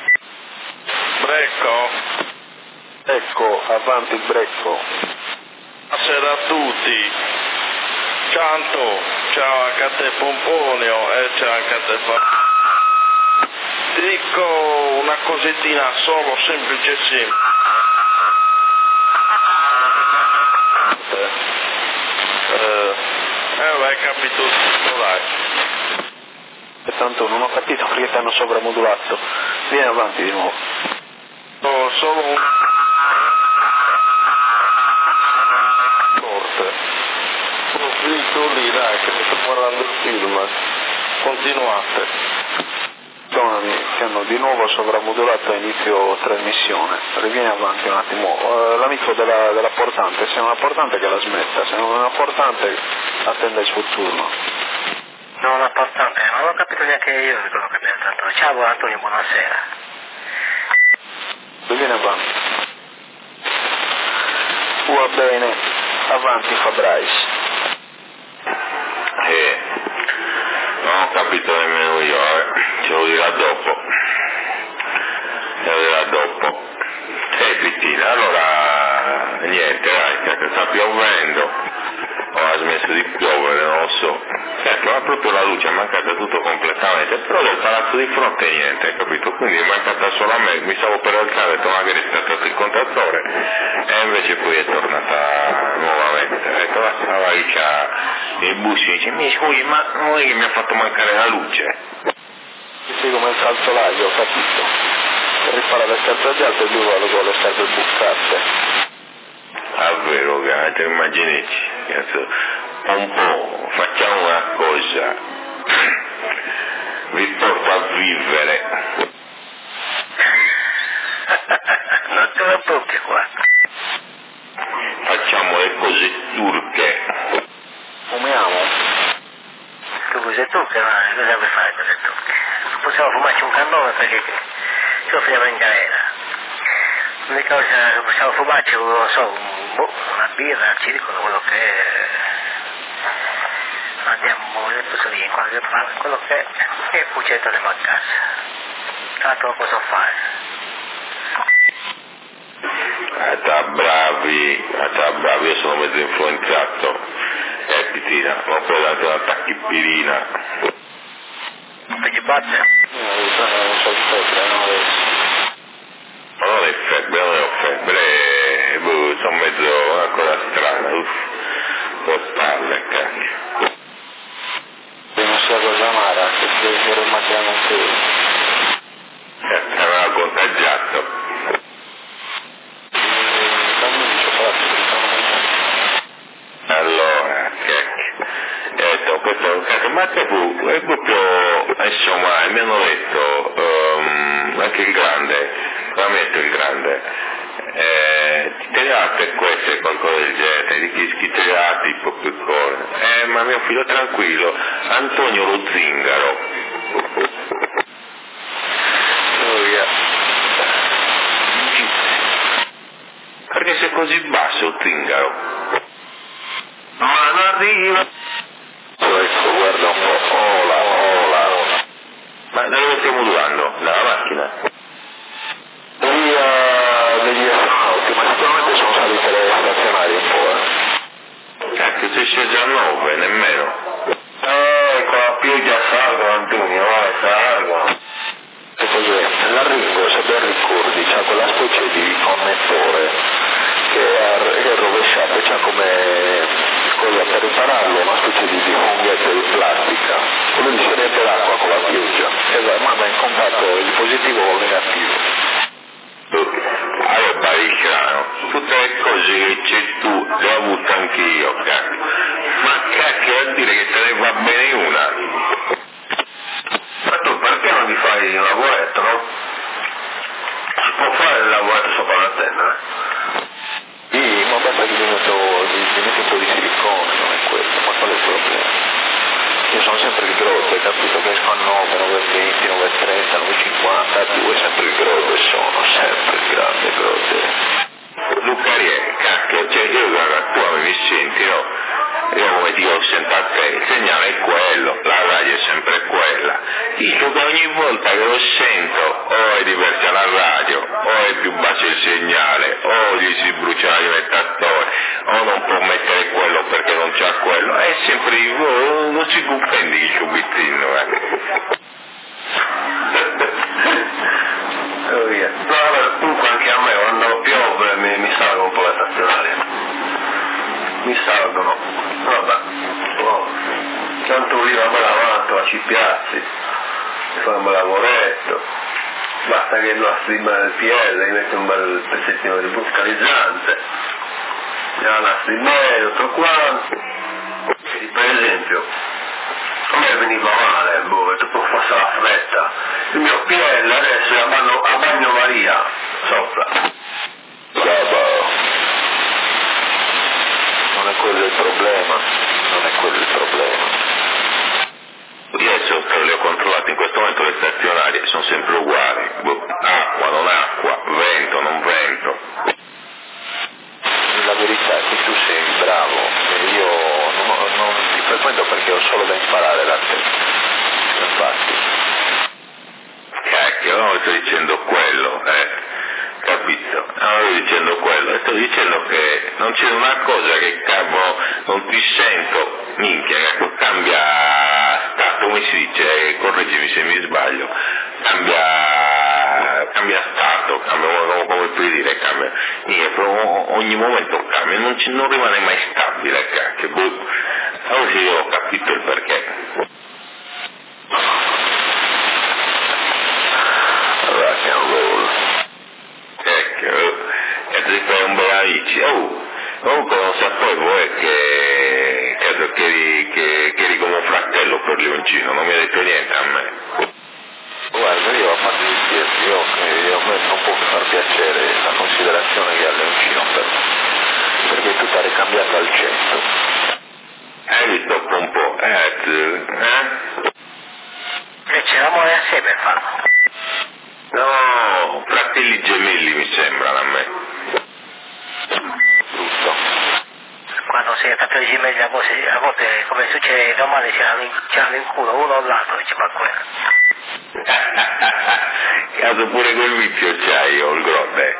Brecco. Ecco, avanti il Brecco. Buonasera a tutti. Ciao, ciao anche a te Pomponio e ciao anche a te Ti dico una cosettina solo, semplice. Hai capito tutto, dai. E tanto non ho capito perché ti hanno sovramodulato. Vieni avanti di nuovo. Solo un... Forte. Ho finito lì, dai, che mi sto guardando il film. Continuate. Perdonami, ti hanno di nuovo sovramodulato a inizio trasmissione. Rivieni avanti un attimo. L'amico della portante, se è una portante che la smetta, se non è una portante attenda il suo turno. Non una portante, non ho capito neanche io di quello che mi ha detto. Ciao Antonio, buonasera. Vieni avanti. Va bene, avanti Fabrais. Non ho capito nemmeno io, ce lo dirà dopo. Cristina, allora niente, dai, sta piovendo, ha smesso di piovere, non lo so. Ma proprio la luce è mancata tutto completamente, però del palazzo di fronte niente, capito? Quindi è mancata solo a me, mi stavo per alzare, ho detto magari è stato il contatore, e invece poi è tornata nuovamente. Ho detto, va lì c'ha il bus e dice, mi scusi, ma non è che mi ha fatto mancare la luce? Sì, come il calzolaio, ho capito. Ripara le scarpe alte e lui vuole le scarpe bucate. Davvero, te lo immagini? Un po', facciamo una cosa, vi porto a vivere. Non te lo tocchi qua. Facciamo le cose turche. Fumiamo. Tu cose turche, ma cosa vuoi fare cose turche? Possiamo fumarci un cannone perché ci offriamo in galera. L'unica cosa che possiamo fumarci, non lo so, una birra, ci dicono quello che è. Andiamo lì in qualche parte, quello che è, e poi ci torniamo a casa. Tanto lo posso fare. Bravi, io sono mezzo influenzato. Pittina, ma poi date una tachipirina. Perché batte? Non so il febbre, no adesso. Ma non è febbre, non ho febbre, sono mezzo una cosa strana, ho spalle, cacchio. Non sia cosa amara, che ero immaginando un te. Mi aveva contagiato. Allora, cacchio. Questo, ma te è proprio, insomma, mi hanno detto, anche il grande, veramente il grande, Tiriate questo e qualcosa del genere, di chi tirati proprio cose. Ma mio figlio tranquillo, Antonio lo zingaro. Perché sei così basso zingaro? Ma non arriva. Ecco, guarda un po', ola. Ma da dove stiamo durando? Dalla macchina? Via degli astronauti, ma sicuramente sono salite le stazionarie un po', Cacchio, si scende a 9, nemmeno. Con la pioggia salgo, Antonio, salgo. E cos'è? L'arrivo, se ben ricordi, c'ha quella specie di connettore che è rovesciato, c'ha come cosa per ripararlo, una specie di funghetto di plastica, quello di serete l'acqua con la pioggia, e manda in contatto il positivo con il negativo. Allora, Barisciano, tutte le cose che c'è tu le ho avute anch'io, cacchio. Ma cacchio, vuol dire che te ne va bene una. Ma tu perché non ti fai un lavoretto, no? Si può fare il lavoretto sopra la terra? Sì, ma basta che diventi un po' di silicone, non è questo, ma qual è il problema? Io sono sempre il grotto, hai capito che esco a 9, 9:20, 9:30, 9:50, 2, sempre il grotto e sono sempre il grande grotto. Lucarie, cacchio, cioè io guarda, tu mi senti, no? Io come dico sempre a te, il segnale è quello, la radio è sempre quella. Dico che ogni volta che lo sento o è diversa la radio, o è più basso il segnale, o gli si brucia l'alimentatore, o non può mettere quello perché non c'ha quello, è sempre non si comprende il ciubittino. No, comunque anche a me quando piove mi salgo un po' le stazionarie. Mi salgono. Vabbè. Tanto io me la ci piazzi, mi fa un bel lavoretto. Basta che lo asprima il PL, gli metti un bel pezzettino di buscalizzante, la nastri bene, tutto quanto. Per esempio, a me veniva male, tu fosse la fretta. Il mio PL adesso è a bagnomaria sopra. Non è quello il problema, non è quello il problema. Io adesso le ho controllate, in questo momento le stazionarie sono sempre uguali, acqua, non acqua, vento, non vento. La verità è che tu sei bravo, io non ti frequento perché ho solo da imparare da te, infatti. Cacchio, non sto dicendo quello, capito? Non sto dicendo quello, sto dicendo che non c'è una cosa che non ti sento, minchia, che cambia stato, come si dice, correggimi se mi sbaglio, cambia stato, come puoi dire, cambia, ogni momento cambia, non rimane mai stabile, cacchio, allora sì, io ho capito il perché. Rock and roll. Ecco, e ti fai un bel amici. Comunque non sapevo che eri come un fratello per Leoncino, non mi hai detto niente a me. Guarda, io a parte di dirti, a me non può far piacere la considerazione che ha Leoncino per me, perché tu t'hai ricambiato al 100. Hai visto un po', E c'è l'amore assieme fanno. No, fratelli gemelli mi sembrano a me. Brutto. Quando si è fratelli gemelli a volte come succede normale c'hanno in culo uno o l'altro, dice ma quello. Caso pure quel vizio c'hai, o il grande.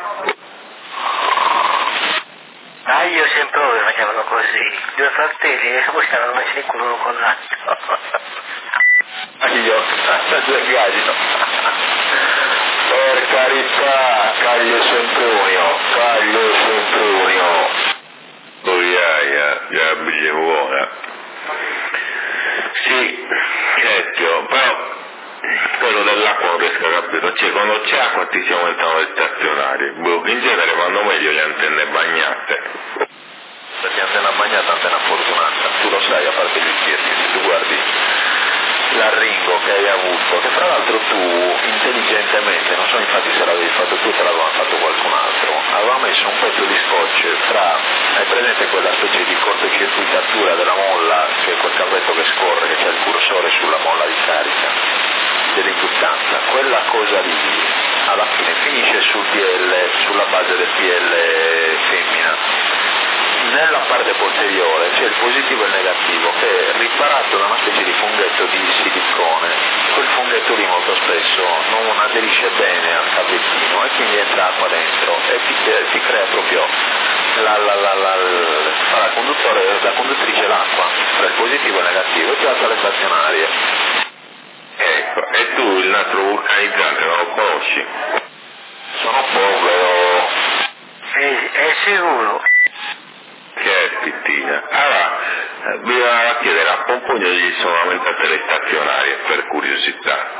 Ah, io sempre loro facevano così, due fratelli e poi stavano messi in culo uno con l'altro. Io, due gallino. Per carità, caglio sempre unio. Ya biglie buona. Sì, certo, però quello dell'acqua non riesco a capire, cioè quando c'è acqua ti si aumentano le stazionarie, in genere vanno meglio le antenne bagnate. Perché antenna bagnata, antenna fortunata, tu lo sai, a parte gli scherzi, se tu guardi l'arringo che hai avuto, che fra l'altro tu intelligentemente, non so infatti se l'avevi fatto tu o te l'aveva fatto qualcun altro, aveva messo un pezzo di scotch hai presente quella specie di cortocircuitatura della molla, che è quel cavetto che scorre, che c'è il cursore sulla molla di carica dell'induttanza, quella cosa lì alla fine finisce sulla base del PL femmina. Nella parte posteriore c'è il positivo e il negativo che è riparato da una specie di funghetto di silicone. Quel funghetto lì molto spesso non aderisce bene al cavettino e quindi entra acqua dentro e ti crea proprio fa la conduttrice l'acqua tra il positivo e il negativo e ti alza le stazionarie. Ecco, e tu il nastro vulcanizzante non lo conosci? Sono povero. È sicuro. Che è pittina. Allora, bisogna chiedere a Pompogno gli sono aumentate le stazionarie per curiosità.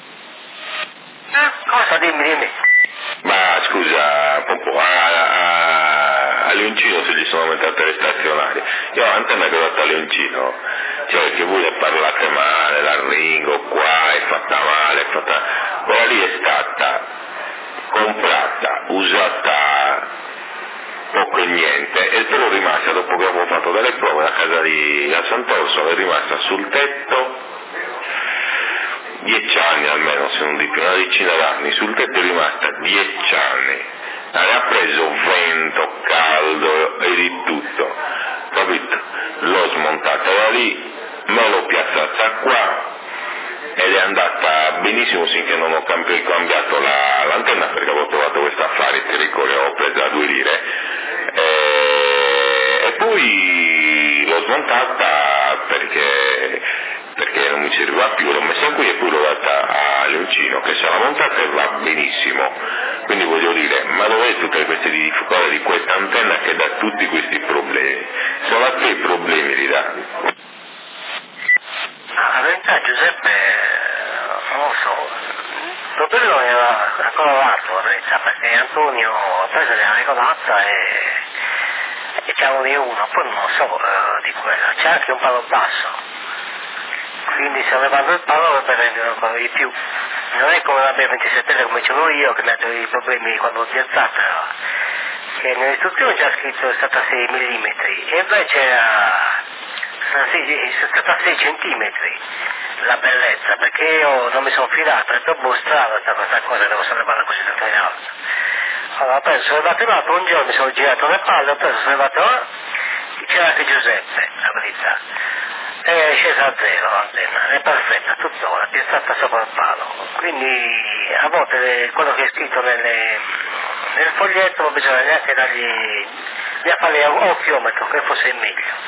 Cosa? Dimmi. Ma scusa, Pompogno, a Leoncino se gli sono aumentate le stazionarie. Io l'antenna che ho dato a Leoncino, cioè che voi le parlate male, l'arringo qua è fatta male, quella lì è stata comprata, usata poco e niente, e però è rimasta, dopo che avevo fatto delle prove a casa a Sant'Orso, è rimasta sul tetto 10 anni almeno, se non di più, una decina d'anni, sul tetto è rimasta 10 anni, ha preso vento, caldo e di tutto, capito? L'ho smontata, poi l'ho smontata perché non mi serviva più, l'ho messa qui e poi l'ho data a Leoncino che se l'ha montata e va benissimo, quindi voglio dire, ma dov'è tutte queste difficoltà di questa antenna che dà tutti questi problemi? Solo a te i problemi li dà. La verità Giuseppe, non lo so, il problema non era ancora l'altro, la verità, perché Antonio ha preso la regolata e c'era uno, poi non lo so di quello, c'è anche un palo basso. Quindi se levando il palo dovrebbe rendere ancora di più. Non è come la B27 come dicevo io che mi ha dato i problemi quando l'ho piazzata, che nell'istruzione c'era scritto è stata 6 mm e invece è stata 6 cm la bellezza, perché io non mi sono fidato, è troppo strana questa cosa, devo sollevare così tanto in alto. Allora ho sono levato in alto, un giorno mi sono girato le palle, ho preso, sono levato là, c'era anche Giuseppe, la verità. È scesa a zero l'antenna, è perfetta, tuttora, piazzata sopra il palo. Quindi a volte quello che è scritto nel foglietto non bisogna neanche dargli a fare un chilometro, che fosse meglio.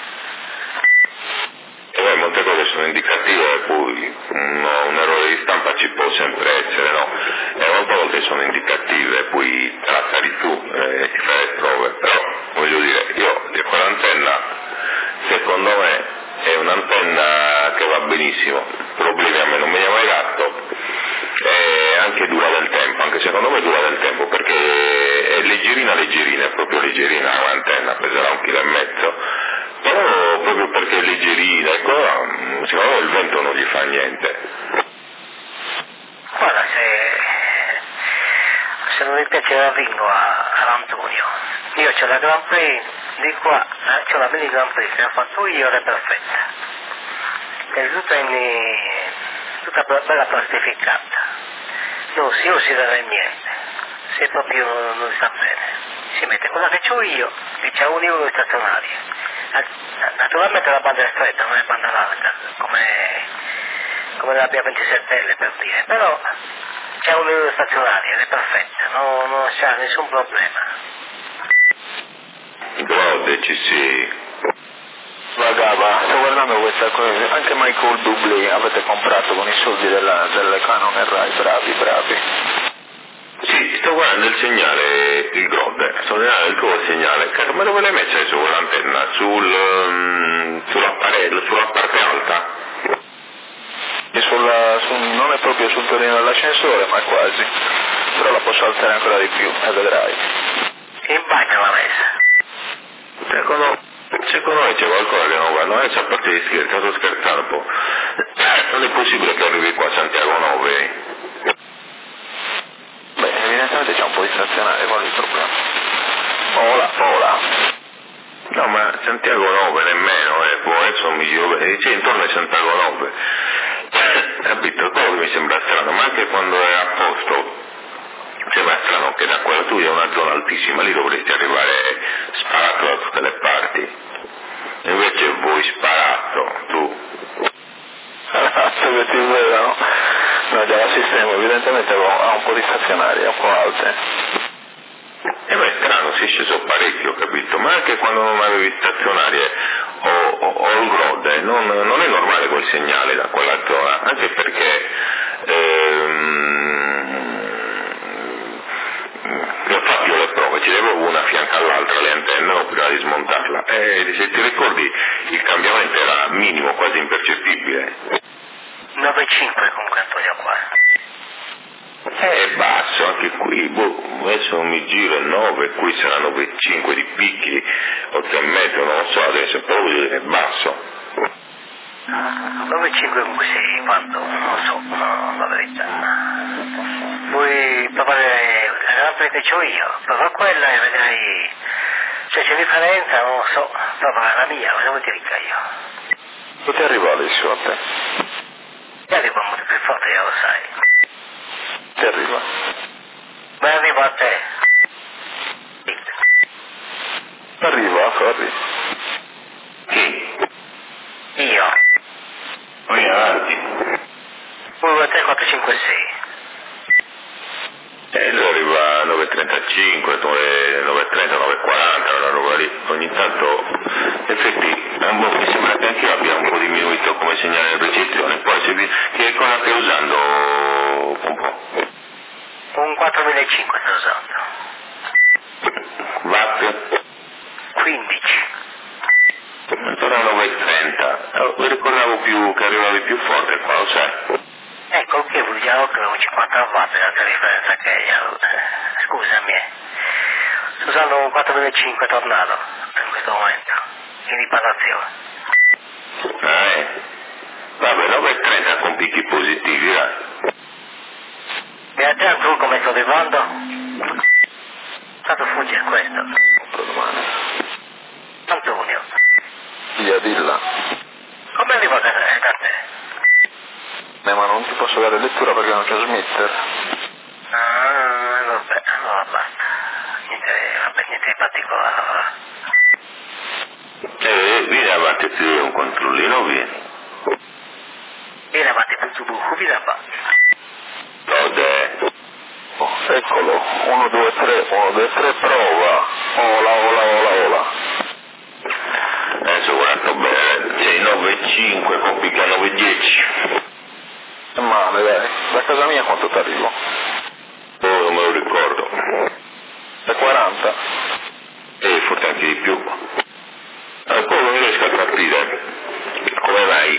E molte cose sono indicative e poi un errore di stampa ci può sempre essere, no? E molte volte sono indicative, poi trattali tu e ti fai le prove, però voglio dire, io di quell'antenna, secondo me, è un'antenna che va benissimo, problemi a me non me ne ha mai dato, e anche dura del tempo, anche secondo me dura del tempo, perché è leggerina, è proprio leggerina l'antenna, peserà 1,5 kg, però proprio perché è leggerina, ecco, secondo me il vento non gli fa niente. Guarda, se non mi piace la Ringo all'Antonio, io c'ho la Grand Prix di qua, c'ho la mini Grand Prix che ho fatto io ed è perfetta, è tutta bella plastificata, non si usa niente, se proprio non sta bene, si mette quella che c'ho io, che c'è un unico stazionario. Naturalmente la banda è stretta, non è banda larga, come la B27L per dire, però c'è un unico stazionario ed è perfetta, non c'è nessun problema. Brode, ci sì. Vagava, sto guardando questa cosa, anche Michael Bublé avete comprato con i soldi delle Canon e Rai, bravi. Sì, sto guardando il segnale, il GROD, sto guardando il tuo segnale, ma dove l'hai messa adesso con l'antenna? Sulla parte alta? E non è proprio sul torino dell'ascensore, ma quasi, però la posso alzare ancora di più, e vedrai. In bagno l'ha messa. Secondo me c'è qualcosa che non va, no? Adesso a parte di scherzare, sto scherzando un po', non è possibile che arrivi qua a Santiago 9? Beh, evidentemente c'è un po' di stazionario, qual è il problema? Ola. No, ma Santiago 9 nemmeno, poi adesso mi giro bene, c'è intorno a Santiago 9, capito? Quello che mi sembra strano, ma anche quando è a posto, sembra strano che da quella tua è una zona altissima, lì dovresti arrivare sparato da tutte le parti, invece voi sparato, tu. Che ti vedo, no, già la sistema, evidentemente ha un po' di stazionarie, un po' alte. E beh, strano, si è sceso parecchio, capito? Ma anche quando non avevi stazionarie o il GROD, non è normale quel segnale da quella zona, anche perché ho fatto io le prove, ci avevo una a fianco all'altra le antenne, no, prima di smontarla, e se ti ricordi il cambiamento era minimo, quasi impercettibile. 9,5 comunque Antonio qua. È basso anche qui, adesso non mi giro 9, qui sarà 9,5 di picchi, 8,5, non lo so adesso, però voglio dire è basso. 9,5 comunque sì, quanto? Non lo so, no, la verità. Vuoi provare la lampada che c'ho io? Prova quella e vedrai se c'è differenza, non lo so, prova la mia, devo dire che io. Dove ti arriva adesso a te? Ti arriva molto più forte, lo sai. Ti arriva? Ma arrivo a te. Arriva, corri. Chi? Io. Vai avanti. 1, 3, 4, 5, 6. Lui arriva a 9,35, 9,30, 9,40, una roba lì. poi ogni tanto, in effetti, mi sembra che anche io abbia un po' diminuito come segnale di ricezione, poi che cosa stai usando un po'? Un 4500 sto usando. Watt? 15. Ancora 9,30. Mi ricordavo più che arrivavi più forte qua, lo sai? Ecco, che vogliamo che avevo 50 watt, la differenza che io. Scusami. Sto usando un 4500 tornato in questo momento, in riparazione. Vabbè, 9,30 con picchi positivi, dai. E a te tu come sto arrivando? Stato fugge questo. Domani. Antonio. Via Dilla. Come arrivo da te? Ma non ti posso dare lettura perché non c'è Smitter. Vabbè, allora basta. Niente di particolare. Vieni avanti, ti do un controllino, vieni. Vieni avanti per il tuo buco, vieni avanti. Eccolo, 1, 2, 3, 1, 2, 3, prova. Ola. Adesso guarda bene, sei 9,5 con picca 9,10. È male, dai. Da casa mia quanto ti arrivo? Oh, non me lo ricordo. Da 40? Forse anche di più. Poi non riesco a capire come mai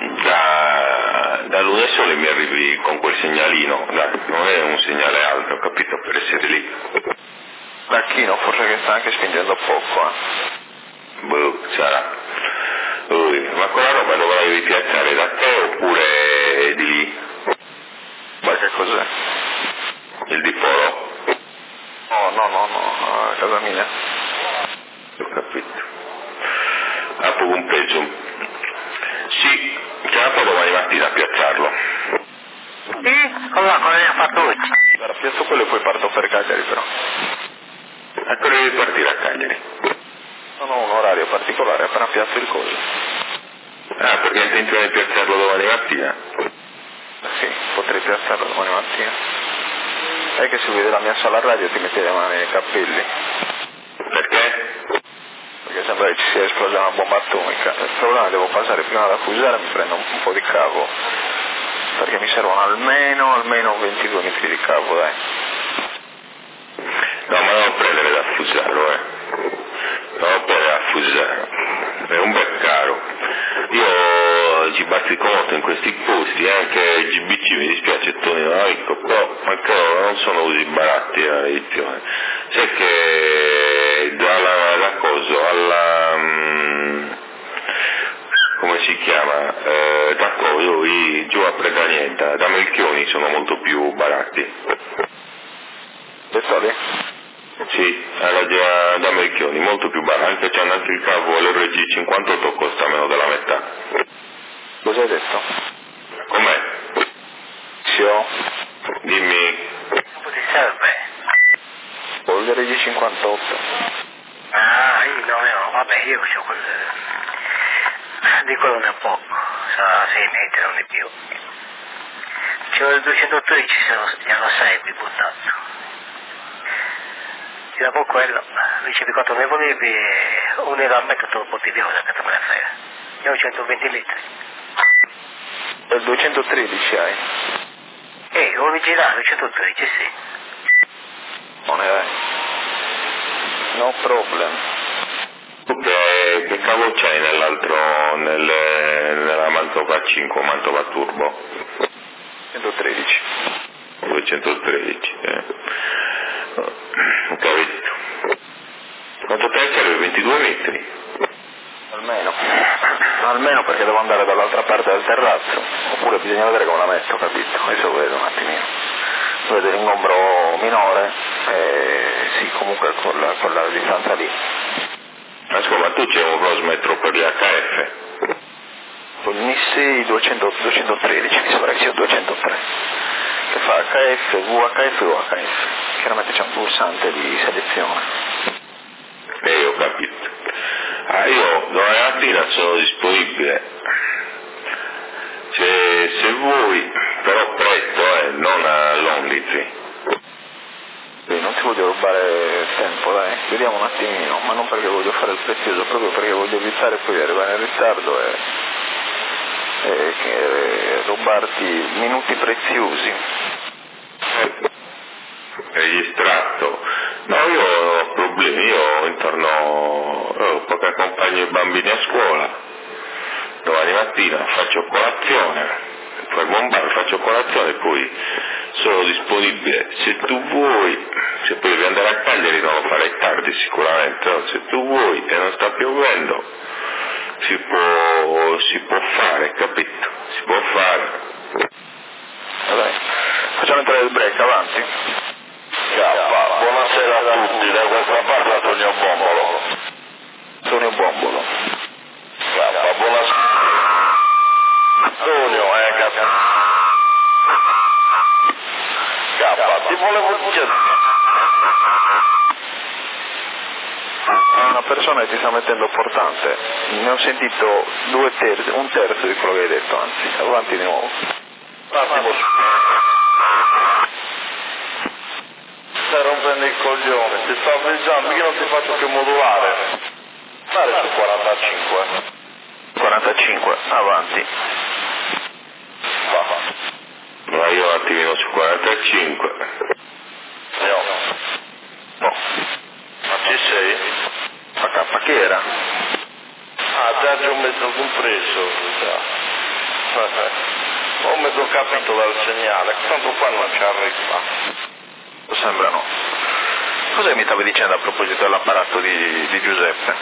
da Luna e Sole mi arrivi con quel segnalino. Dai, non è un segnale alto, ho capito, per essere lì. L'acchino, forse che sta anche spingendo poco, Sarà. Ma quella roba dove la devi piazzare, da te oppure di lì? Ma che cos'è? Il dipolo? No, a casa mia. Ho capito. Ha poco un peso. Sì, ce la fa domani mattina a piazzarlo. Sì? Allora, cosa hai fatto oggi? Allora, piazzo quello e poi parto per Cagliari però. A che ora devi partire a Cagliari? Non ho un orario particolare, appena piazzo il coso. Perché hai intenzione di piazzarlo domani mattina? Sì, potrei piazzarlo domani mattina. È che se vede la mia sala radio ti metti le mani nei capelli. Perché? Perché sembra che ci sia esplosa una bomba atomica. Il problema è che devo passare prima da fusare, mi prendo un po' di cavo. Perché mi servono almeno 22 metri di cavo, dai. No, ma non prendere da fusaro, Non prendere da fusaro. È un bel caro. Io ci bazzico molto in questi posti, anche GBC mi dispiace Tonino Ricco, però anche loro non sono così baratti la edizione. Sai che dalla cosa alla come si chiama? Da Coio, giù a Preganienta, da Melchioni sono molto più baratti. Pensate? Sì, da Melchioni, molto più baratti, c'hanno anche il cavo l'RG 58 costa meno della metà. Cosa hai detto? Com'è? Sì, ho. Dimmi. Dopo ti serve? Polvere di 58. Io no, vabbè, io c'ho quel... di quello ne è poco, sarà 6 metri, non di più. C'ho il 213, già lo sai, qui buttato. Ti dopo quello, ricevi 4 ne volevi e un euro a metro te lo porti via, cosa che te me ne frega. Io ho 120 litri. E il 213 hai? Originale, 113, sì. Non ne hai? No problem. Che cavo c'hai nell'altro, nella Mantova 5, Mantova Turbo? 113. 213, Ho capito. Quanto te serve? 22 metri? Almeno perché devo andare dall'altra parte del terrazzo, oppure bisogna vedere come la metto, capito? Adesso vedo un attimino. Vedo l'ingombro minore e sì, comunque con la distanza lì. Ascolta, ma tu c'è un cross-metro per gli HF? Con il Nissei 213, mi sembra che sia 203, che fa HF, VHF e UHF. Chiaramente c'è un pulsante di selezione. Ho capito. Io domani mattina sono disponibile. Se vuoi, però presto, non a Lonely Tree. Non ti ti voglio rubare tempo, dai, vediamo un attimino, ma non perché voglio fare il prezioso, proprio perché voglio evitare poi di arrivare in ritardo e rubarti minuti preziosi. È distratto. No, io ho problemi, io intorno poi accompagno i bambini a scuola, domani mattina faccio colazione, fermo un bar, faccio colazione e poi sono disponibile, se tu vuoi, se poi devi andare a Cagliari non lo farei tardi sicuramente, no? Se tu vuoi e non sta piovendo si può fare, capito? Si può fare. Dai, facciamo entrare il break, avanti. Buonasera a tutti, da questa parte Antonio Bombolo. Antonio Bombolo. Buonasera. Antonio, ti volevo dire... Una persona che ti sta mettendo importante, ne ho sentito un terzo di quello che hai detto, anzi, avanti di nuovo. Stai rompendo il coglione, ti sto avvisando, perché non ti faccio più modulare? Stare su 45. 45, avanti. Ma io un attimino su 45. No. Ma ci sei? Ma che era? Già c'è un mezzo compreso, ho mezzo capito dal segnale, tanto qua non ci arriva. Sembra no. Cos'è mi stavi dicendo a proposito dell'apparato di Giuseppe?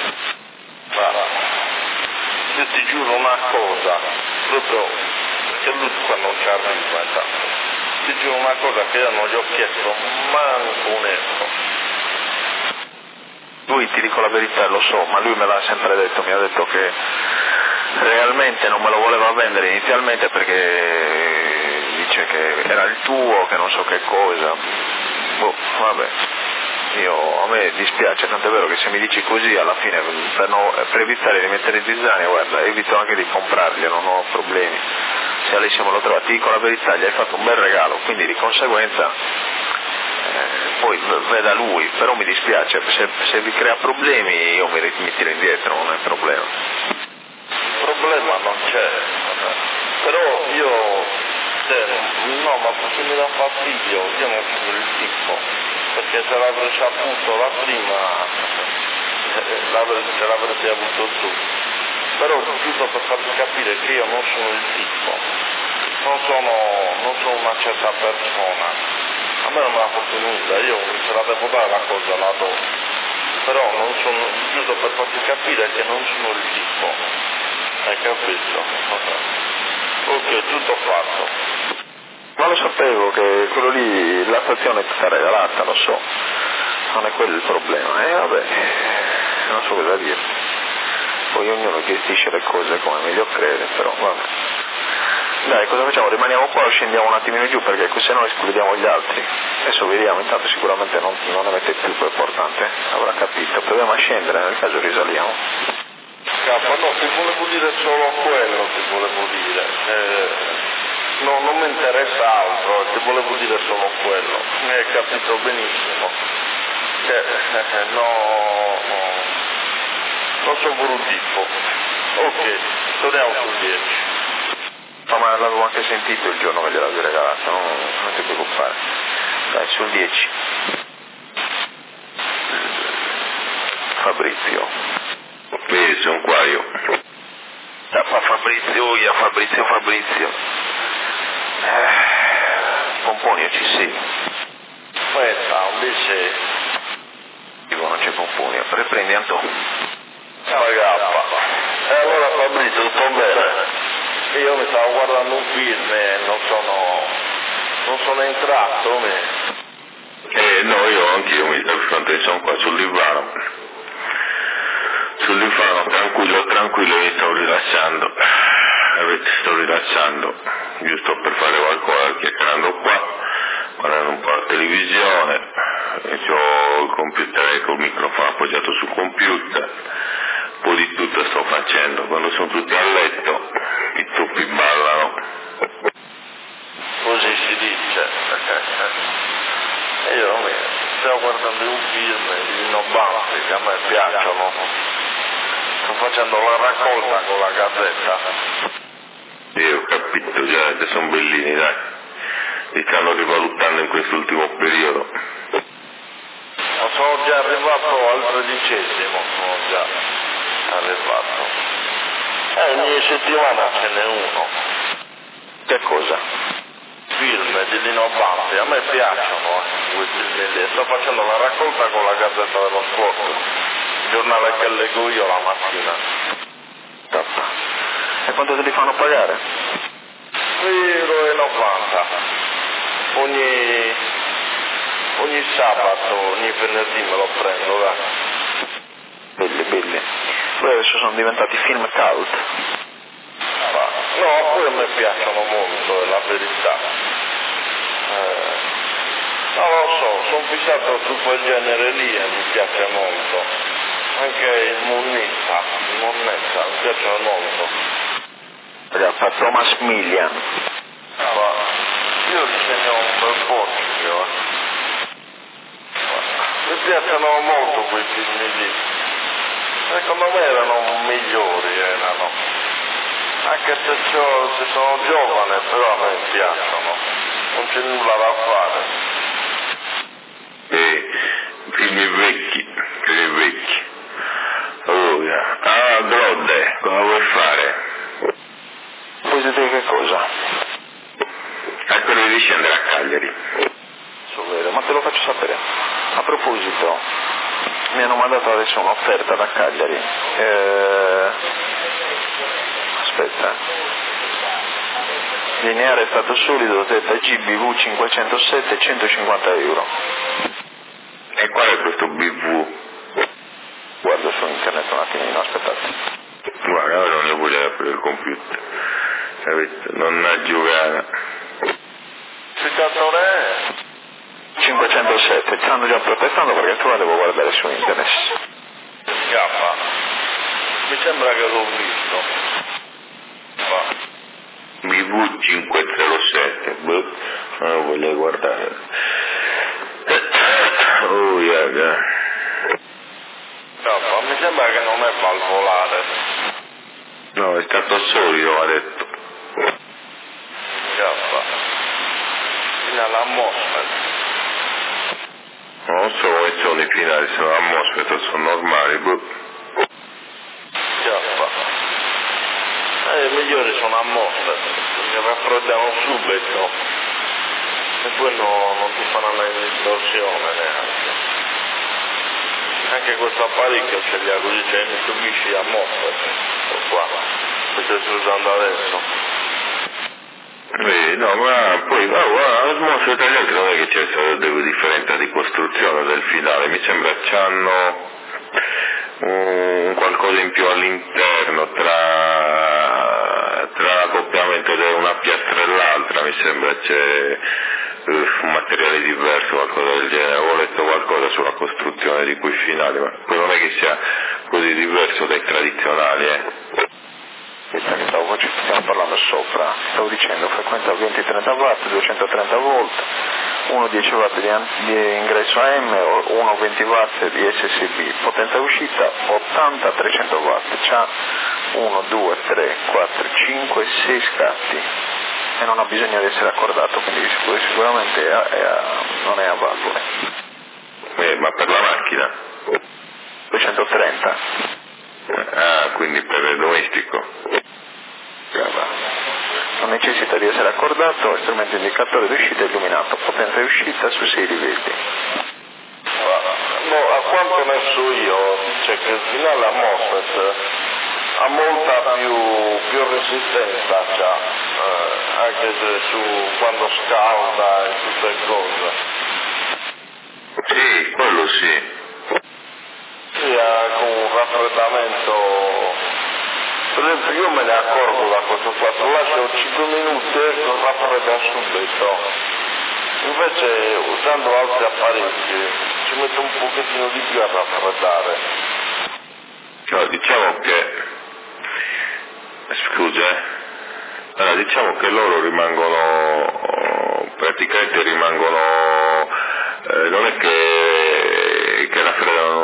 Io ti giuro una cosa, proprio perché lui qua non ci arriva, ti giuro una cosa che io non gli ho chiesto manco un euro. Lui, ti dico la verità, lo so, ma lui me l'ha sempre detto, mi ha detto che realmente non me lo voleva vendere inizialmente perché dice che era il tuo, che non so che cosa. Vabbè, a me dispiace, tant'è vero che se mi dici così alla fine per evitare di mettere i zizzani, guarda, evito anche di comprarli, non ho problemi. Se Alessio me lo trova, ti dico la verità, gli hai fatto un bel regalo, quindi di conseguenza poi veda lui, però mi dispiace, se vi crea problemi io mi tiro indietro, non è problema. Il problema non c'è, però io, no, ma perché mi dà fastidio, io non sono il tipo, perché se l'avrei avuto la prima, se l'avresti avuto tu, però giusto per farti capire che io non sono il tipo, non sono una certa persona. A me non me l'ha fatto nulla, io se la devo dare la cosa la do, però non sono, giusto per farti capire che non sono il tipo, hai capito? Ok, tutto fatto. Ma lo sapevo che quello lì, la stazione ti sta regalata, lo so, non è quello il problema, vabbè, non so cosa dire, poi ognuno gestisce le cose come meglio crede, però vabbè. Dai, cosa facciamo? Rimaniamo qua o scendiamo un attimino giù perché se no escludiamo gli altri. Adesso vediamo, intanto sicuramente non ne mette più, è importante, avrà capito. Proviamo a scendere, nel caso risaliamo. No, ti volevo dire solo quello, ti volevo dire. No, non mi interessa altro, ti volevo dire solo quello. Mi hai capito benissimo. Non sono voluto. Ok, torniamo sul 10. Ma l'avevo anche sentito il giorno che gliel'avevi regalata, non ti preoccupare. Dai, sul 10. Fabrizio. Sono qua io. Fabrizio. Pomponio ci sei? Aspetta, dove sei? Non c'è Pomponio, riprendi Antonio. Allora Fabrizio, tutto bene? Io mi stavo guardando un film e non sono entrato. No, anch'io mi sono qua sul divano, tranquillo, mi sto rilassando, giusto per fare qualcosa, chiacchierando qua, guardando un po' la televisione, ho il computer col microfono appoggiato sul computer, un po' di tutto sto facendo, quando sono tutti a letto i topi ballano. Così si dice. Io di un film di Nino Banfi che a me piacciono. Sto facendo la raccolta con la Gazzetta. Io ho capito, già sono bellini, dai. Li stanno rivalutando in quest'ultimo periodo. Ma sono già arrivato al 13°, sono già arrivato. Ogni settimana ce n'è uno. Che cosa? Film di Nino Banfi, a me piacciono quei film lì. Sto facendo la raccolta con la Gazzetta dello Sport, il giornale che leggo io la mattina. Tappa. E quanto te li fanno pagare? €1,90. Ogni sabato, ogni venerdì me lo prendo, dai. Belli. Poi adesso sono diventati film cult. No, poi a me piacciono molto, è la verità. Non lo so, sono fissato su quel genere lì e mi piace molto. Anche il Monnezza, mi piace molto. Fa Thomas Millian. Io disegno un bel po' mi piacciono molto quei film lì. Secondo me erano migliori, anche se sono giovane, però a me piacciono, non c'è nulla da fare. Film vecchi. Oh, yeah. Ah, Grode, cosa vuoi fare? Vuoi sapere che cosa? A quello di scendere a Cagliari. So vero, ma te lo faccio sapere. A proposito, mi hanno mandato adesso un'offerta da Cagliari. Aspetta. Lineare stato solido ZGBV 507 €150. E qual è questo BV? Guardo su internet un attimino, aspettate. Guarda, ora non ne voglio aprire il computer. Non ha giocato. Che cazzo è? 507, ci stanno già protestando perché tu la devo guardare su internet. Scappa. Mi sembra che l'ho visto. BV 507, non lo voglio guardare. Oh, yeah. Scappa, mi sembra che non è valvolare. No, è stato solido, ha detto. Scappa. Fino all'atmosfera. Non so come sono i finali, sono atmosfere, sono normali. Scappa. I migliori sono atmosfere, mi raffreddano subito e poi non ti fanno una distorsione neanche. Anche questo apparecchio ce li ha così, c'è Mitsubishi atmosfere, qua, questo sto usando adesso. No, ma poi l'atmosfera italiana non è che c'è stata differenza di costruzione del finale, mi sembra che hanno qualcosa in più all'interno tra l'accoppiamento di una piastra e l'altra, mi sembra c'è un materiale diverso, qualcosa del genere. Ho letto qualcosa sulla costruzione di quei finali, ma poi non è che sia così diverso dai tradizionali. Stiamo parlando sopra, stavo dicendo frequenza 20-30 watt, 230 volt, 1-10 watt di ingresso AM, 1-20 watt di SSB, potenza uscita 80-300 watt, c'ha 1, 2, 3, 4, 5, 6 scatti e non ha bisogno di essere accordato, quindi sicuramente non è a valvole. Ma per la macchina? 230. Quindi per il domestico. Non necessita di essere accordato, strumento indicatore di uscita illuminato, potenza di uscita su 6 livelli. No, a quanto ne so io, dice che il finale a MOSFET ha molta più resistenza, anche su quando scalda e tutte le cose. Sì, quello sì. Sia con un raffreddamento. Per esempio io me ne accorgo da questo qua, lo lascio 5 minuti e lo raffredda subito. Invece usando altri apparecchi ci metto un pochettino di più a raffreddare. No, diciamo che allora, diciamo che loro praticamente rimangono non è che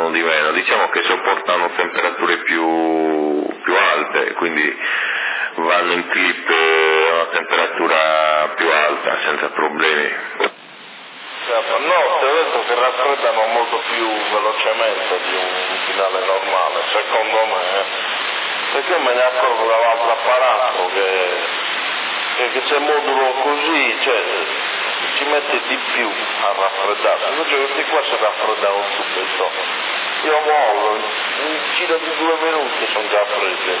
sopportano di meno, diciamo che sopportano temperature più alte, quindi vanno in clip a una temperatura più alta senza problemi. No, ti ho detto che raffreddano molto più velocemente di un finale normale, secondo me, perché me ne accorgo dall'altro apparato che se modulo così, cioè, ci mette di più a raffreddare, invece questi qua si raffreddano subito. Io mollo, in giro di 2 minuti sono già freddi.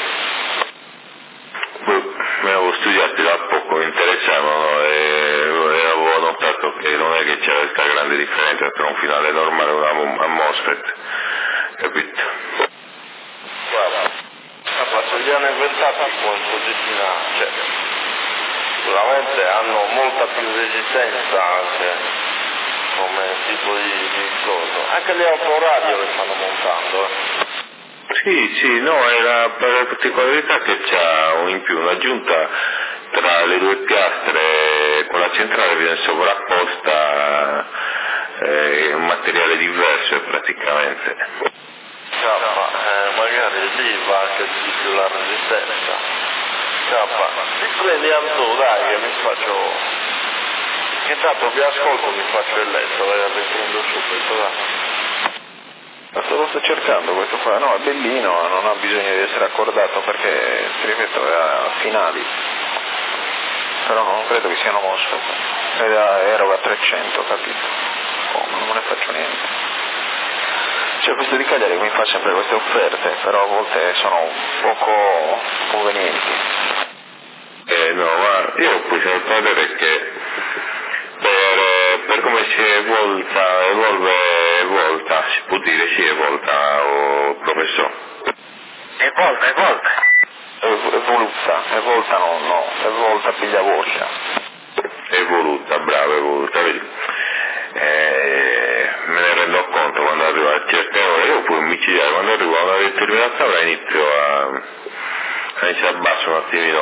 Me l'avevo studiati da poco, mi interessavano e avevo notato che non è che c'era questa grande differenza tra un finale normale e una MOSFET, capito? Guarda, se li hanno inventati come posizionare, cioè, sicuramente hanno molta più resistenza anche come tipo di cosa. Anche le autoradio le stanno montando. Sì, no, era per la particolarità che c'ha in più un'aggiunta tra le due piastre, con la centrale viene sovrapposta un materiale diverso praticamente. Magari lì va anche di più la resistenza. Ti prendi Anto, dai, che mi faccio... che tanto vi ascolto, mi faccio il letto, vi prendo subito, dai. Lo sto cercando questo qua, no, è bellino, non ha bisogno di essere accordato perché, ti ripeto, è a finali, però non credo che siano MOSFET, eroga 300, capito? Non me ne faccio niente. Cioè questo di Cagliari mi fa sempre queste offerte, però a volte sono poco convenienti. No, ma io poi sono il padre che per come si evolve, si può dire si evolta o professore? Evolta piglia voce. Evoluta, bravo, evoluta, vedi? Me ne rendo conto quando arrivo a certe ore, io poi micidiale, quando arrivo a una determinata ora inizio a abbasso un attimino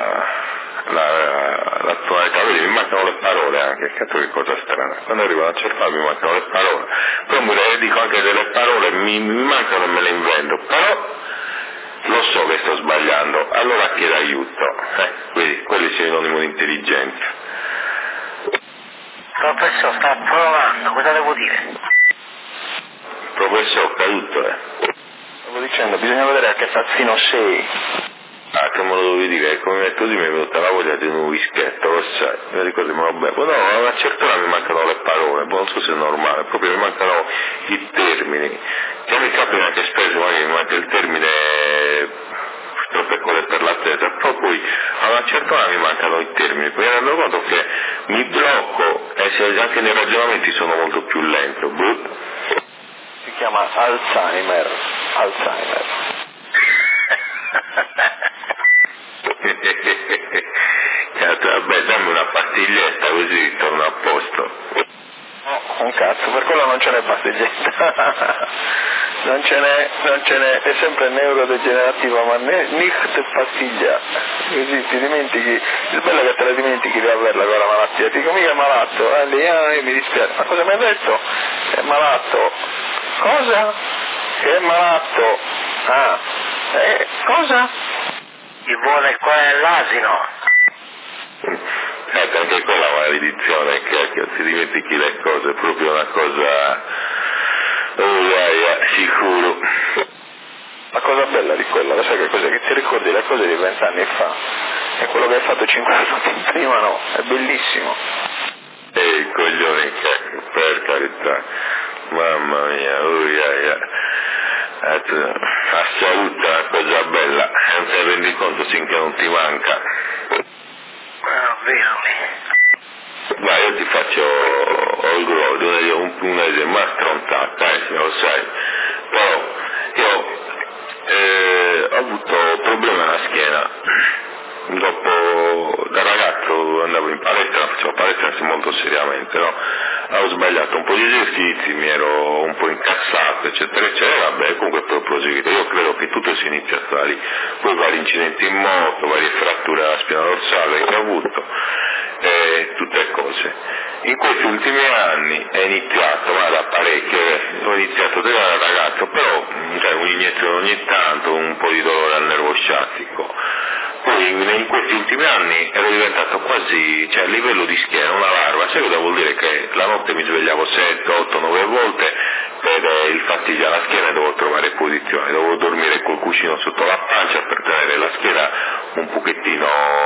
la tonalità, vedi, mi mancano le parole anche, cazzo che cosa strana, quando arrivo a cercare mi mancano le parole, però mi dico anche delle parole, mi mancano e me le invento, però lo so che sto sbagliando, allora chiedo aiuto, quindi quelli sono sinonimo di intelligenza. Professore, sta provando, cosa devo dire? Professore, ho caduto, Stavo dicendo, bisogna vedere a che tazzino sei. Ah, che me lo dovevi dire, come così mi è venuta la voglia di un whisketto, lo sai, mi ricordo, ma vabbè, no, a una certa ora mi mancano le parole, non so se è normale, proprio mi mancano i termini, che mi capita che spesso magari mi manca il termine troppe cose per l'attesa, però poi a una certa ora mi mancano i termini, poi mi rendo conto che mi blocco e se anche nei ragionamenti sono molto più lento, Si chiama Alzheimer. Vabbè, dammi una pastiglietta così torno a posto. No, un cazzo, per quello non ce n'è pastiglietta. non ce n'è, è sempre neurodegenerativa, ma nicht pastiglia. Così ti dimentichi, il bello è che te la dimentichi di averla quella malattia, ti dico mica è malato, io mi dispiace, ma cosa mi hai detto? È malato. Cosa? Che è malato? Cosa? Chi vuole qua è l'asino. Anche quella maledizione che si dimentichi le cose, è proprio una cosa sicuro. La cosa bella di quella, lo sai che cos'è? Che ti ricordi le cose di 20 anni fa e quello che hai fatto 5 minuti prima no, è bellissimo. Il coglione, per carità, mamma mia, la salute è una cosa bella, non ti rendi conto finché non ti manca. Ma io ti faccio un esempio, ma strontata, lo sai, però io ho avuto problemi alla schiena, dopo da ragazzo andavo in palestra, facevo palestra molto seriamente, no? Avevo sbagliato un po' di esercizi, mi ero un po' incazzato, eccetera, eccetera, vabbè, comunque poi ho proseguito. Io credo che tutto si inizia a stare lì, poi vari incidenti in moto, varie fratture alla spina dorsale che ho avuto, tutte cose. In questi ultimi anni è iniziato, ma da parecchio, ho iniziato da ragazzo, però un'iniezione ogni tanto, un po' di dolore al nervo sciatico. Poi in questi ultimi anni ero diventato quasi, a livello di schiena, una larva, sai cosa vuol dire? Che la notte mi svegliavo 7, 8, 9 volte per il fastidio alla schiena e dovevo trovare posizione, dovevo dormire col cuscino sotto la pancia per tenere la schiena un pochettino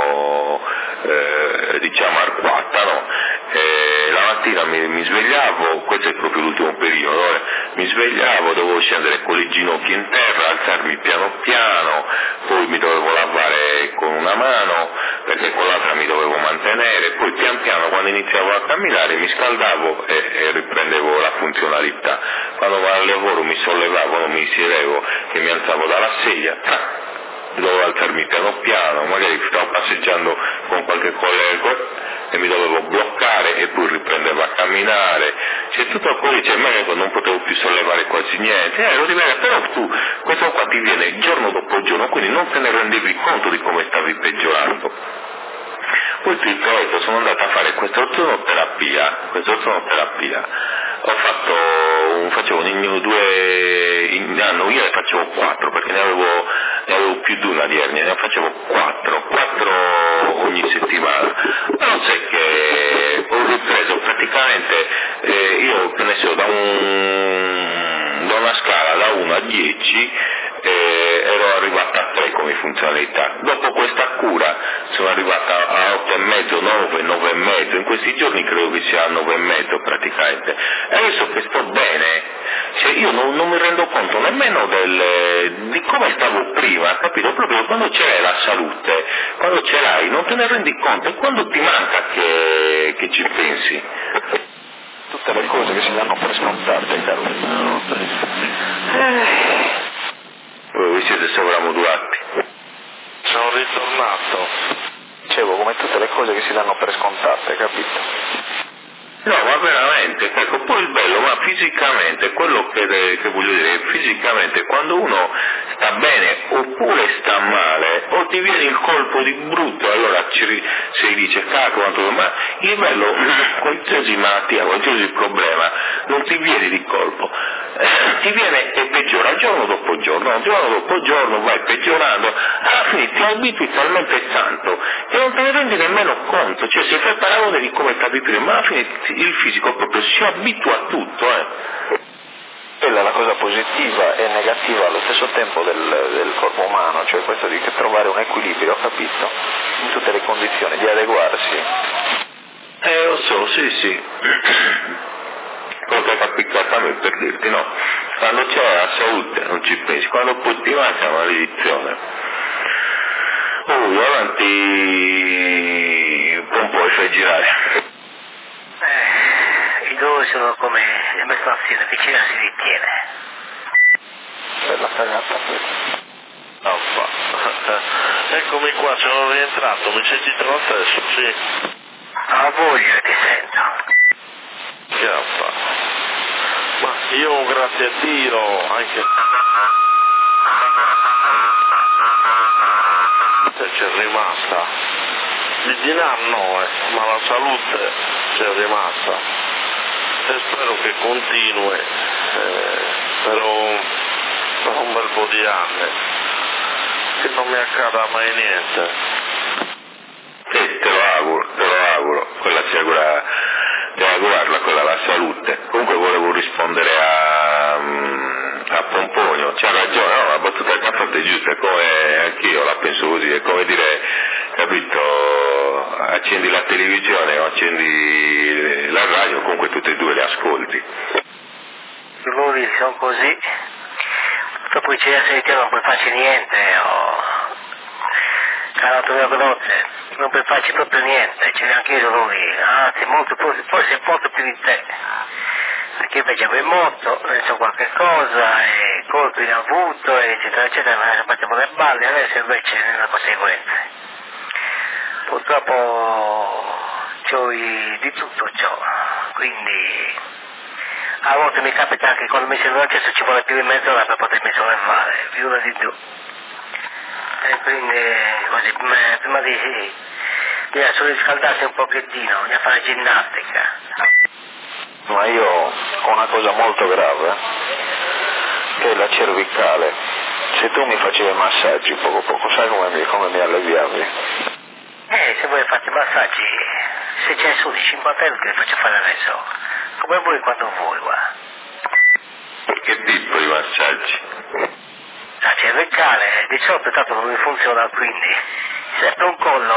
arcuata, no? La mattina mi svegliavo, questo è proprio l'ultimo periodo, mi svegliavo, dovevo scendere con le ginocchia in terra, alzarmi piano piano, poi mi dovevo lavare con una mano perché con l'altra mi dovevo mantenere, poi pian piano quando iniziavo a camminare mi scaldavo e riprendevo la funzionalità. Quando vado al lavoro mi sollevavo, non mi siedevo, che mi alzavo dalla sedia, dovevo alzarmi piano piano, magari stavo passeggiando con qualche collega e mi dovevo bloccare e poi riprendevo a camminare, tutto così, magari non potevo più sollevare quasi niente, però tu, questo qua ti viene giorno dopo giorno, quindi non te ne rendevi conto di come stavi peggiorando. Poi ti ripeto, sono andato a fare questa ozonoterapia, facevo io ne facevo 4 perché ne avevo più di una di ernia, ne facevo 4 ogni settimana, però sai che ho ripreso praticamente, io penso da una scala da 1 a 10 ero arrivata a 3 come funzionalità. Dopo questa cura sono arrivata a 8,5, 9,5, in questi giorni credo che sia a 9,5 praticamente. E adesso che sto bene, io non mi rendo conto nemmeno di come stavo prima, capito? Proprio quando c'è la salute, quando ce l'hai non te ne rendi conto, e quando ti manca che ci pensi. Tutte le cose che si danno per scontate, Carlo. Voi siete sovramodulati. Sono ritornato. Dicevo, come tutte le cose che si danno per scontate, capito? No, ma veramente, ecco, poi il bello, ma fisicamente, quello che voglio dire, fisicamente, quando uno sta bene oppure sta male, o ti viene il colpo di brutto, allora si dice, cacchio, ma il bello, qualsiasi malattia, qualsiasi problema, non ti viene di colpo, ti viene e peggiora giorno dopo giorno vai peggiorando, alla fine ti abitui talmente tanto che non te ne rendi nemmeno conto, se fai paragone di come stavi prima, ma alla fine il fisico proprio si abitua a tutto. Quella è la cosa positiva e negativa allo stesso tempo del corpo umano, cioè questo di trovare un equilibrio, capito? In tutte le condizioni, di adeguarsi. Lo so, sì. Quello che è capitato a me, per dirti, no, quando c'è la salute non ci pensi, quando poi ti manca una maledizione. Avanti un po' e fai girare. I dolori sono come le mestruazioni, vicina si ritiene. Bella cagata questa. Eccomi qua, sono rientrato, mi sentite lo stesso, sì? A voglia ti sento. Chiappa. Ma io grazie a Dio anche c'è rimasta. Il denaro no, ma la salute c'è rimasta. E spero che continui per un bel po' di anni, che non mi accada mai niente. Te lo auguro, quella si augura, devo augurarla quella, la salute. Comunque volevo rispondere a Pomponio, c'ha ragione, no, la battuta che ha fatto è giusta, è come anch'io la penso così, è come dire, capito, accendi la televisione o accendi la radio, comunque tutte e due le ascolti. I dolori sono così, dopo i CST non puoi farci niente, carato della veloce, non puoi farci proprio niente, ce n'è anche i dolori, anzi forse molto più di te, perché invece avevo in moto, ne so qualche cosa, e colpi in avuto, eccetera eccetera, me ne battevo le balle, adesso invece nella conseguenza. Purtroppo c'ho di tutto ciò, quindi a volte mi capita anche quando mi sembra che ci vuole più di mezz'ora per potermi sollevare, più di più. E quindi così prima bisogna solo riscaldarsi un pochettino, bisogna fare ginnastica. Ma io ho una cosa molto grave, che è la cervicale. Se tu mi facevi massaggi poco poco, sai come mi alleviavi? Se voi fate massaggi, se c'è su di 50 euro che vi faccio fare adesso, come voi quando vuoi, guarda. Che tipo di massaggi? La cervicale, di solito tanto non mi funziona, quindi sempre un collo,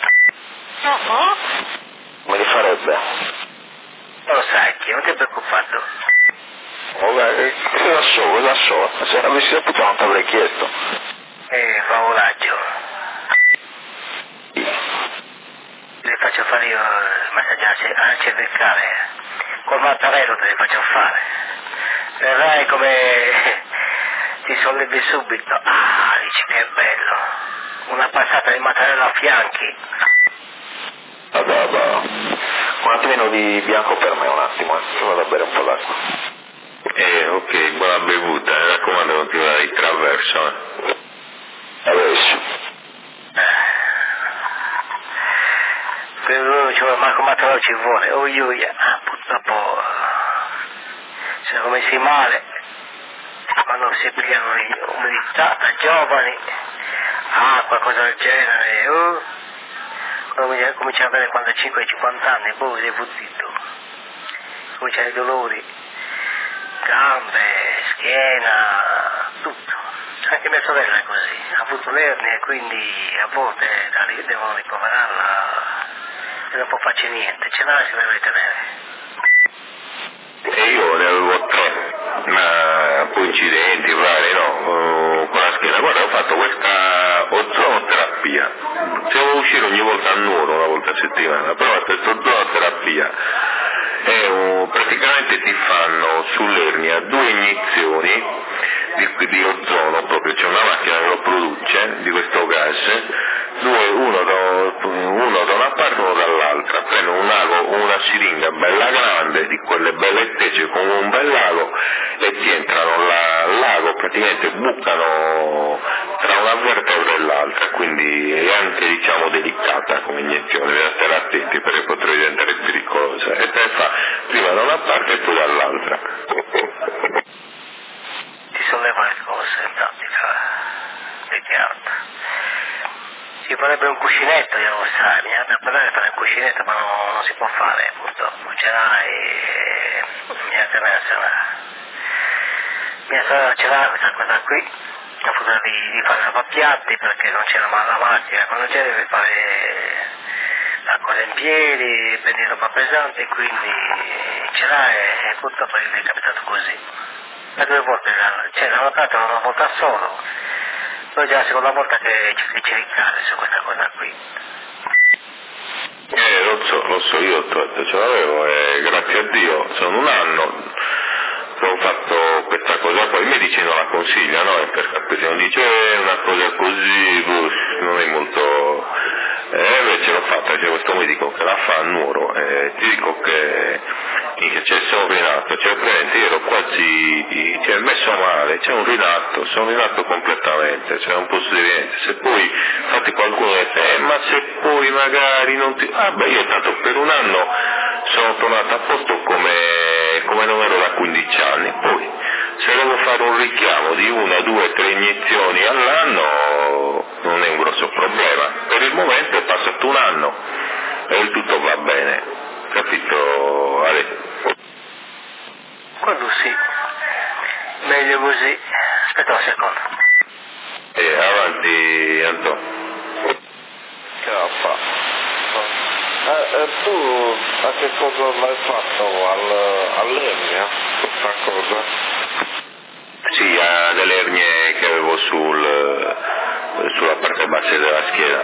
Me li farebbe? Non lo sai che, non ti preoccupato. Vabbè, cosa so, se avessi saputo non ti avrei chiesto. Favoraggio. Le faccio fare io il massaggio alla cervicale, col mattarello te le faccio fare. Vedrai come ti sollevi subito. Dici che è bello. Una passata di mattarello a fianchi. Vabbè. Un attimino di bianco per me, un attimo, che vado a bere un po' d'acqua. Ok, buona bevuta, mi raccomando non ti vai traverso. Adesso. Per loro ci vuole, Marco Mattarello ci vuole, purtroppo se come si male, quando si pigliano umidità da giovani, qualcosa del genere, comincia a avere 45-50 anni, poi si è futtito, comincia ai dolori, gambe, schiena, tutto. Anche mia sorella è così, ha avuto l'ernia e quindi a volte devono ricoverarla e non può farci niente, ce l'ha e se la deve tenere. E io ne avevo 3, ma coincidenti vari, no, con la schiena. Guarda, ho fatto questa ozonoterapia, devo uscire ogni volta a Nuoro, una volta a settimana, però ho fatto questa ozonoterapia e praticamente ti fanno sull'ernia 2 iniezioni di ozono, proprio c'è una macchina che lo produce, di questo gas, uno da una parte e uno dall'altra, prendono una siringa bella grande, di quelle belle tese con un bel lago, e ti entrano al lago, praticamente bucano tra una vertebra e l'altra, quindi è anche delicata come iniezione, bisogna stare attenti perché potrebbe diventare pericolosa, e te fa prima da una parte e poi dall'altra. Ti solleva le cose in pratica, è chiaro. Ci vorrebbe un cuscinetto, io lo sai, mi ha da parlare per un cuscinetto, ma non si può fare purtroppo, ce l'ha e bisogna tenersela. Mia sorella ce l'ha questa cosa qui, ha potuto di fare lavapiatti perché non c'era mai la macchina, quando c'è deve fare la cosa in piedi, prendi roba pesante, quindi ce l'ha e purtroppo gli è capitato così. La 2 volte, l'ha notato una volta solo, poi già la seconda volta che ci ricade su questa cosa qui. Lo so, io ce l'avevo e grazie a Dio, sono un anno che ho fatto questa cosa qua, i medici non la consigliano, perché se non dice una cosa così, non è molto... invece l'ho fatta, c'è questo medico che la fa a Nuoro, ti dico che sono rinato, presente, io ero quasi messo male, c'è un rinato, sono rinato completamente, non posso dire niente. Se poi infatti qualcuno dice ma se poi magari non ti... io tanto per un anno sono tornato a posto come non ero da 15 anni, poi se devo fare un richiamo di 1, 2, 3 iniezioni all'anno non è un grosso problema, per il momento è passato un anno e il tutto va bene, capito Ale? Quello sì, meglio così. Aspetta un secondo. Avanti Antonio. Tu a che cosa l'hai fatto all'ernia, questa cosa? Sì, ha delle ernie che avevo sulla parte bassa della schiena.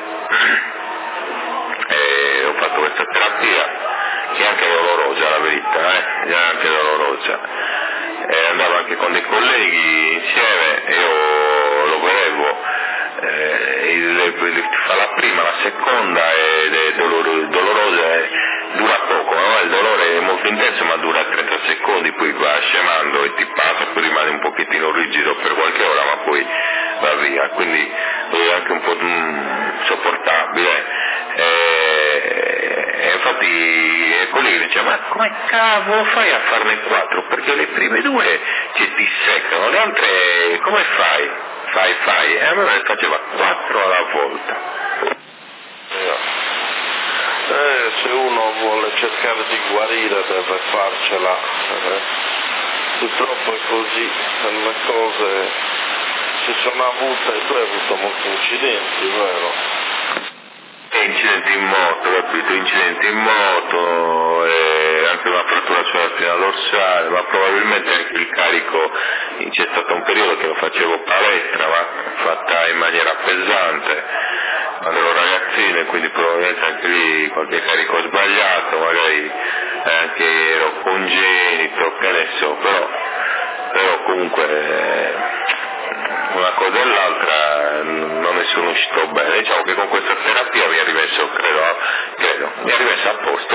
E ho fatto questa terapia che è anche dolorosa, la verità, è anche dolorosa. Andavo anche con dei colleghi insieme e io lo vedevo, fa la prima, la seconda ed è dolorosa, dura poco, no? Il dolore è molto intenso ma dura 30 secondi, poi va scemando e ti passa, poi rimane un pochettino rigido per qualche ora ma poi va via, quindi è anche un po' sopportabile. infatti è quello che dice, ma come cavolo fai a farne 4? Perché le prime 2 ti seccano, le altre come fai? Fai, e allora ne faceva 4 alla volta. Se uno vuole cercare di guarire deve farcela, purtroppo è così, le cose si sono avute, tu hai avuto molti incidenti, vero? Incidenti in moto, capito? Incidenti in moto, anche una frattura sulla spina dorsale, ma probabilmente anche il carico, c'è stato un periodo che lo facevo palestra, ma fatta in maniera pesante, quando ero ragazzino, e quindi probabilmente anche lì qualche carico sbagliato, magari anche ero congenito, che ne so, però comunque una cosa e l'altra non ne sono uscito bene. Diciamo che con questa terapia mi ha rimesso, credo, mi ha rimesso a posto.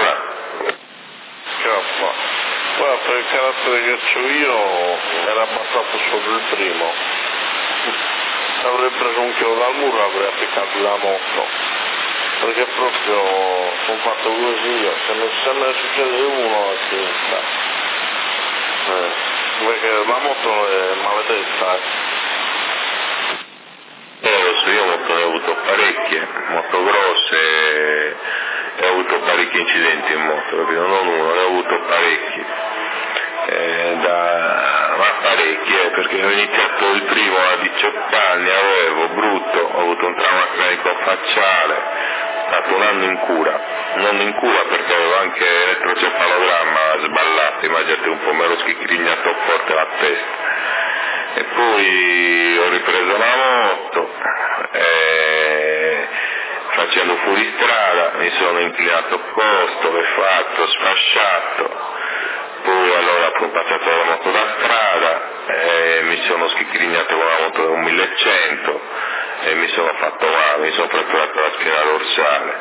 Guarda, per il carattere che ho io era passato sopra il primo, avrei preso un chiodo dal muro e avrei appiccato la moto, perché proprio ho fatto così, se ne succede uno è finita, perché la moto è maledetta. Lo so, io moto ne ho avuto parecchie, moto grosse, e ho avuto parecchi incidenti in moto, capito? Non uno, ne ho avuto parecchi, ma parecchi, perché ho iniziato il primo a 18 anni, avevo brutto, ho avuto un trauma cranico facciale, ho stato un anno in cura, non in cura perché avevo anche elettrocefalogramma sballato, immaginate un po', mi ero schicrignato forte la testa. E poi ho ripreso la moto, facendo fuoristrada, mi sono inclinato costo, l'ho fatto, sfasciato, poi allora ho passato la moto da strada, mi sono schicrignato con la moto da un 1100 e mi sono fatto male, mi sono fratturato la spina dorsale.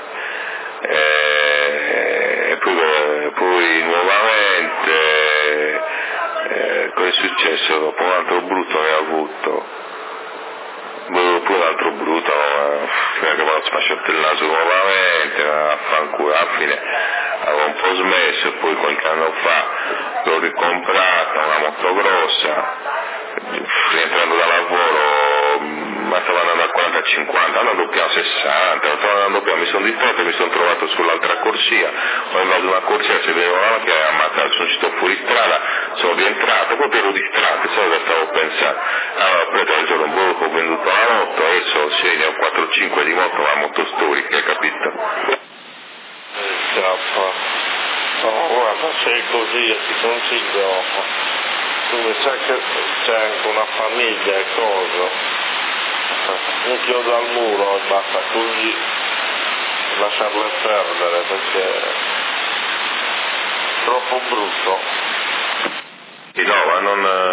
E poi nuovamente cosa è successo? Dopo un altro brutto ne ho avuto, poi un altro brutto, fino a che mi ho sfasciato il naso nuovamente, affanculo, alla fine avevo un po' smesso, e poi qualche anno fa l'ho ricomprata, una moto grossa, rientrando da lavoro, ma stavo andando a 40-50, andando più a 60, stavo andando più, mi sono distratto e mi sono trovato sull'altra corsia, ho invaso una corsia, se vedevo la macchina e ammazzato, sono uscito fuori strada, sono rientrato, proprio ero distratto, sai cosa stavo pensando? Allora ho preso il giorno dopo, ho venduto la moto, adesso sì, ne ho 4-5 di moto, ma moto storiche, capito? No, guarda, sei così, io ti consiglio, tu mi sai che c'è anche una famiglia e cosa, un chiodo al muro e basta così, lasciarle perdere perché è troppo brutto. No, ma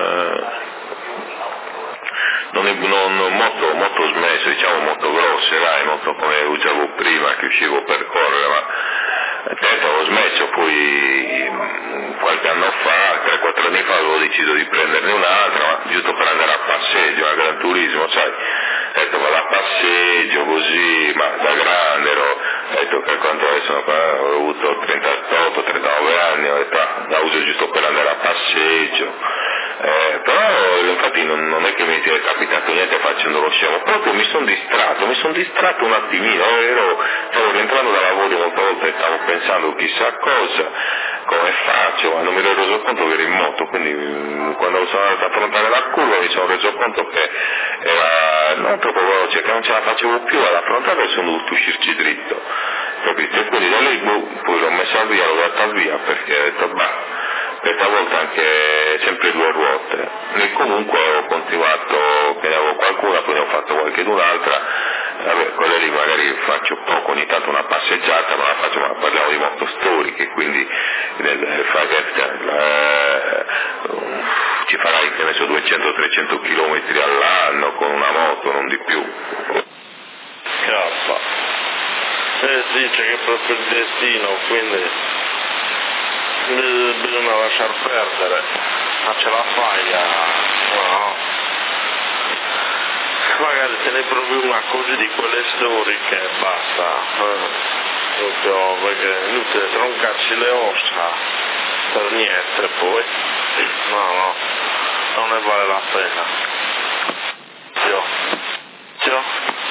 molto smesso, diciamo molto grosse, dai, molto come usavo prima che uscivo per correre, ma certo ho smesso, poi qualche anno fa, 3-4 anni fa avevo deciso di prenderne un'altra, ma giusto per andare a passeggio, a Gran Turismo, sai, ho detto vado a passeggio così, ma da grande ero, ho detto per quanto adesso ho avuto 38-39 anni, ho detto la uso giusto per andare a passeggio. Però infatti non è che mi sia capitato niente facendo lo scemo, proprio mi sono distratto un attimino, stavo rientrando da lavoro molte volte e stavo pensando chissà cosa, come faccio, ma non mi ero reso conto che ero in moto, quindi quando sono andato a affrontare la curva mi sono reso conto che era non troppo veloce, che non ce la facevo più ad affrontare e sono dovuto uscirci dritto, capito? E quindi da lì poi l'ho messa via, l'ho data via perché ho detto questa volta anche sempre 2 ruote, e comunque ho continuato, che ne avevo qualcuna, poi ne ho fatto qualche un'altra, vabbè, quelle lì magari faccio poco, ogni tanto una passeggiata, ma la faccio, ma parliamo di moto storiche, quindi ci farai, che ne so, 200-300 km all'anno con una moto, non di più. Dice che è proprio il destino, quindi bisogna lasciar perdere, ma ce la fai no? Magari te ne provi una così di quelle storiche e basta, proprio perché è inutile troncarsi le ossa per niente poi, no, non ne vale la pena. Zio.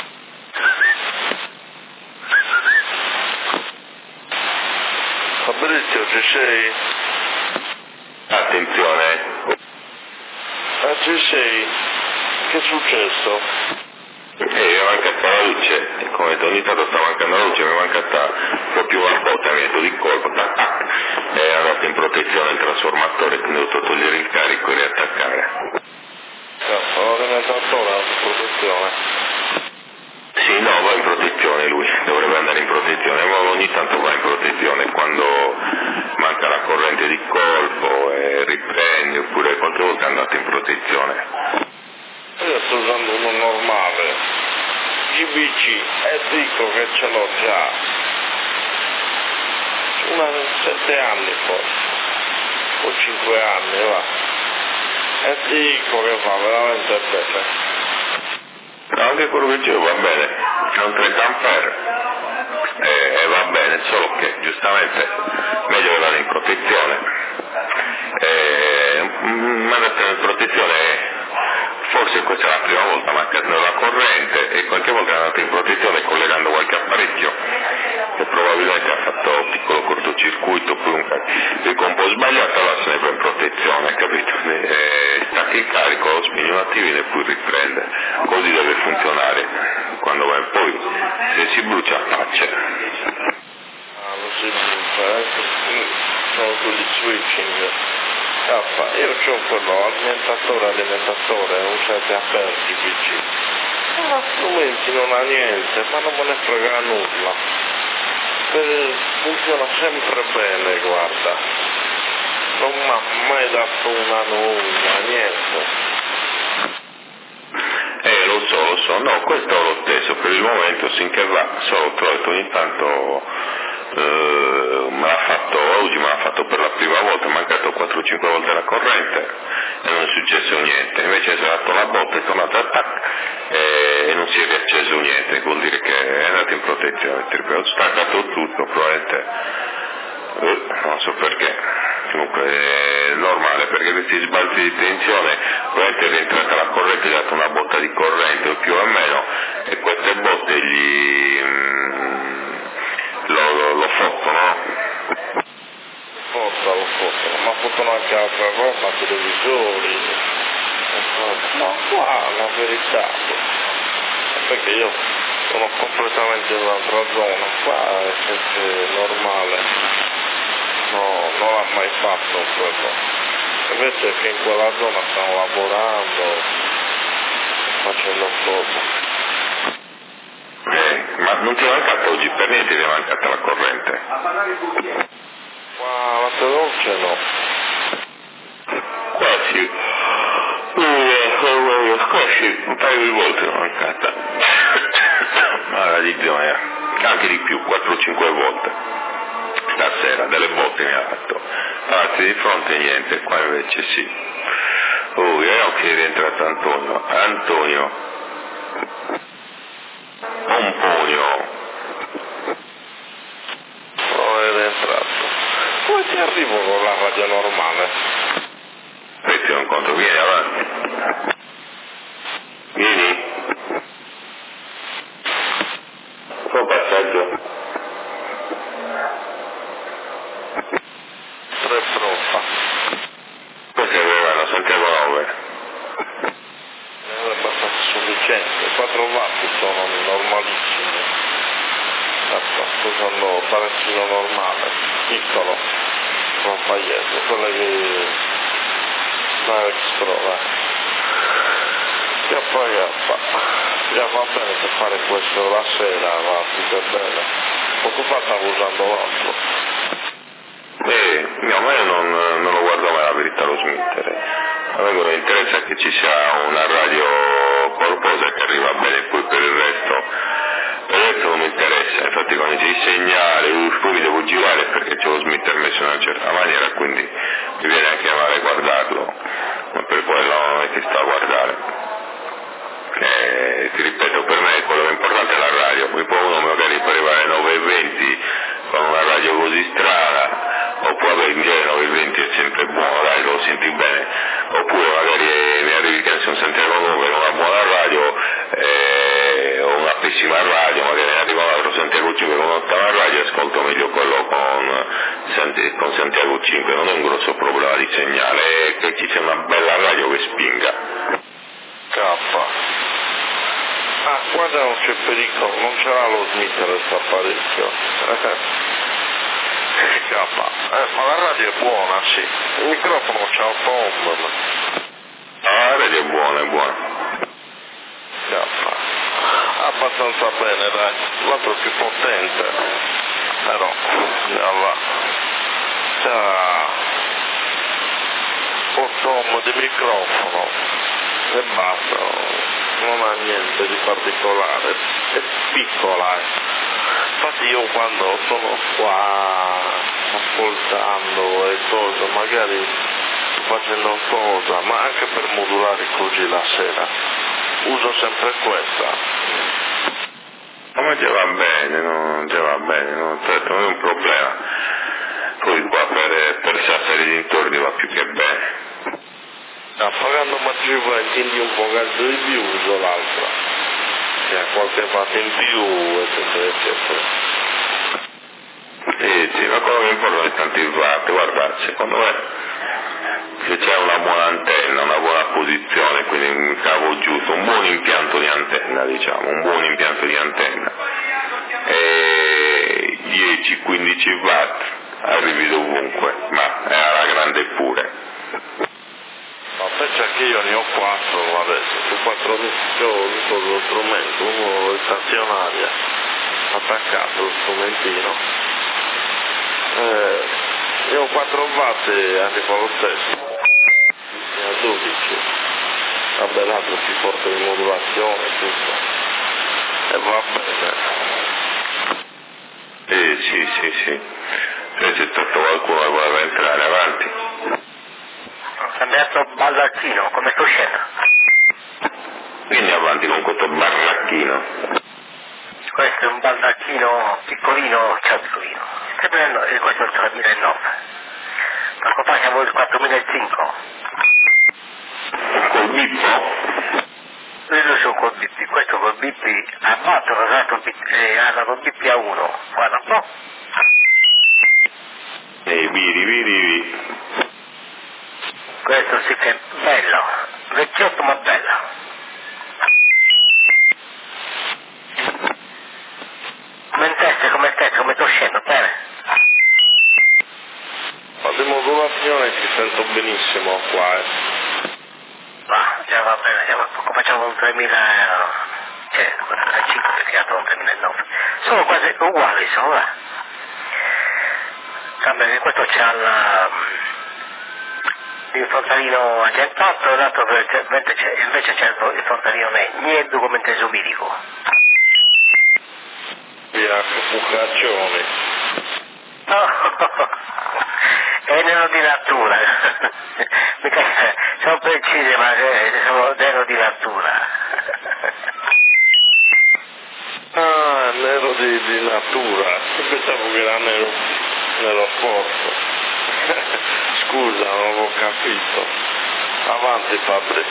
Fabrizio, ci sei? Attenzione. Ci sei? Che è successo? Mi è mancata la luce, e come ogni tanto sta mancando la luce, mi è mancata proprio una botta, mi è detto di colpo, è andato in protezione il trasformatore, quindi ho dovuto togliere il carico e riattaccare. L'alimentatore ha protezione? Sì, no, va in protezione lui, dovrebbe andare in protezione, ma ogni tanto va in protezione quando manca la corrente di colpo e riprende, oppure qualche volta è andato in protezione. Io sto usando uno normale, GBC, e dico che ce l'ho già, 7 anni forse, o 5 anni va, e dico che fa veramente bene. Anche quello che dicevo va bene, è un 30 ampere e va bene, solo che giustamente meglio che vada in protezione. Mandato in protezione, forse questa è la prima volta mancando la corrente e qualche volta è andato in protezione collegando qualche apparecchio che probabilmente ha fatto un piccolo cortocircuito, comunque un po' sbagliato, allora se ne va in protezione, capito? Stacchi il carico, lo spegni un attimino e poi riprende, così deve funzionare, quando va poi se si brucia pace. Lo si brucia, sono quegli switching. Io c'ho quello alimentatore, usate aperti PC. Ma strumenti non ha niente, ma non me ne frega nulla. Funziona sempre bene, guarda. Non mi ha mai dato una nulla, niente. Lo so, no, questo è lo stesso, per il momento finché va, solo che ogni tanto me l'ha fatto, oggi me l'ha fatto per la prima volta, è mancato 4-5 volte la corrente e non è successo niente, invece si è dato la botta, è tornato a tac e non si è riacceso niente, vuol dire che è andato in protezione, ho staccato tutto, probabilmente, non so perché, comunque è normale, perché questi sbalzi di tensione, probabilmente è rientrata la corrente, gli ha dato una botta di corrente o più o meno, e queste botte lo fottono. Lo ma fottono anche altra roba, televisori. Ma qua la verità, perché io sono completamente in un'altra zona, qua è sempre normale, no, non l'ha mai fatto quello. Invece che in quella zona stanno lavorando, facendo cose. Ma non ti è mancata oggi per niente, ti è mancata la corrente? Ma la dolce no. Quasi, un paio di volte è mancata. Ma di gioia, anche di più, 4-5 volte. Stasera, delle botte mi ha fatto. Parte di fronte niente, qua invece sì. Io che è rientrato Antonio. Pomponio. È rientrato. Come ti arrivo con la radio normale? Aspetta un conto, vieni avanti. Vieni. Tuo passaggio. 3 pronta. Queste avevano Santiago 9. È abbastanza sufficiente. 4 watt sono normalissimi. Sto usando baraccino normale, piccolo, con paglietto, quelle che la X-Pro, che poi già va bene per fare questo la sera, va tutto bene. Poco fa stavo usando l'altro. No, ma io non lo guardo mai, la verità, lo smettere. A me non interessa che ci sia una radio qualcosa che arriva bene, poi per il resto non mi interessa, infatti quando c'è il segnale, poi mi devo girare perché c'è lo smetter messo in una certa maniera, quindi mi viene anche male guardarlo, ma per quello non è che sto a guardare. Ti ripeto, per me quello che è importante è la radio, poi uno magari per arrivare alle 9:20 con una radio così strana, oppure in genere il 20 è sempre buono, dai, lo senti bene, oppure magari ne arrivi che non Santiago Nuovo con una buona radio o una pessima radio, magari ne arriva un altro Santiago 5 con un'ottava radio, ascolto meglio quello con Santiago 5, non è un grosso problema di segnale, è che ci sia una bella radio che spinga. Ah, guarda, non c'è pericolo, non ce l'ha lo Smith questo apparecchio. Ma la radio è buona, sì. Il microfono c'ha un po'. Ah, la radio è buona. Abbastanza bene, dai. L'altro è più potente. Però, già va. C'ha 8 ohm di microfono e basta. Non ha niente di particolare, è piccola. Infatti io quando sono qua ascoltando e cose, magari facendo cosa, ma anche per modulare così la sera, uso sempre questa. Ma già va bene, non è un problema. Poi qua per Sassari dintorni va più che bene. Pagando maggiore quindi un po' caldo di più uso l'altra, che ha qualche watt in più, eccetera. Sì, ma quello che importa è tanti watt. Guarda, secondo me se c'è una buona antenna, una buona posizione, quindi un cavo giusto, un buon impianto di antenna, e 10-15 watt arrivi dovunque, ma è alla grande pure. Ma pensa che io ne ho 4 adesso, su 4 tutto lo strumento, uno è stazionario, attaccato lo strumentino. Io ho 4 watt e arrivo allo stesso, a 12. Vabbè, l'altro più forte di modulazione e tutto. E va bene. Sì. Se c'è stato qualcuno che voleva entrare avanti. Cambiato baldacchino, come sto uscendo? Vieni avanti con questo barracchino. Questo è un baldacchino piccolino, ciascuno. Questo è il 3009. Ma qua siamo il 4005. Col bippo? Io sono col BP, questo col BP a 4, hanno col BP a 1. Guarda un po'. Viri. Questo sì che è bello, vecchiotto ma bello. Come sto scendo, bene? Ma di modulazione ti sento benissimo qua, Ma già va bene, facciamo un 3.000 euro. Cioè, 45 che ha dato 3.900. Sono quasi uguali, sono là. Cambia che questo c'ha il frontalino agentato, dato che invece c'è il frontalino niente documento esumirico. via bucazioni. E nero di natura. Mica sono precise, ma sono nero di natura. Ah, nero di natura. Io pensavo che era nero sporco. Scusa, non avevo capito. Avanti, padre.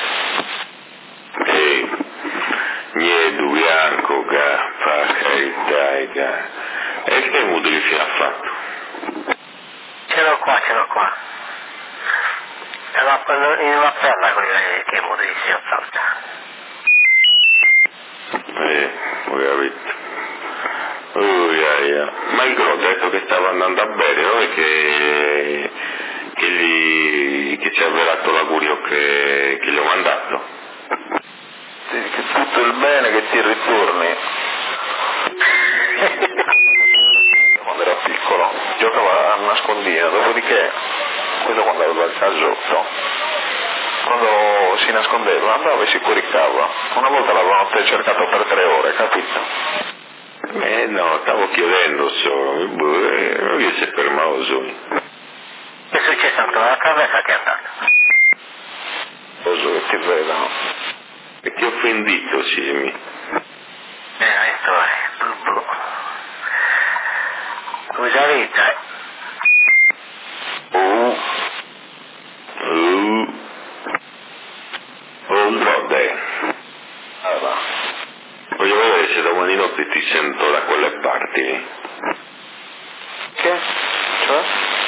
Niente, bianco, per carità, e che moduli fino a fatto? Ce l'ho qua. In una perla con che moduli si è fatta. Ho capito. Ma il Gro ha detto che stava andando a bere, non è che ci ha avverato l'augurio che gli ho mandato? Sì, che tutto il bene che ti ritorni. Quando era piccolo giocava a nascondino, dopodiché quello quando aveva il casotto, quando si nascondeva andava e si coricava. Una volta l'avevano cercato per 3 ore, capito? No, stavo chiedendo solo, non riesce a fermare solo. Che è successo? La traversa che è andata. Cosa che ti vedono? E ti ho offendito, Simi. Questo è. Scusa vita. Brode. Voglio vedere se domani notte ti sento da quelle parti. Che? Cioè?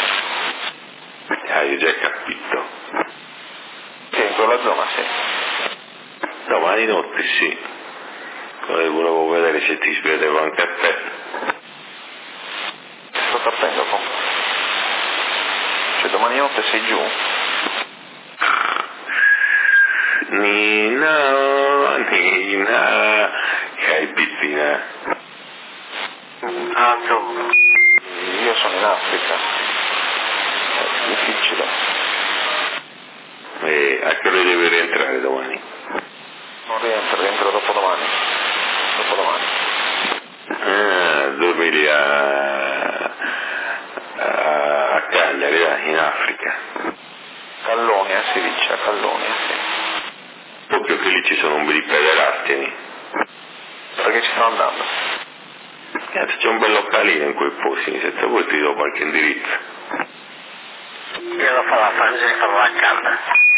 Hai già capito. Che in quella zona sì. Domani notte sì. Volevo vedere se ti vedevo anche a te. Sto capendo come. Cioè domani notte sei giù? Nina, che hai piscina? Ah, tu. Io sono in Africa. È difficile. E a che ora devi rientrare domani? Non rientro dopodomani. Dopodomani. Ah, dormi lì a Cagliari, in Africa. Callonia si dice, a Callonia, sì. Proprio che lì ci sono un bel di pederasti. Perché ci sto andando? C'è un bel localino in quei posti, se te vuoi ti do qualche indirizzo. Io lo farò a Francia con la calda.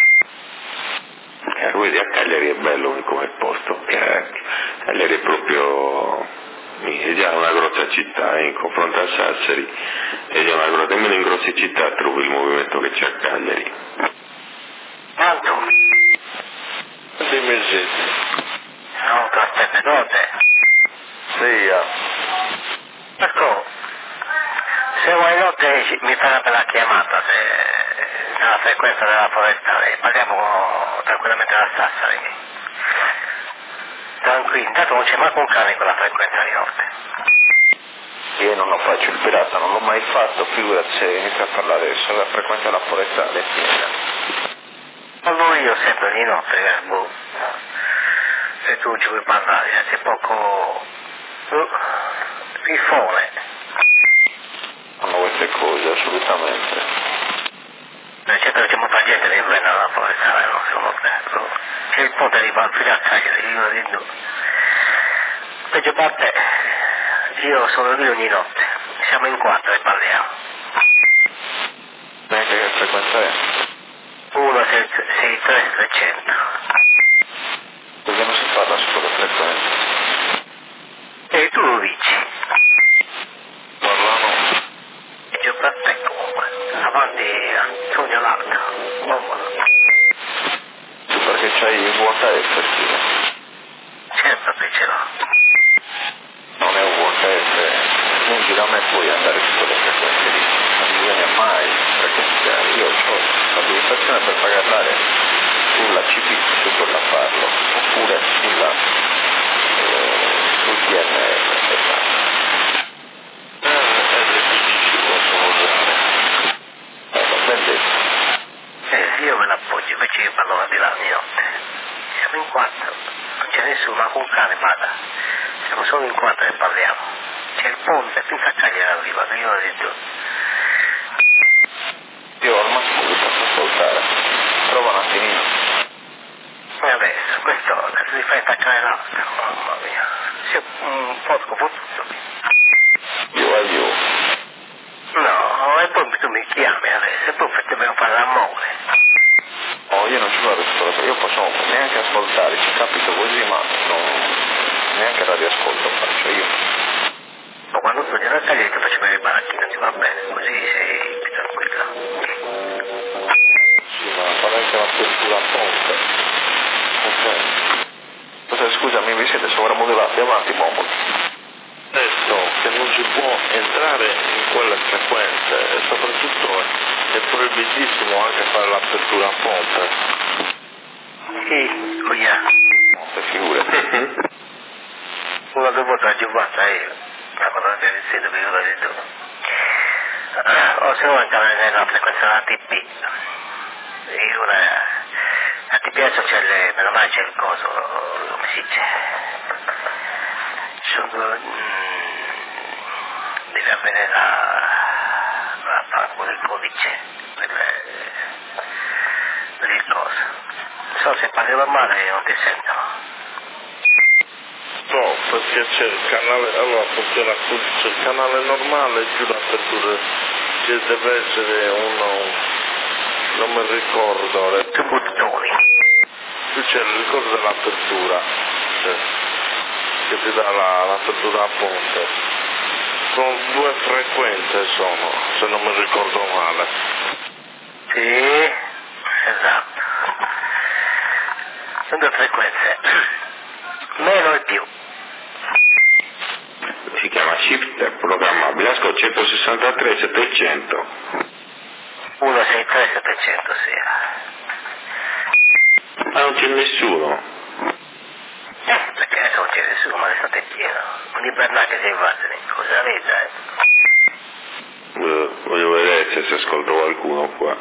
Vedi, a Cagliari è bello come posto, Cagliari è proprio, è già una grossa città, in confronto a Sassari, è già una grossa, nemmeno in grosse città trovi il movimento che c'è a Cagliari. Quanto? Dimmi sì. Non ti aspetta notte. Sì, Ecco, se vuoi notte mi fai una bella chiamata, nella frequenza della forestale, parliamo tranquillamente da Sassari. Tranquillo, intanto non c'è manco un cane in quella frequenza di notte. io non lo faccio il pirata, non l'ho mai fatto, figurati se inizio a parlare adesso, la frequenza della forestale è piena. Parlo io sempre di notte, boh. Se tu ci vuoi parlare, c'è poco rifone. Fanno queste cose, assolutamente. Certo c'è molta gente che viene alla forestale, non sono bello. C'è il ponte di Valfrida a Cagliari, io dico. Peggio parte, io sono lì ogni notte, siamo in 4 e parliamo. Neanche che frequenza è? 163 300. Perché non si parla su quelle frequenze? E tu lo dici? Parlano. Peggio per te comunque, avanti Antonio Larga, bombola. Tu perché c'hai il VHF, scusa? Certo che ce l'ho. Non è un VHF, lungi da me puoi andare su quelle frequenze lì, non bisogna mai, perché io ho l'abilitazione per pagare l'area sulla CP, su quella farlo, oppure sul DNR, esatto. LPG ci possono usare. Va ben detto. Io me l'appoggio, invece io parlo di là di notte. Siamo in 4, non c'è nessuno, ma con cane vada. Siamo solo in 4 e parliamo. C'è il ponte, finché a Cagliari arriva, io lo dico. Io al massimo vi posso ascoltare, prova un attimino. E adesso, quest'ora, se ti fai attaccare l'altra, mamma mia. C'è un porco fottuto. Io. No, e poi tu mi chiami adesso, e poi dobbiamo fare l'amore. Oh, io non ci vado su quello, io posso neanche ascoltare, ci capito così, ma neanche radioascolto faccio io. Ma quando tu gliela tagli ti faccio vedere il baracchino, ti va bene, così sei più tranquilla. Sì, ma fa anche l'apertura a ponte. Ok. Scusami, vi siete sovramodellati, avanti, Bombolo. Detto che non si può entrare in quelle frequenze e soprattutto è proibitissimo anche fare l'apertura a ponte. Sì, cuia. Per figure. Una dovuta la giubbata io, la cosa del sito che io l'ho detto. O se no entrare nella frequenza della TP. E ora, a TP adesso c'è meno male c'è il coso, come si dice? Deve avere il codice, per il coso. So se parli normale non ti sentono. No, perché c'è il canale, allora funziona così, c'è il canale normale giù da l'apertura, ci deve essere non mi ricordo, Tu buttoni. qui c'è il ricordo dell'apertura, cioè, che ti dà l'apertura a ponte. Sono 2 frequenze se non mi ricordo male. Sì, esatto. Sono 2 frequenze. Meno e più. Si chiama shift programmabile, ascolta 163 700. 163 700, sì. Ma non c'è nessuno. Perché adesso non c'è nessuno, ma l'estate è pieno. Un ibernate si invade, cosa la vita, Voglio vedere se si ascolta qualcuno qua.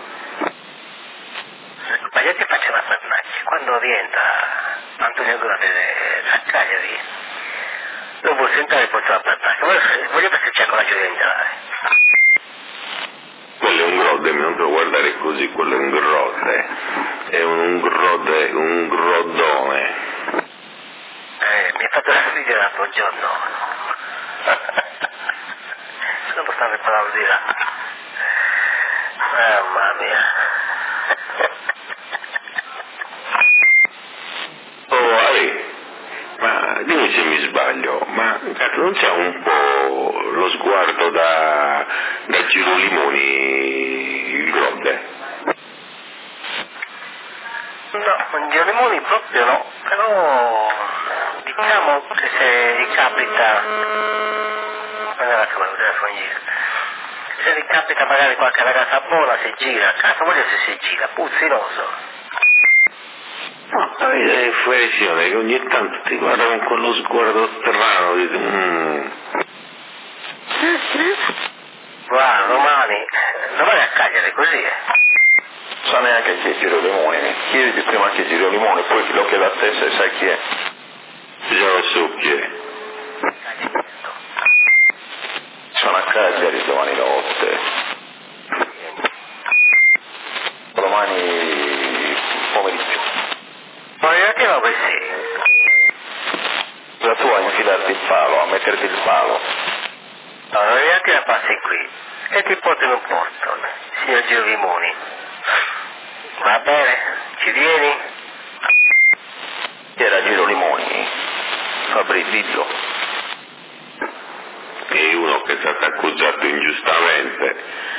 Ma io ti faccio una pernacchia. Quando rientra Antonio Grotte da Cagliari, lo vuoi sentire e poi la pernacchia. Voglio vedere se c'è coraggio di entrare. Quello è un grodde, non puoi guardare così, quello è un grodde. È un groddone. Mi ha fatto ridere l'altro giorno. Sono portato per di là. Mamma mia. Oh, Ale, ma dimmi se mi sbaglio, ma cazzo, non c'è un po' lo sguardo da Giro Limoni il grodde? No, con Giro Limoni proprio no, però diciamo che se ricapita, guarda come lo telefono in giro, se ricapita magari qualche ragazza buona si gira, cazzo voglio se si gira, puzzinoso. No, avete l'impressione che ogni tanto ti guarda con quello sguardo strano, Guarda, domani a Cagliari così, Sa neanche chi è Giro Limoni, chiediti prima chi è Giro Limoni, poi lo chiede a te se sai chi è. Già lo so chi è. Sono a Cagliari domani notte. Domani pomeriggio. ma io che va così? La tua a infilarti il palo, a metterti il palo. No, non neanche la passi qui e ti porto in un posto, signor Giro Limoni. Va bene, ci vieni? Chi era Giro Limoni? Fabri, dillo. È uno che è stato accusato ingiustamente,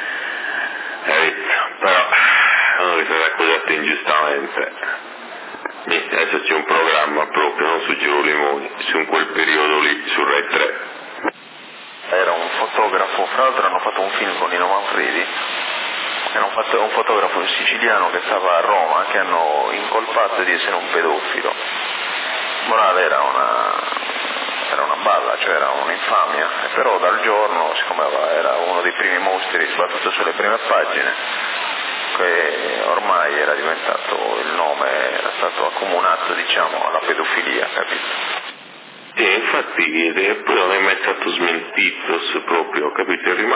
però uno che è stato accusato ingiustamente. Niente, adesso c'è un programma proprio, non su Giro Limoni, su quel periodo lì, su Rai 3. Era un fotografo, fra l'altro hanno fatto un film con Nino Manfredi, era un fotografo siciliano che stava a Roma, che hanno incolpato di essere un pedofilo. Morale era una balla, cioè era un'infamia, però dal giorno, siccome era uno dei primi mostri sbattuto sulle prime pagine, che ormai era diventato, il nome era stato accomunato, diciamo, alla pedofilia, capito? Infatti, poi non è mai stato smentito proprio, capito? È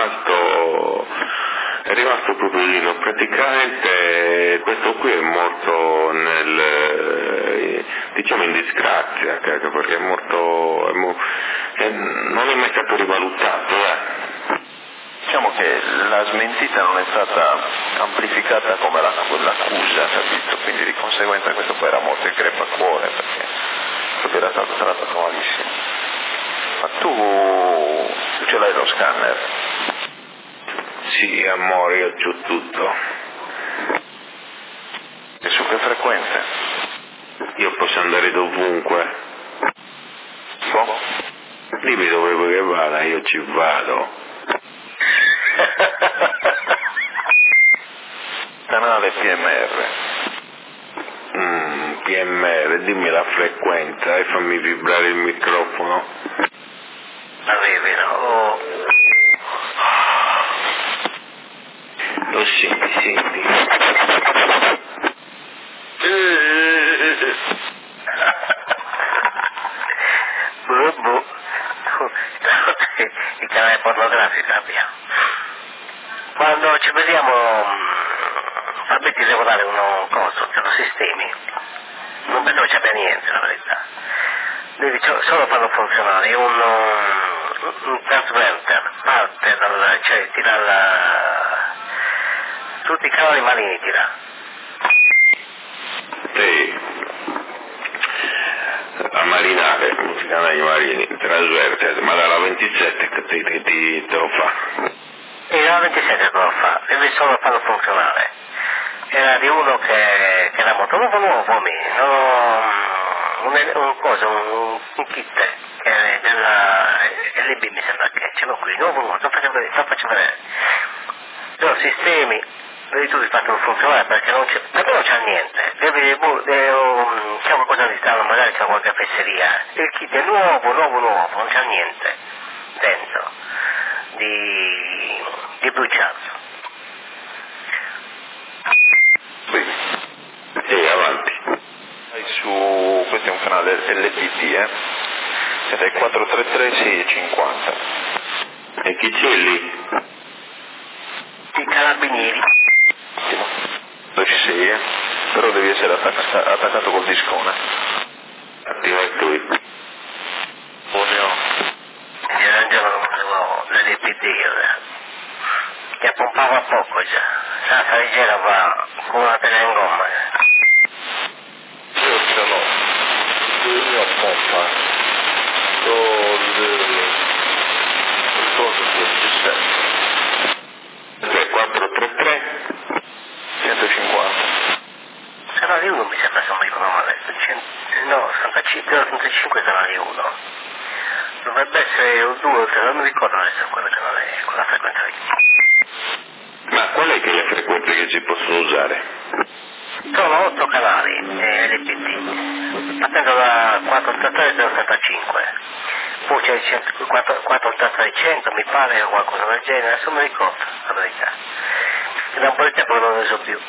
rimasto proprio lì, no? Praticamente questo qui è morto diciamo in disgrazia, perché è morto, non è mai stato rivalutato, Diciamo che la smentita non è stata amplificata come l'accusa, capito? Quindi di conseguenza questo poi era morto in crepacuore, perché proprio era stato trattato malissimo. Ma tu ce l'hai lo scanner? Sì, amore, io c'ho tutto. E su che frequenze? Io posso andare dovunque. Boh. Dimmi dove vuoi che vada, io ci vado. Canale PMR. PMR, dimmi la frequenza e fammi vibrare il microfono. Avevi, no? Lo senti. Il canale pornografico abbiamo. Quando ci vediamo, Fabio ti devo dare uno coso, te lo sistemi. Non penso che ci abbia niente, la verità. Devi solo farlo funzionare, è un un transverter, parte cioè tira tutti i canali marini tira. Sì. A marinare, i canali marini, trasverter, ma dalla 27 che te lo fa. E dalla 27 te lo fa, deve solo farlo funzionare. Era di uno che era molto nuovo a me, un kit che è della LB mi sembra che ce l'ho qui, nuovo, sto facendo vedere. Però sistemi, devi tu di farlo funzionare perché non c'è niente, c'è qualcosa di strano, magari c'è qualche fesseria, il kit è nuovo, non c'è niente dentro di bruciato. E avanti. Questo è un canale LPT, siete ai 433 650. E chi c'è lì? I carabinieri. Dove ci sei, però devi essere attaccato col discone. Attiva lui. Io non avevo l'LPT, che pompava poco già. La leggera va con una tela in gomma. Io ce l'ho. Io pompa. Il coso che ci serve. 433 150. Sarà di uno mi sembra se non mi ricordo male. No, 0,35 sarà di uno. Dovrebbe essere un 2 o 3, non mi ricordo adesso quella frequenza lì. Ma qual è che le frequenze che si possono usare? Sono 8 canali LPT, partendo da 483 e 085. Poi c'è il 483 100, mi pare, o qualcosa del genere, adesso mi ricordo, la verità. E da un po' di tempo non ne so più.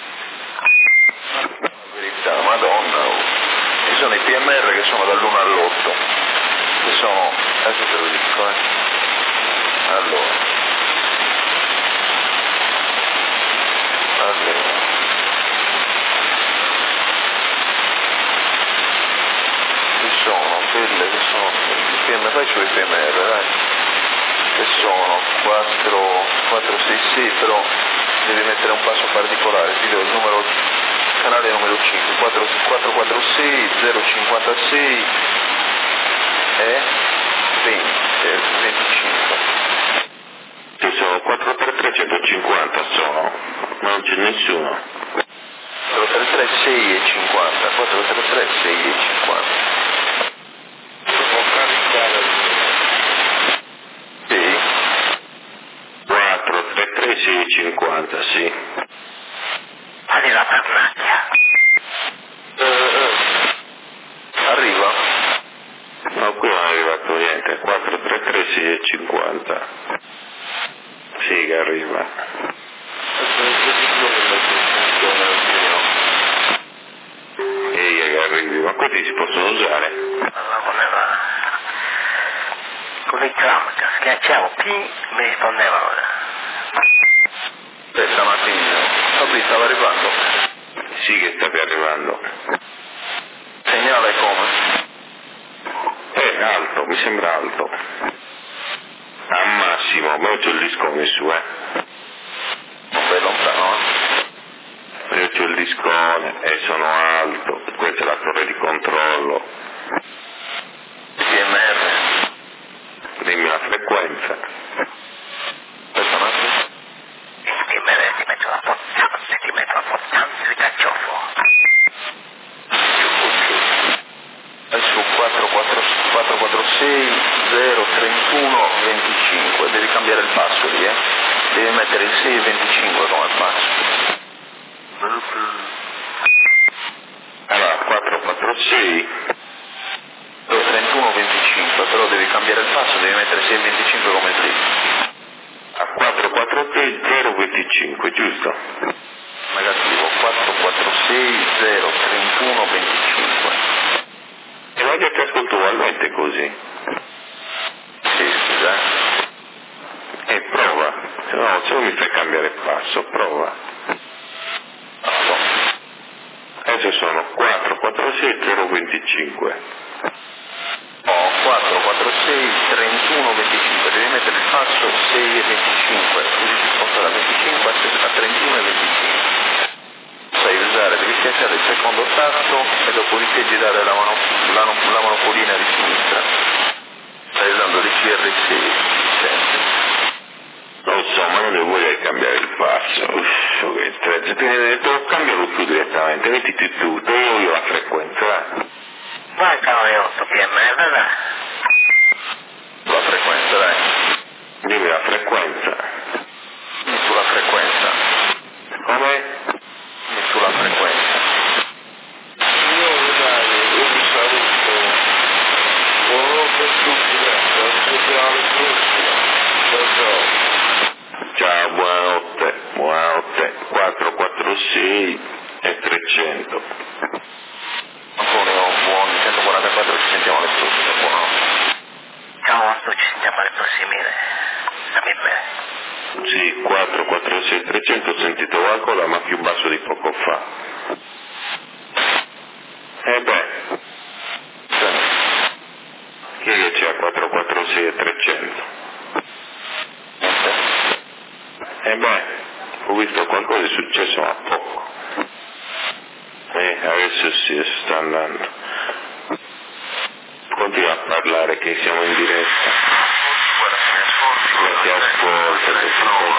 Verità, madonna, ci sono i PMR che sono dall'1 all'8, che sono, adesso te lo dico, allora, ci sono quelle che sono, fai sui PMR, dai, che sono 466, però devi mettere un passo particolare, ti do il numero, canale numero 5, 446, 056 e 25. Ci sono 433 150 sono, ma non c'è nessuno. 433 6 e 50, 433 6 e 50. Devo caricare Sì. 433 6 e 50, sì. Fatti la pernacchia. Arriva? No, qui non è arrivato niente, 433 6 e 50. Sì che arriva. Che arrivi, ma questi si possono usare? Allora con il tram, schiacciavo P, mi rispondevano. Stamattina, stava arrivando. Sì che stavi arrivando. Segnale come? È alto, mi sembra alto. Al massimo, ma io c'ho il discone su, Non vai lontano, Io c'ho il discone e sono alto, questa è la torre di controllo. PMR. Dimmi la frequenza. Questa mattina? Il PMR ti metto la portanza di cacciofo. È su 446 031 25, devi cambiare il passo lì, devi mettere il 625 come passo. Allora, 446 031 25, però devi cambiare il passo, devi mettere 625 come prima. a 446 025, giusto? Negativo 446 031 25. E voglio che ascolto ugualmente così. Sì, scusa. Prova. No, se non mi fai cambiare passo, prova. Adesso sono 446 025. Oh, 4 446 31 25, devi mettere il passo 6 e 25, così si sposta da 25 a 31 e 25. Devi schiacciare il secondo tasto e dopodiché girare la manopolina di sinistra. Stai usando l'ICR6, senti. Non so, ma non ne vuoi cambiare il passo. Cambialo tu direttamente, mettiti tu, io la frequenza. Vai canale 8 PMR, dai. La frequenza, dai. Dimmi la frequenza. Sulla frequenza. Come? Sulla frequenza. Io vi saluto, buon roba stupida, alla prossima, ciao. Ciao, buonanotte, 446 e 300. Antonio, buon 144, ci sentiamo alle prossime, buonanotte. Ciao Otto, ci sentiamo alle prossime, stammi bene. Sì, 446 300, ho sentito qualcosa ma più basso di poco fa. Chi è che c'è a 446 e 300? Ho visto qualcosa, è successo ma poco. Adesso si sta andando. Continua a parlare che siamo in diretta. Ti ascolta, ti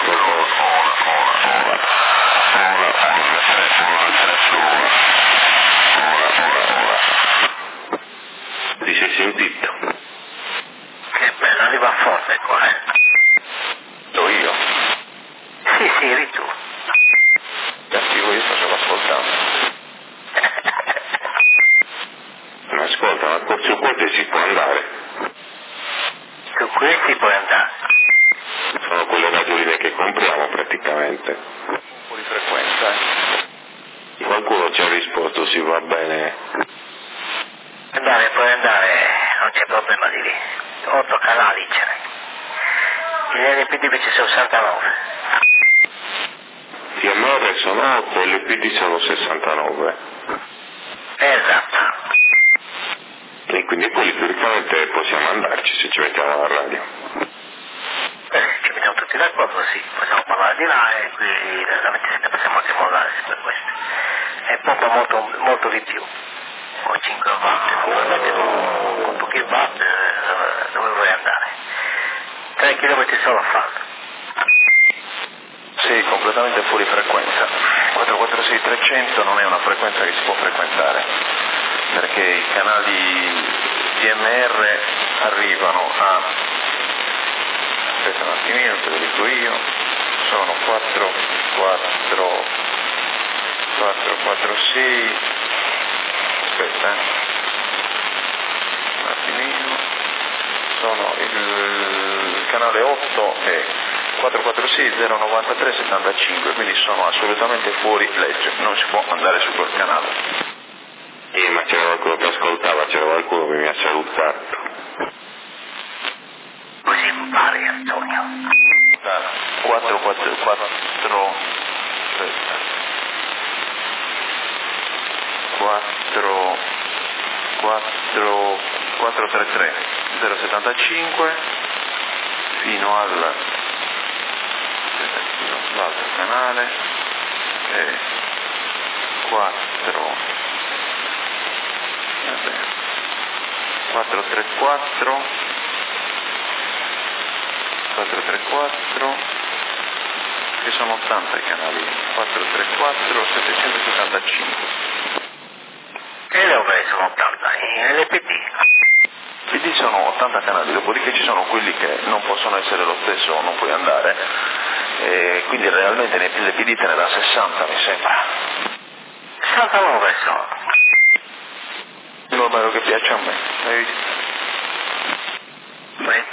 Ti sei sentito? Che bello, arriva forte qua, Do io? Sì, eri tu. Cattivo, io facevo ascoltando. Ma ascolta, ma su queste si può andare? Su questi puoi andare. Sono quelle radioline che compriamo praticamente. Fuori frequenza, Qualcuno ci ha risposto, sì, va bene. Andare, puoi andare, non c'è problema di lì. 8 canali ce n'è. In LPD ci sono 69. TMR sono 8, LPD sono 69. Esatto. E quindi poi teoricamente possiamo andarci se ci mettiamo alla radio. Ci mettiamo tutti d'accordo, sì. Possiamo parlare di là e qui veramente possiamo anche mollare per questo. È poco, molto di più. Con 5 watt, naturalmente con pochi watt dove vuoi andare? 3 km solo a farlo. sì, completamente fuori frequenza. 446 300 non è una frequenza che si può frequentare, perché i canali DMR arrivano a, aspetta un attimino, te lo dico io, sono 446, aspetta, un attimino, sono il canale 8 e 446 093 75, quindi sono assolutamente fuori legge, non si può andare su quel canale. Ma c'era qualcuno che ascoltava, c'era qualcuno che mi ha salutato. Così impari, Antonio. 433 075 fino all'altro canale e 434 che sono 80 i canali, 434 775. E dove sono 80? In LPD? PD sono 80 canali, dopodiché ci sono quelli che non possono essere lo stesso, non puoi andare, e quindi realmente nei PD te ne dà 60 mi sembra. 69 sono. Il numero che piace a me, hai visto? Beh.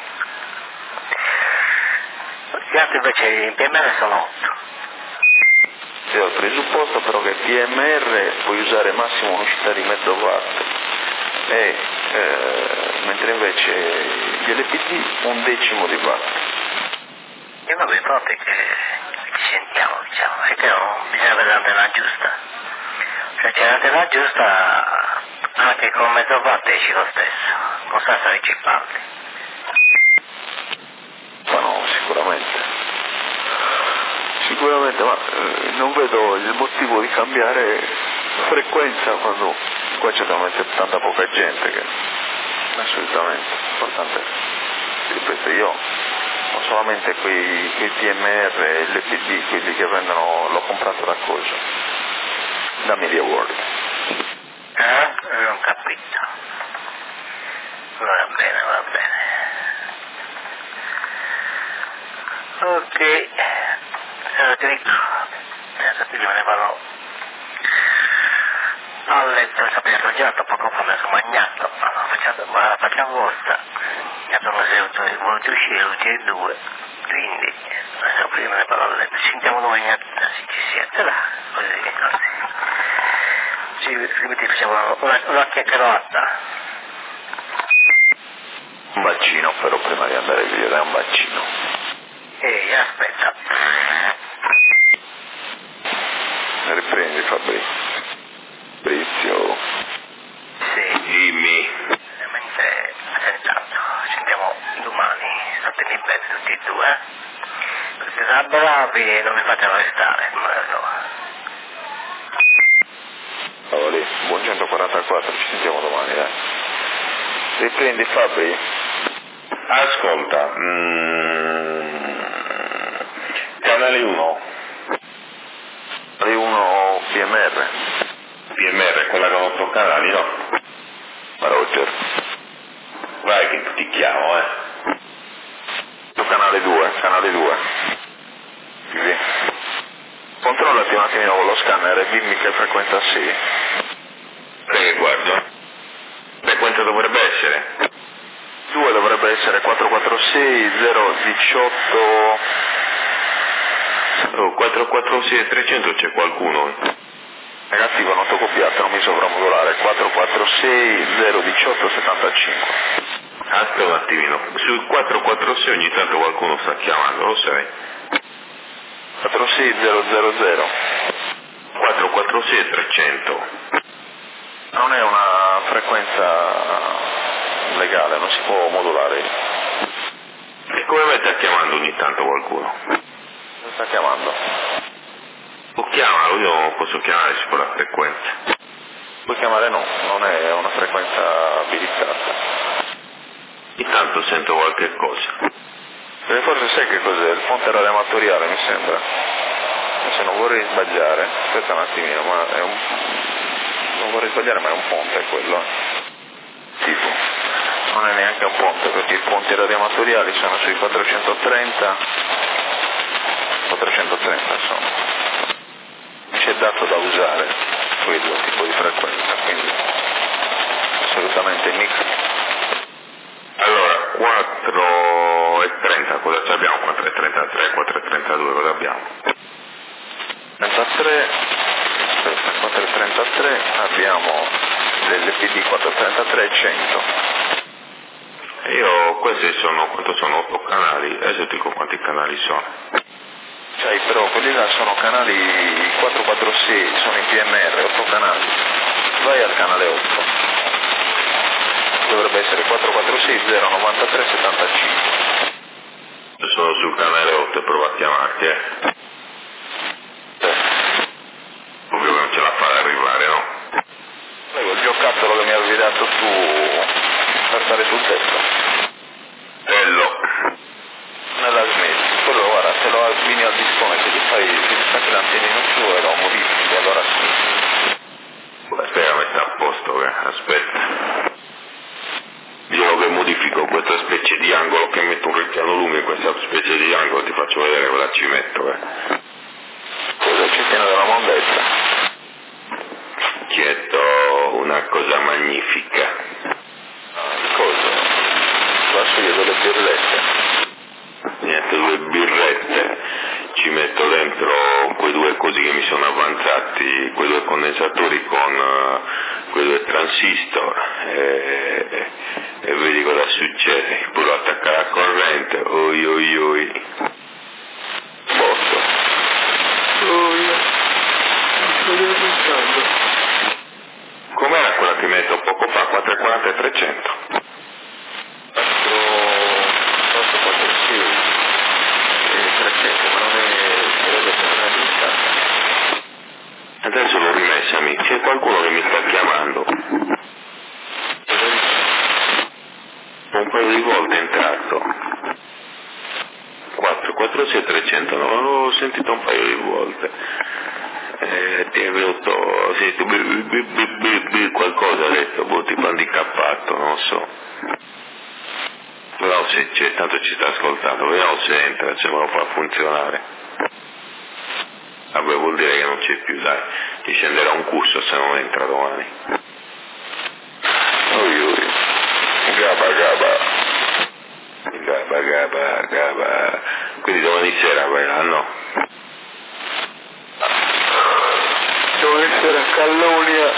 Gli altri invece in PMR sono 8. Sì, ho il presupposto però che PMR puoi usare massimo un'uscita di mezzo watt, e mentre invece gli LPD 1/10 di watt. E vabbè, proprio che ci sentiamo, diciamo, e però bisogna avere l'antena giusta. Se c'è l'antena giusta, anche con mezzo watt esci lo stesso. con Sassari e Cipaldi. Ma no, sicuramente, ma non vedo il motivo di cambiare frequenza quando qua c'è talmente tanta poca gente che assolutamente importante. Ripeto, io ho solamente quei TMR e l'EPD, quelli che vendono, l'ho comprato da cosa? Da Media World. Non capito. Va bene. Ok, ti dico, adesso me ne vado a letto, sapete, mangiato poco fa, mi sono mangiato, facciamo vostra, mi sono seduto, voluto uscire alle 2, quindi adesso prima ne vado a letto, ci sentiamo domani mattina, se ci siete là, così. Ci facciamo una chiacchierata. Un bacino però prima di andare via, dai un bacino. Aspetta. Riprendi Fabrizio. Sì. Dimmi. Mentre sentato, ci sentiamo domani, state in bene tutti e due, Siete da bravi e non mi fate arrestare, Allora lì, buon 144, ci sentiamo domani, dai. Riprendi Fabri? Ascolta, canale 1. Canale 1 PMR. PMR, quella con 8 canali, no? Roger. Vai che ti chiamo, Canale 2. Sì. Controllati un attimino con lo scanner e dimmi che frequenza sei. Guarda. Frequenza dovrebbe essere? 2 dovrebbe essere 446 018. 446 300 c'è qualcuno? Negativo, noto copiato, non mi sovramodulare. 446 018 75. Aspetta un attimino, sul 446 ogni tanto qualcuno sta chiamando, lo sai? 46000. 446 300. Non è una frequenza legale, non si può modulare. E come mai sta chiamando ogni tanto qualcuno? Mi sta chiamando. O chiamalo, io non posso chiamare su quella frequenza. Puoi chiamare no, non è una frequenza abilitata. Intanto sento qualche cosa. Perché forse sai che cos'è? Il ponte radioamatoriale mi sembra. Adesso non vorrei sbagliare, aspetta un attimino, ma è un... non vorrei sbagliare, ma è un ponte quello. Tipo, non è neanche un ponte, perché i ponti radioamatoriali sono sui 430 insomma. C'è dato da usare quello tipo di frequenza, quindi assolutamente mica. Allora, 4,30, cosa abbiamo? 4,33, 4,32, cosa abbiamo? 33, aspetta, 433, abbiamo l'LPD 433 e 100. Questi sono, quanto sono? 8 canali, adesso ti dico quanti canali sono. Cioè, però quelli là sono canali 446, sono in PMR, 8 canali. Vai al canale 8. Dovrebbe essere 446 093 75. Sono sul canale 8 e provo a chiamarti, Ovvio che non ce la fa ad arrivare, no? Prego, il giocattolo che mi avevi dato tu per stare sul tetto. Bello. Nella smetti, quello guarda, se lo abbini al dispone, se gli stacchi l'antennino su e lo modifichi, allora sì. Aspetta, metta a posto, aspetta. Io che modifico questa specie di angolo, che metto un recchiano lungo in questa specie di angolo, ti faccio vedere cosa ci metto, Cosa ci tiene della mondezza? Ci metto una cosa magnifica. Cosa? La suglia delle birrette. Niente, 2 birrette, ci metto dentro quei 2 cosi che mi sono avanzati, quei 2 condensatori con quei 2 transistor e vedi cosa succede. Poi lo attacca la corrente, oi. Botto. Com'era quella che metto poco fa? 440 e 300? entrato. 446 300, no, l'ho sentito un paio di volte. Ti è venuto, senti, qualcosa ha detto, tipo handicappato, non so. Però se c'è, tanto ci sta ascoltando, vediamo se entra, se me lo fa funzionare. Vabbè, vuol dire che non c'è più, dai, ti scenderà un curso se non entra domani. Gaba. Quindi domani sera no? Domani sera a Callonia.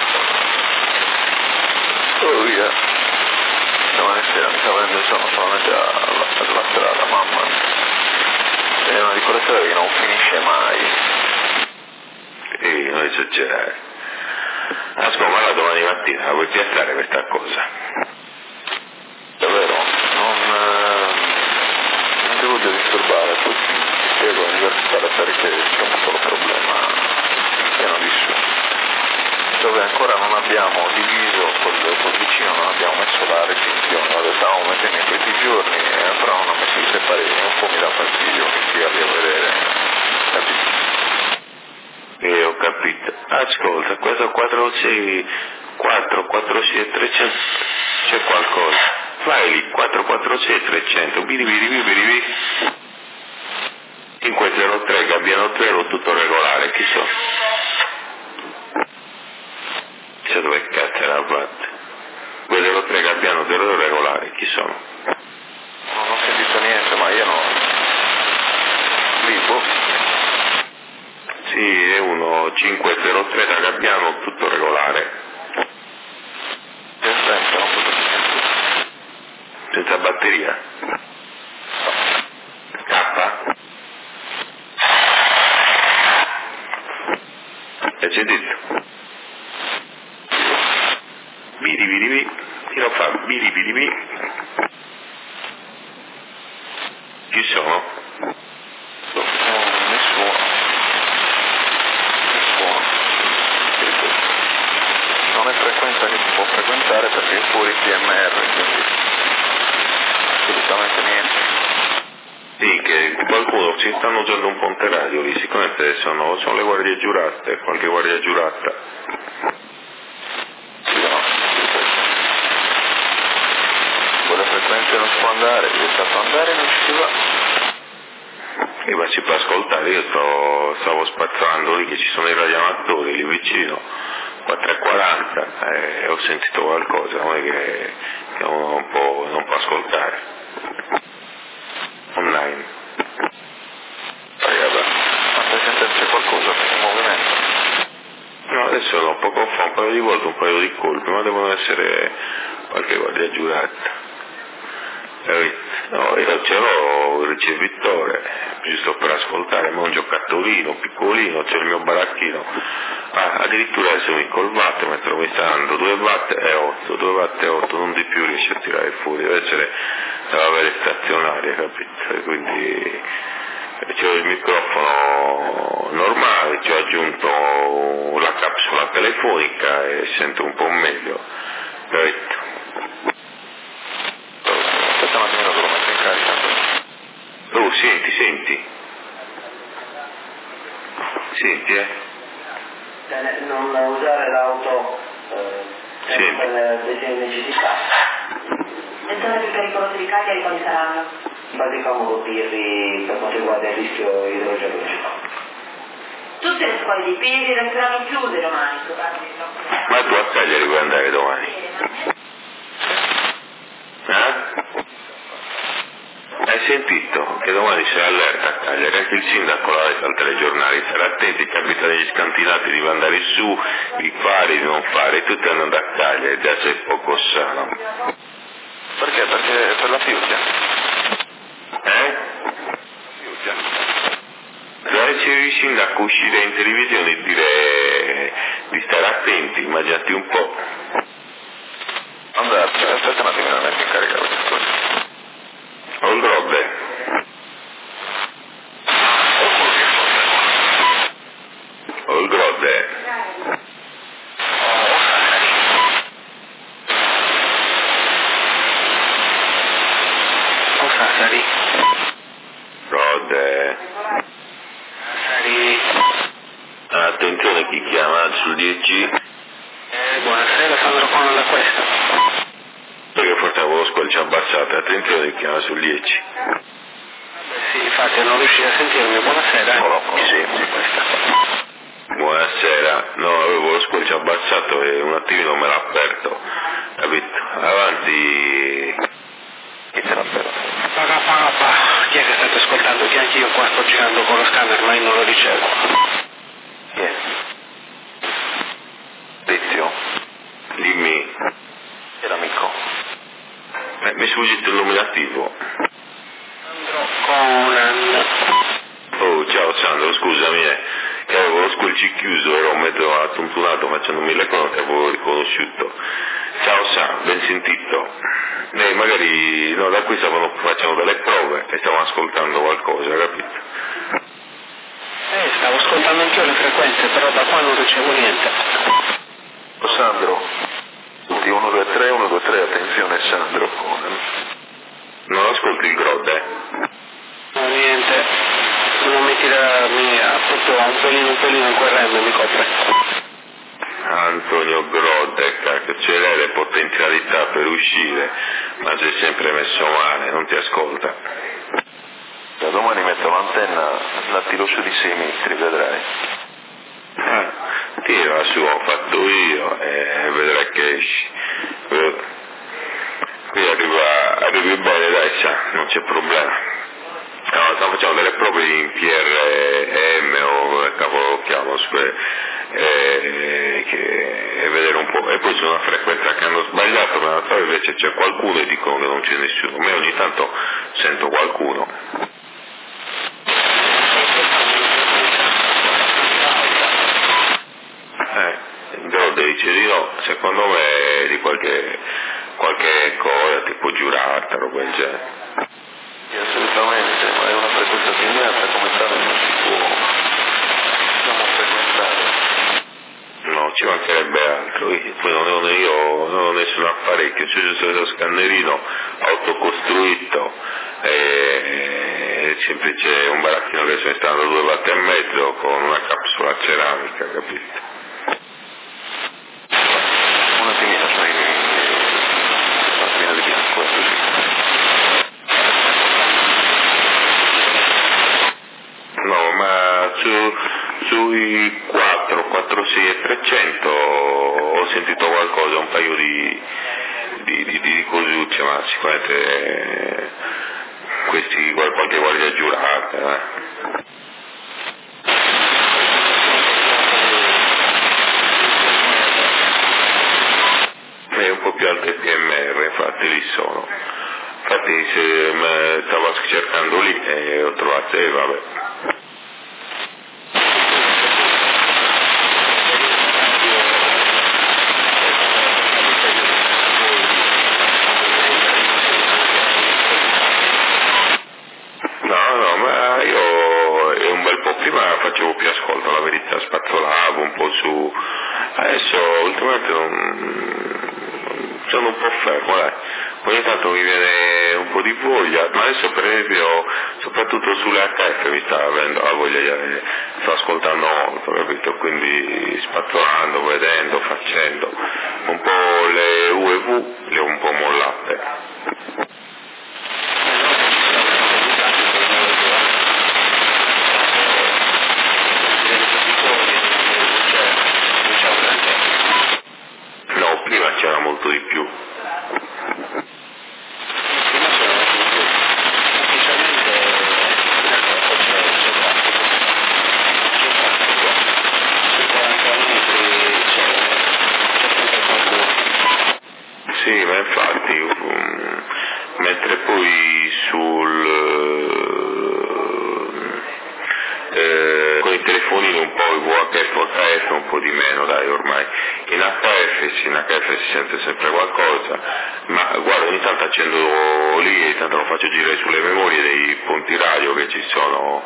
Via. Domani sera mi sta venendo sono solamente alla strada, mamma. È una di quelle strade che non finisce mai. Non esagerare. Ascolta, ma domani mattina la vuoi piazzare questa cosa? Davvero? Non ti voglio disturbare, poi ti spiego all'università perché c'è un piccolo problema piano di su, dove ancora non abbiamo diviso col vicino, non abbiamo messo la recinzione, lo stavamo mettendo in questi giorni, però non ha messo i separati, un po' mi dà fastidio che sia lì a vedere, capito? Ho capito. Ascolta, questo 446 300 c'è qualcosa. Vai lì, 446 300, biri. 503 Gabbiano 0, tutto regolare, chi so? Chissà dove cazzo era fatta. 203 Gabbiano 0 regolare, chi sono? Non ho sentito niente, ma io no. Lì, Sì, è uno 503 da Gabbiano, tutto regolare. Senza, non posso sentire. Senza batteria? K? E c'è detto? Biri, chi lo fa? Biri. Chi sono? Nessuno. Non è frequenza che si può frequentare perché è fuori PMR, quindi assolutamente niente. Sì, che qualcuno ci stanno usando un ponte radio lì, sicuramente sono le guardie giurate, qualche guardia giurata. Sì, no, quelle frequenze non si può andare, è stato andare e non ci si va. Ma si può ascoltare, io stavo spazzando lì che ci sono i radioamatori lì vicino, 440, e ho sentito qualcosa, non è che uno non può ascoltare. Online. Ma stai sentendo qualcosa in movimento? No, adesso da poco fa un paio di volte, un paio di colpi, ma devono essere qualche guardia giurata. No, io ce l'ho il ricevitore, giusto per ascoltare, ma un giocattolino piccolino, c'è il mio baracchino. Addirittura adesso col watt mi sta dando 2 watt e 8, non di più riesce a tirare fuori, deve essere deve avere stazionaria, capito? Quindi c'ho il microfono normale, ci ho aggiunto la capsula telefonica e sento un po' meglio, capito? Aspetta un attimino che lo metto in carica. Oh, senti. Senti, Non usare l'auto per necessità. Le zone più pericolose di Cagliari quali saranno? Base Comodo, Pirri, per quanto riguarda il rischio idrogeologico. Tutte le scuole di Pirri resteranno chiuse domani. ma tu a Cagliari vuoi andare domani? Hai sentito che domani c'è allerta a Cagliari, anche il sindaco l'ha detto al telegiornale, stare attenti, capita negli scantinati di andare su, di fare, di non fare, tutti andando a Cagliari, già sei poco sano. Perché? Perché per la fiuccia. Fiuccia. Dove c'è il sindaco uscire in televisione e dire di stare attenti, immaginati un po'. Andarci, aspetta un attimo, metto in carica queste cose. Old Road. Old Road. Sassari. Rode. Sassari. Attenzione, chi chiama sul 10? Buonasera, Sandro Cono da Questa. Perché forse avevo squalice abbassato, attenzione, chi chiama sul 10. Sì, infatti non riuscito a sentirmi, buonasera. Sì, questa. Buonasera, no, avevo lo squalice abbassato e un attimino me l'ha aperto, capito? Avanti. Chi te l'ha aperto? Chi è che state ascoltando? Che anche io qua sto girando con lo scanner ma io non lo ricevo. Chi è? Tizio? Dimmi. È l'amico. Mi è sfuggito il nominativo. Conan. Oh, ciao Sandro, scusami, che avevo lo squilci chiuso, ero mezzo attontunato facendo mille cose che avevo riconosciuto. Ciao Sam, ben sentito. Magari, no, da qui facciamo delle prove e stiamo ascoltando qualcosa, capito? Stavo ascoltando anch'io le frequenze, però da qua non ricevo niente. Sandro, tutti 1, 2, 3, 1, 2, 3, attenzione Sandro. Non ascolti il Grode? No, niente, non mi tira, proprio un pelino in quel rem mi copre. Antonio Grode, cacchio, c'è lei le potenzialità per uscire, ma sei sempre messo male, non ti ascolta. Da domani metto l'antenna, la tiro su di 6 metri, vedrai. Tira su, ho fatto io e vedrai che esci. Qui arrivi bene, dai, non c'è problema. No, stiamo facendo delle prove in PRM o come cavolo lo chiamo, e vedere un po', e poi su una frequenza che hanno sbagliato, ma l'altra invece c'è qualcuno e dicono che non c'è nessuno, ma ogni tanto sento qualcuno. Grode dice di no, secondo me di qualche cosa, tipo giurata, roba del genere. Sì, assolutamente, ma è una frequenza segnata, come tale non si può frequentare. No, ci mancherebbe altro, poi non ho nessun apparecchio, c'è giusto lo scannerino autocostruito e sempre c'è un baracchino che sta installando 2 watt e mezzo con una capsula ceramica, capito? Un attimino di bianco, così. No, ma sui 4, 6 e 300 ho sentito qualcosa, un paio di cosucce, ma sicuramente questi qualche guardia giurata. È un po' più alto il PMR, infatti lì sono. Infatti stavo cercando lì e ho trovato, vabbè. No, ma io è un bel po' prima facevo più ascolto, la verità, spazzolavo un po' su. Adesso ultimamente sono un po' fermo, ogni tanto mi viene un po' di voglia, ma adesso per esempio soprattutto sulle HF mi sta avendo la voglia, sto ascoltando molto, capito? Quindi spazzolando, vedendo, facendo, un po' le UEV le ho un po' mollate. No, prima c'era molto di più. Sì, ma infatti, mentre poi con i telefonini un po' i VHF un po' di meno, dai, ormai. In HF si sente sempre qualcosa, ma guarda, ogni tanto accendo lì e tanto lo faccio girare sulle memorie dei ponti radio che ci sono,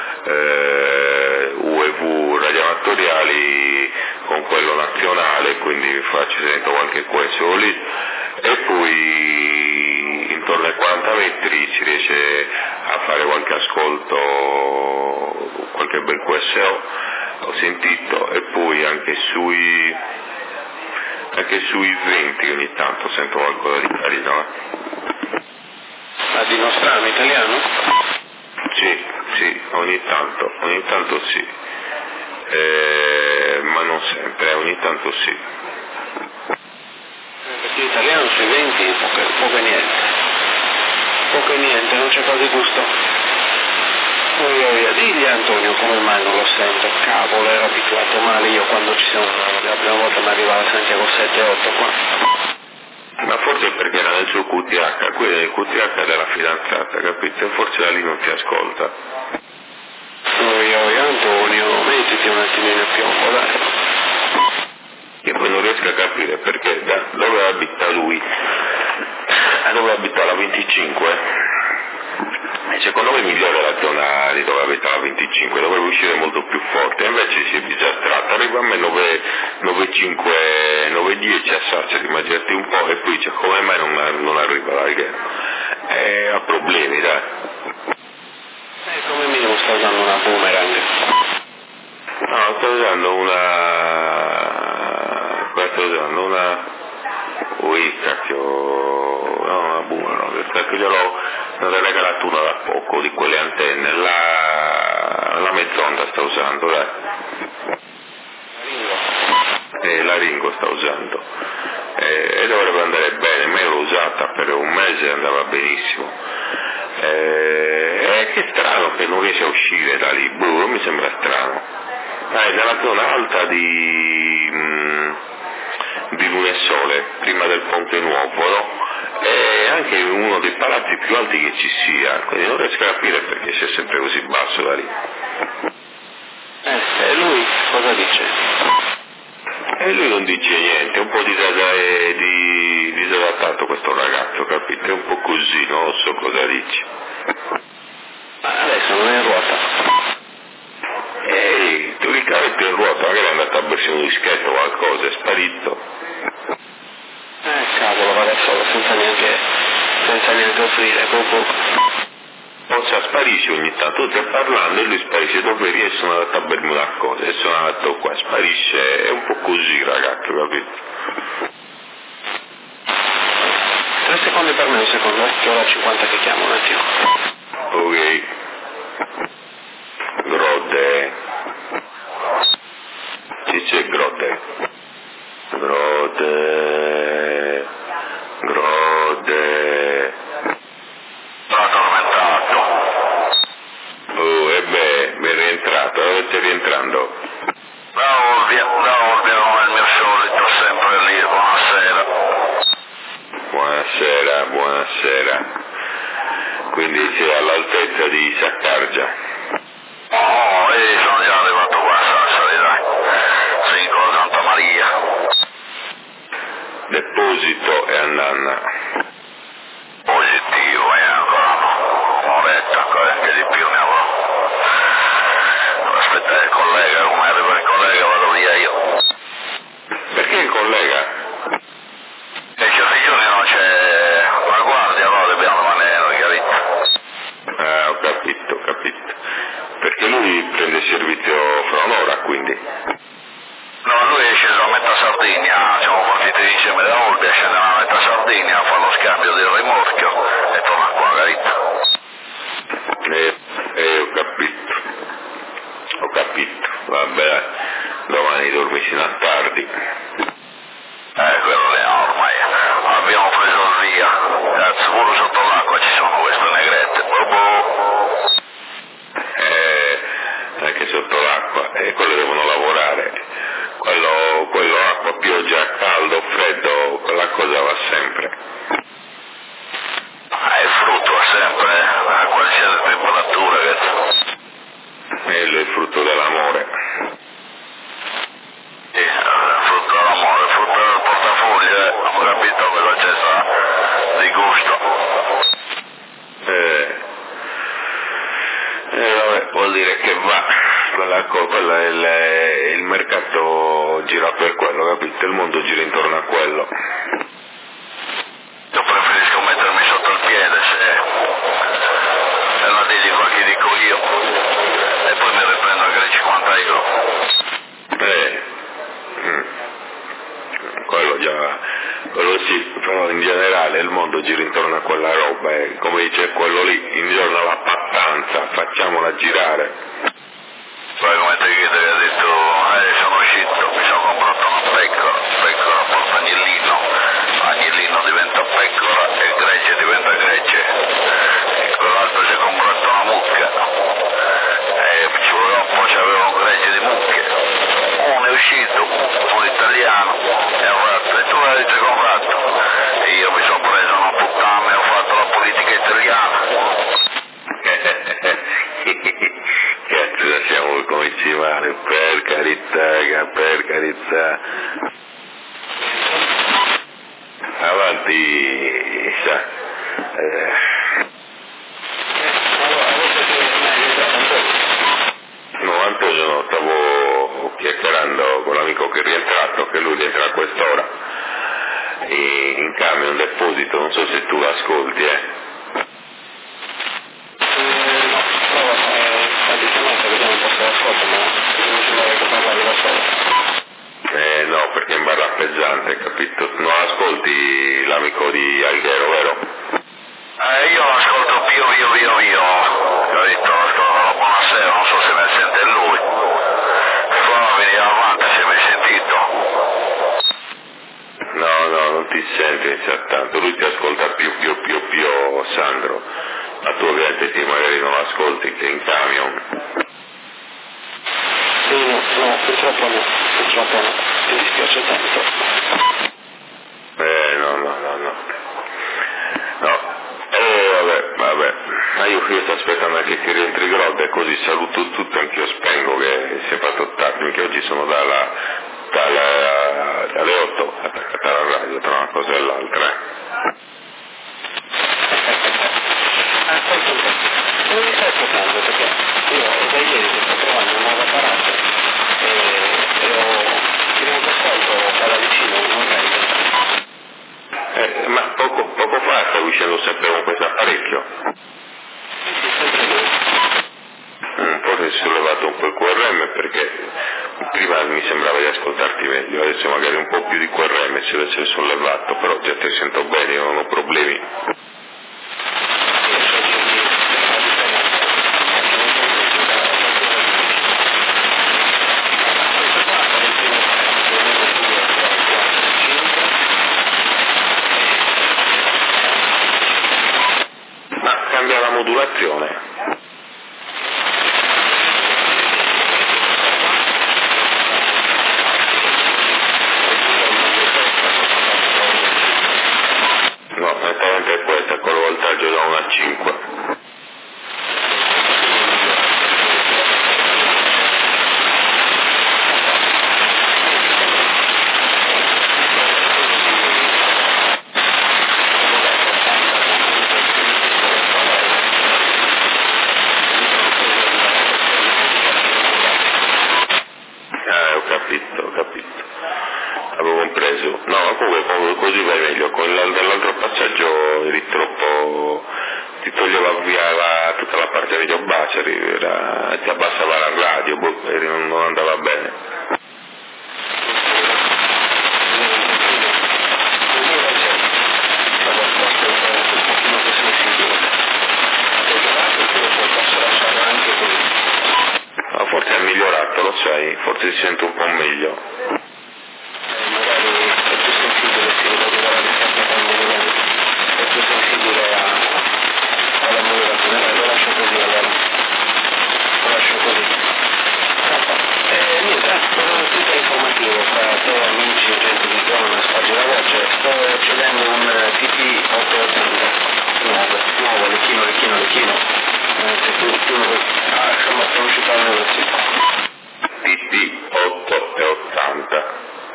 UEV radioamatoriali con quello nazionale, quindi sento qualche questo lì, e poi in intorno ai 40 metri si riesce a fare qualche ascolto, qualche bel QSO, ho sentito, e poi anche sui 20 ogni tanto sento qualcosa di carino. Ma di nostrano italiano? Sì, ogni tanto sì, ma non sempre, ogni tanto sì. Perché l'italiano sui 20 poco e niente, non c'è quasi gusto. Digli a Antonio come mai non lo sento, cavolo, ero abituato male io quando ci sono, la prima volta mi arrivava Santiago 7-8 qua. Ma forse perché era nel suo QTH, quello è il QTH della fidanzata, capito? Forse da lì non ti ascolta. Antonio, mettiti un attimino a piombo, dai. Io poi non riesco a capire perché da dove abita lui a dove abita la 25, e secondo me è migliore la zona di dove abita la 25, dovrebbe uscire molto più forte, invece si è disastrata, arriva a me 9,5, 9,10 a Sassari, immaginati un po', e poi dice come mai non arriva la Righello, ha problemi, dai. Come minimo sta usando una boomerang. No, sto usando una una boomerang, perché ne ho regalato una da poco di quelle antenne, la mezz'onda sta usando, dai. La Ringo sta usando, e dovrebbe andare bene, me l'ho usata per un mese e andava benissimo. Che strano che non riesce a uscire da lì, mi sembra strano. È nella zona alta di Lunesole, prima del Ponte Nuovo, no? È anche uno dei palazzi più alti che ci sia, quindi non riesco a capire perché sia sempre così basso da lì. E lui cosa dice? E lui non dice niente, è un po' disadattato questo ragazzo, capite? È un po' così, non so cosa dice. Ma adesso non è in ruota. Teoricamente in ruota, magari è andato a bersi un dischetto o qualcosa, è sparito. Cavolo, va da solo, senza neanche offrire, Forse sparisce ogni tanto, tu stai parlando e lui sparisce, dopo io sono andato a bermi una cosa, e sono andato qua, sparisce, è un po' così ragazzo, capito? 3 secondi per me, un secondo, che ora 50 che chiamo un attimo. Ok. Grode. Sì, c'è Grode. Oh, mi è rientrato, dove stai rientrando? Da Olbia, come il mio solito, sempre lì, buonasera. Buonasera. Quindi sei all'altezza di Saccargia. Oh, sono già arrivato qua a Sassari, dai. Cinco Santa Maria. Deposito e Annanna. Positivo, ancora un'oretta, anche di più ne avrò. Devo aspettare il collega, come arriva il collega vado via io. Perché il collega? E certi giorni non c'è la guardia, allora dobbiamo rimanere noi, capito? Ho capito. Perché lui prende servizio fra un'ora, quindi. No, lui è sceso a metà Sardegna, siamo partiti insieme da Olbia, scende a metà Sardegna, fa lo scambio del rimorchio e torna qua, capito? Ho capito, vabbè, domani dormi fino a tardi. Quello lì ormai, abbiamo preso il via, cazzo, pure sotto l'acqua ci sono queste negrette, Anche sotto l'acqua, quello devono lavorare, quello acqua, pioggia, caldo, freddo, quella cosa va sempre. Il frutto è sempre a qualsiasi temperatura, cazzo. Quello è il frutto dell'amore. Il frutto dell'amore, il frutto del portafoglio, ho capito cosa c'è di gusto. Vabbè, vuol dire che va, quella è il mercato gira per quello, capito? Il mondo gira intorno a quello. Io preferisco mettermi sotto il piede lì, in giorno alla pattanza, facciamola girare. Poi come te che ha detto, sono uscito, mi sono comprato una pecora porta agnellino, agnellino diventa pecora e gregge diventa gregge, e quell'altro si è comprato una mucca, e ci voleva un po', c'aveva un gregge di mucche, uno è uscito, un italiano, e ha fatto, e tu l'avete comprato, e io mi sono preso una puttana e ho fatto la politica italiana. Cazzo, siamo come ci male, per carità. Avanti, sa. No, Antonio, no, stavo chiacchierando con l'amico che è rientrato, che lui rientra a quest'ora, e in camion deposito, non so se tu l'ascolti, no, perché in barra pesante, capito? Non ascolti l'amico di Alghero, vero? Io l'ascolto più, capito? Ascolto buonasera, non so se mi sente lui. Fa venire avanti se mi hai sentito. No, non ti senti tanto, lui ti ascolta più, Sandro, ma tu ovviamente sì, magari non ascolti, che è in camion. No, purtroppo no, mi dispiace tanto. Vabbè, ma io sto aspettando anche che rientri Grodd e così saluto tutto, anch'io spengo che si è fatto tardi, che oggi sono dalle 8 attaccata alla radio tra una cosa e l'altra. Non mi stai ascoltando perché io da ieri sto trovando un nuovo apparato e ho ascolto da vicino, non rende. Ma poco fa stavo dicendo sempre con questo apparecchio. Forse si è sollevato un po' il QRM perché prima mi sembrava di ascoltarti meglio, adesso magari un po' più di QRM si deve essere sollevato, però già ti sento bene, non ho problemi. Ma cambia la modulazione. No, esattamente è questa, con il voltaggio da 1 a 5. Ho capito. Avevo compreso. No, comunque così vai meglio. Dall'altro passaggio eri troppo. Ti toglieva via tutta la parte video bacia, ti abbassava la radio, non andava bene. No, forse è migliorato, lo sai, forse si sente un po' meglio. Magari è più sensibile, si è più sensibile alla modulazione, lo lascio così allora. Niente, un sito informativo fra te, amici e gente di zona, spaggi la voce, sto cedendo un TT 880 nuovo, lecchino. Insomma, sono uscito al negozio. TT 880.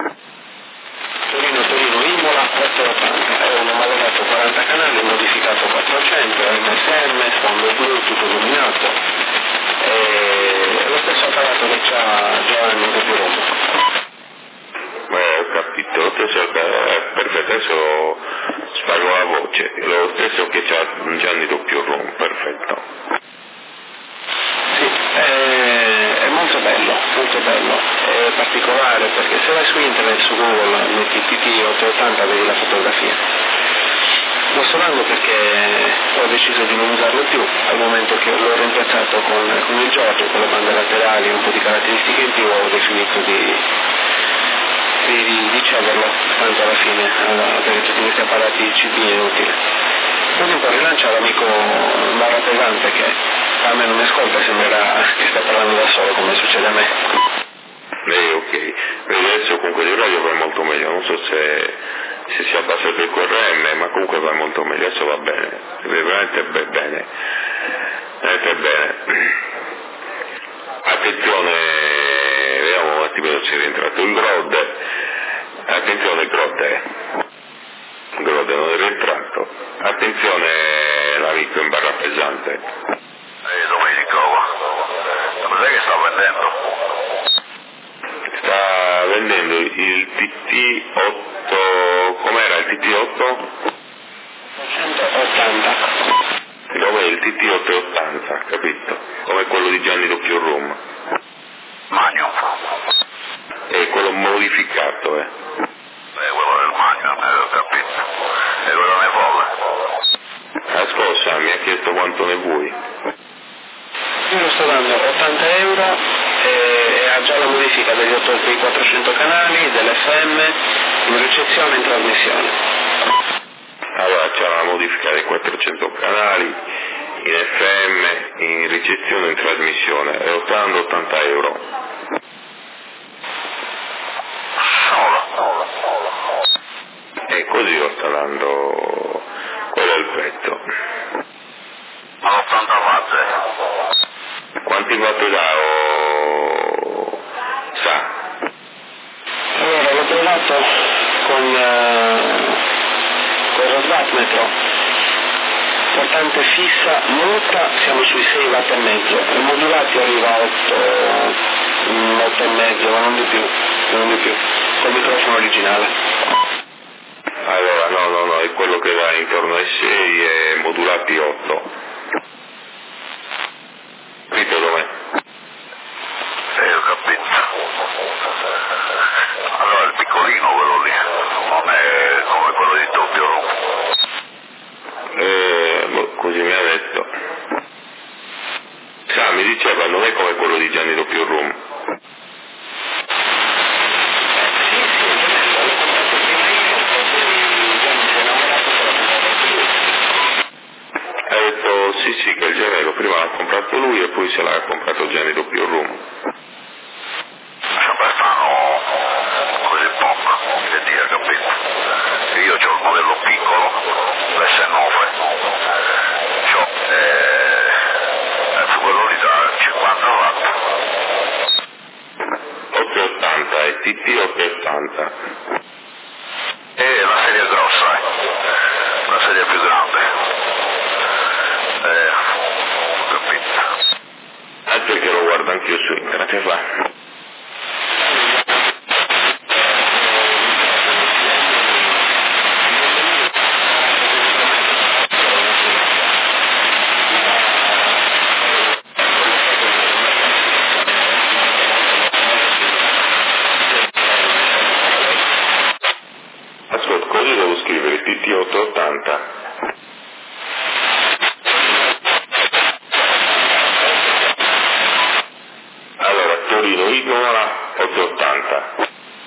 Torino, Imola 880, è un omologato 40 canali, modificato 400, MSM, sfondo Bluetooth illuminato, è lo stesso apparato che c'ha Giovanni di Roma. Ho capito, perfetto, adesso spago la voce, lo stesso che c'ha Gianni doppio Rom, perfetto. Sì, è molto bello, è particolare perché se vai su internet, su Google, metti TT 880 vedi la fotografia. Lo sto dando perché ho deciso di non usarlo più, al momento che l'ho reimpiazzato con il Giorgio, con le bande laterali, un po' di caratteristiche in più, ho definito di cederlo, tanto alla fine, perché tutti questi apparati CB è inutile. Così un po' rilancia l'amico Barra Pesante che a me non mi ascolta, sembrerà che sta parlando da solo come succede a me. Ok, adesso comunque di radio va molto meglio, non so se si è abbassato il QRM, ma comunque va molto meglio, adesso va bene, veramente bene. Attenzione, vediamo un attimino se è rientrato il Grod, attenzione Grod non è rientrato, attenzione l'amico in Barra Pesante. Domenico, cos'è che sta vendendo? Sta vendendo il TT8, com'era il TT8? 180. Dov'è il TT880, capito? Come quello di Gianni Doppio Rum. Magno. È quello modificato, Quello del Magno, ho capito. E quello ne vuole? Ascolta, mi ha chiesto quanto ne vuoi. Io lo sto dando 80 euro e ha già la modifica dei 400 canali, dell'FM, in ricezione e in trasmissione. Allora c'è la modifica dei 400 canali, in FM, in ricezione e in trasmissione, e lo sta dando 80 euro. E così lo sta dando, quello è il prezzo. Ma 80 watt? Quanti watt dà? Sa? Allora, l'ho provato con lo sbatmetro, portante fissa, muta, siamo sui 6 watt e mezzo, e modulati arriva a 8 e mezzo, ma non di più, col microfono originale. Allora, no, è quello che va intorno ai 6 e modulati 8. Capito dov'è? Ho capito. Allora il piccolino quello lì, non è come quello di Doppio Rum. Così mi ha detto. Sa, mi diceva, non è come quello di Gianni Doppio Rum. Ha detto sì, che il gemello prima l'ha comprato lui e poi se l'ha comprato Gianni Doppio Rum. Sempre stanno così poco, che dire, capito? Io ho il modello piccolo, l'S9, quello lì da 50 watt. 880 e TT 880. E la serie grossa, la serie più grande. Ho capito. Anche che lo guardo anch'io su internet, fa. Ascolta, così devo scrivere TT 880. Allora, Torino Imola 880.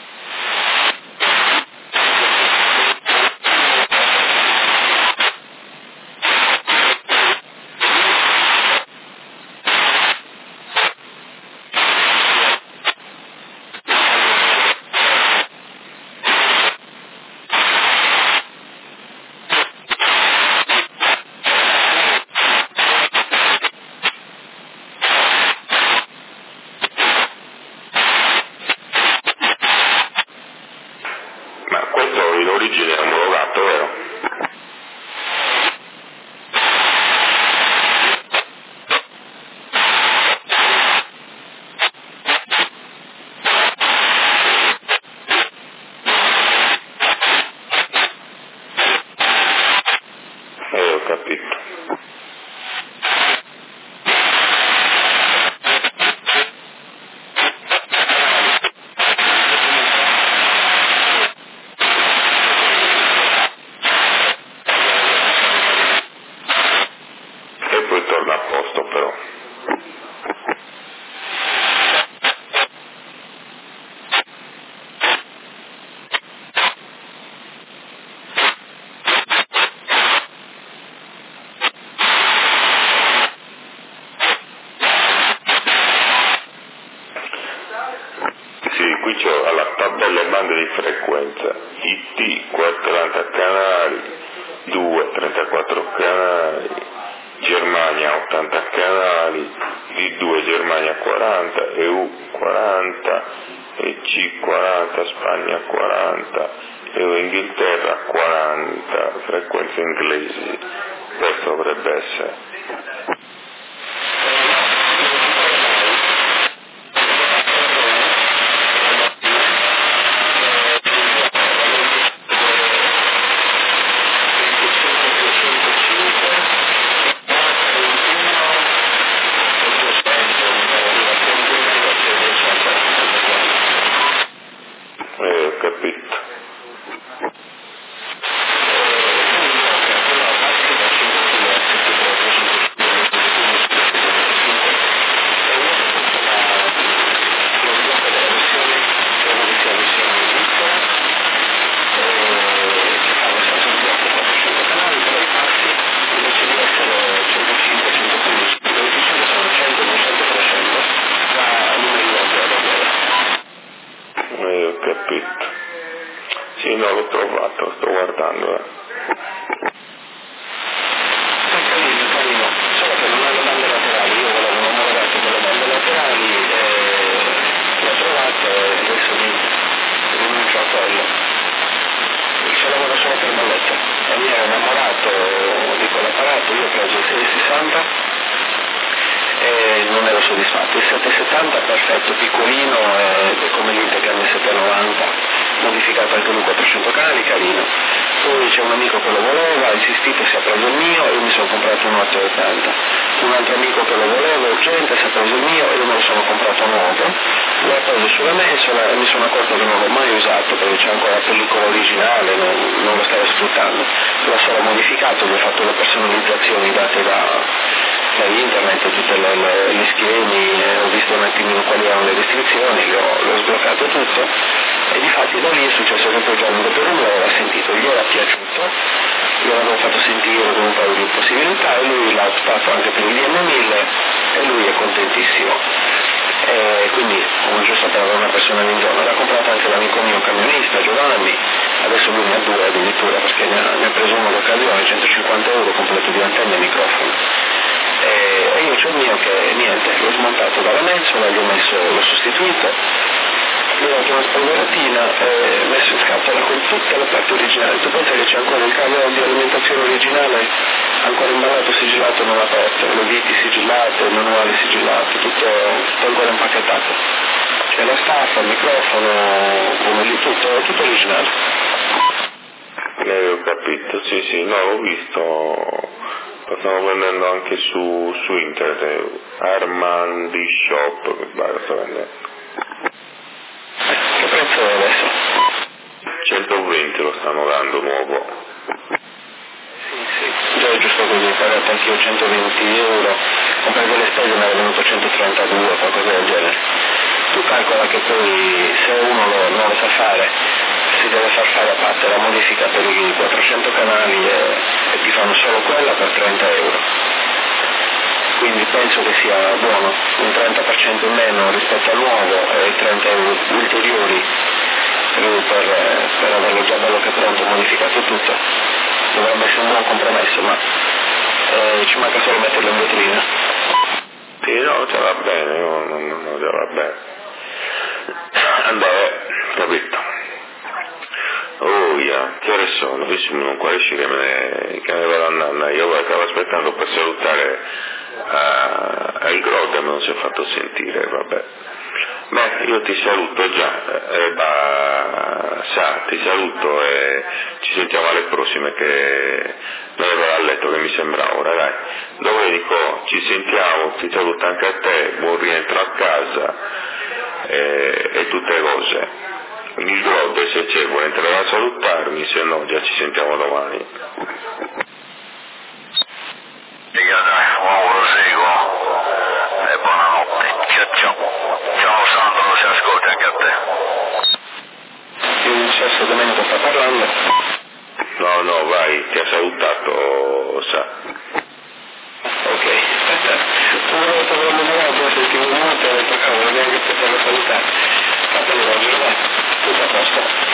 Ma questo in origine è omologato, vero? Ho capito. posto però. Sì, qui c'ho alla tabella bande di frequenza, IT 40 canali, 2 34 canali, Germania 80 canali, D2 Germania 40, EU 40, EC 40, Spagna 40, EU Inghilterra 40, frequenze inglesi, questo dovrebbe essere. Ho capito. Ho capito. Sì, no, l'ho trovato, sto guardando. Carino, solo che non ha le bande laterali, io volevo un omologato con le bande laterali, l'ho trovato e adesso rinuncio a quello. Ce lavoro solo per bolletta e mi ero innamorato di quell'apparato, io ho preso il 660 e non ero soddisfatto. Il 770 perfetto, piccolino, è come l'Integra M790, modificato anche lui 400 canali, carino. Poi c'è un amico che lo voleva, ha insistito, si è preso il mio e io mi sono comprato un 880. Un altro amico che lo voleva, urgente, si è preso il mio e io me lo sono comprato nuovo. L'ho preso sulla mensola e mi sono accorto che non l'ho mai usato perché c'è ancora la pellicola originale, non lo stavo sfruttando. L'ho solo modificato, gli ho fatto le personalizzazioni date da internet, tutte gli schemi, ho visto un attimino quali erano le restrizioni, l'ho sbloccato tutto e difatti da lì è successo che poi giorno dopo lui l'aveva sentito, gli era piaciuto, gliel'avevo fatto sentire con un paio di possibilità e lui l'ha optato anche per il DM1000 e lui è contentissimo. E quindi, come giusto per avere una persona in zona, l'ha comprato anche l'amico mio camionista Giovanni, adesso lui ne ha due addirittura perché ne ha preso uno d'occasione, 150 euro completo di antenne e microfono. E io c'ho il mio che niente, l'ho smontato dalla mensola, l'ho sostituito, gli ho dato una spolveratina e messo in scatola con tutte le parti originali. Tu pensi che c'è ancora il cavo di alimentazione originale ancora imballato, sigillato, non aperto, le viti sigillate, il manuale sigillato, tutto ancora impacchettato. C'è la staffa, il microfono, come lì, tutto originale. Ho capito, sì, no, l'ho visto, lo stanno vendendo anche su internet, Armandi Shop, lo sto vendendo. Che prezzo è adesso? 120 lo stanno dando nuovo. Sì, già è giusto così, ho pagato anch'io 120 euro, comprare le spese mi era venuto 132, qualcosa del genere. Tu calcola che poi se uno non lo sa fare, si deve far fare a parte la modifica per i 400 canali e ti fanno solo quella per 30 euro. Quindi penso che sia buono, un 30% in meno rispetto al nuovo e 30 euro ulteriori per averlo già bello che pronto, modificato tutto. Dovrebbe essere un buon compromesso, ma ci manca solo metterlo in vetrina. Sì, no, già va bene, no, già va bene. Vabbè, capito. Oh, che ore sono? Adesso non riesci che me ne vado andando. Io stavo aspettando per salutare il Grog, ma non si è fatto sentire, vabbè. Beh, io ti saluto già, ti saluto e ci sentiamo alle prossime che non ero a letto che mi sembra ora, dai. Dopo dico, ci sentiamo, ti saluto anche a te, buon rientro a casa e tutte le cose. Il Grog se c'è vuole entrare a salutarmi, se no già ci sentiamo domani. E dai, uomo lo seguo. posto.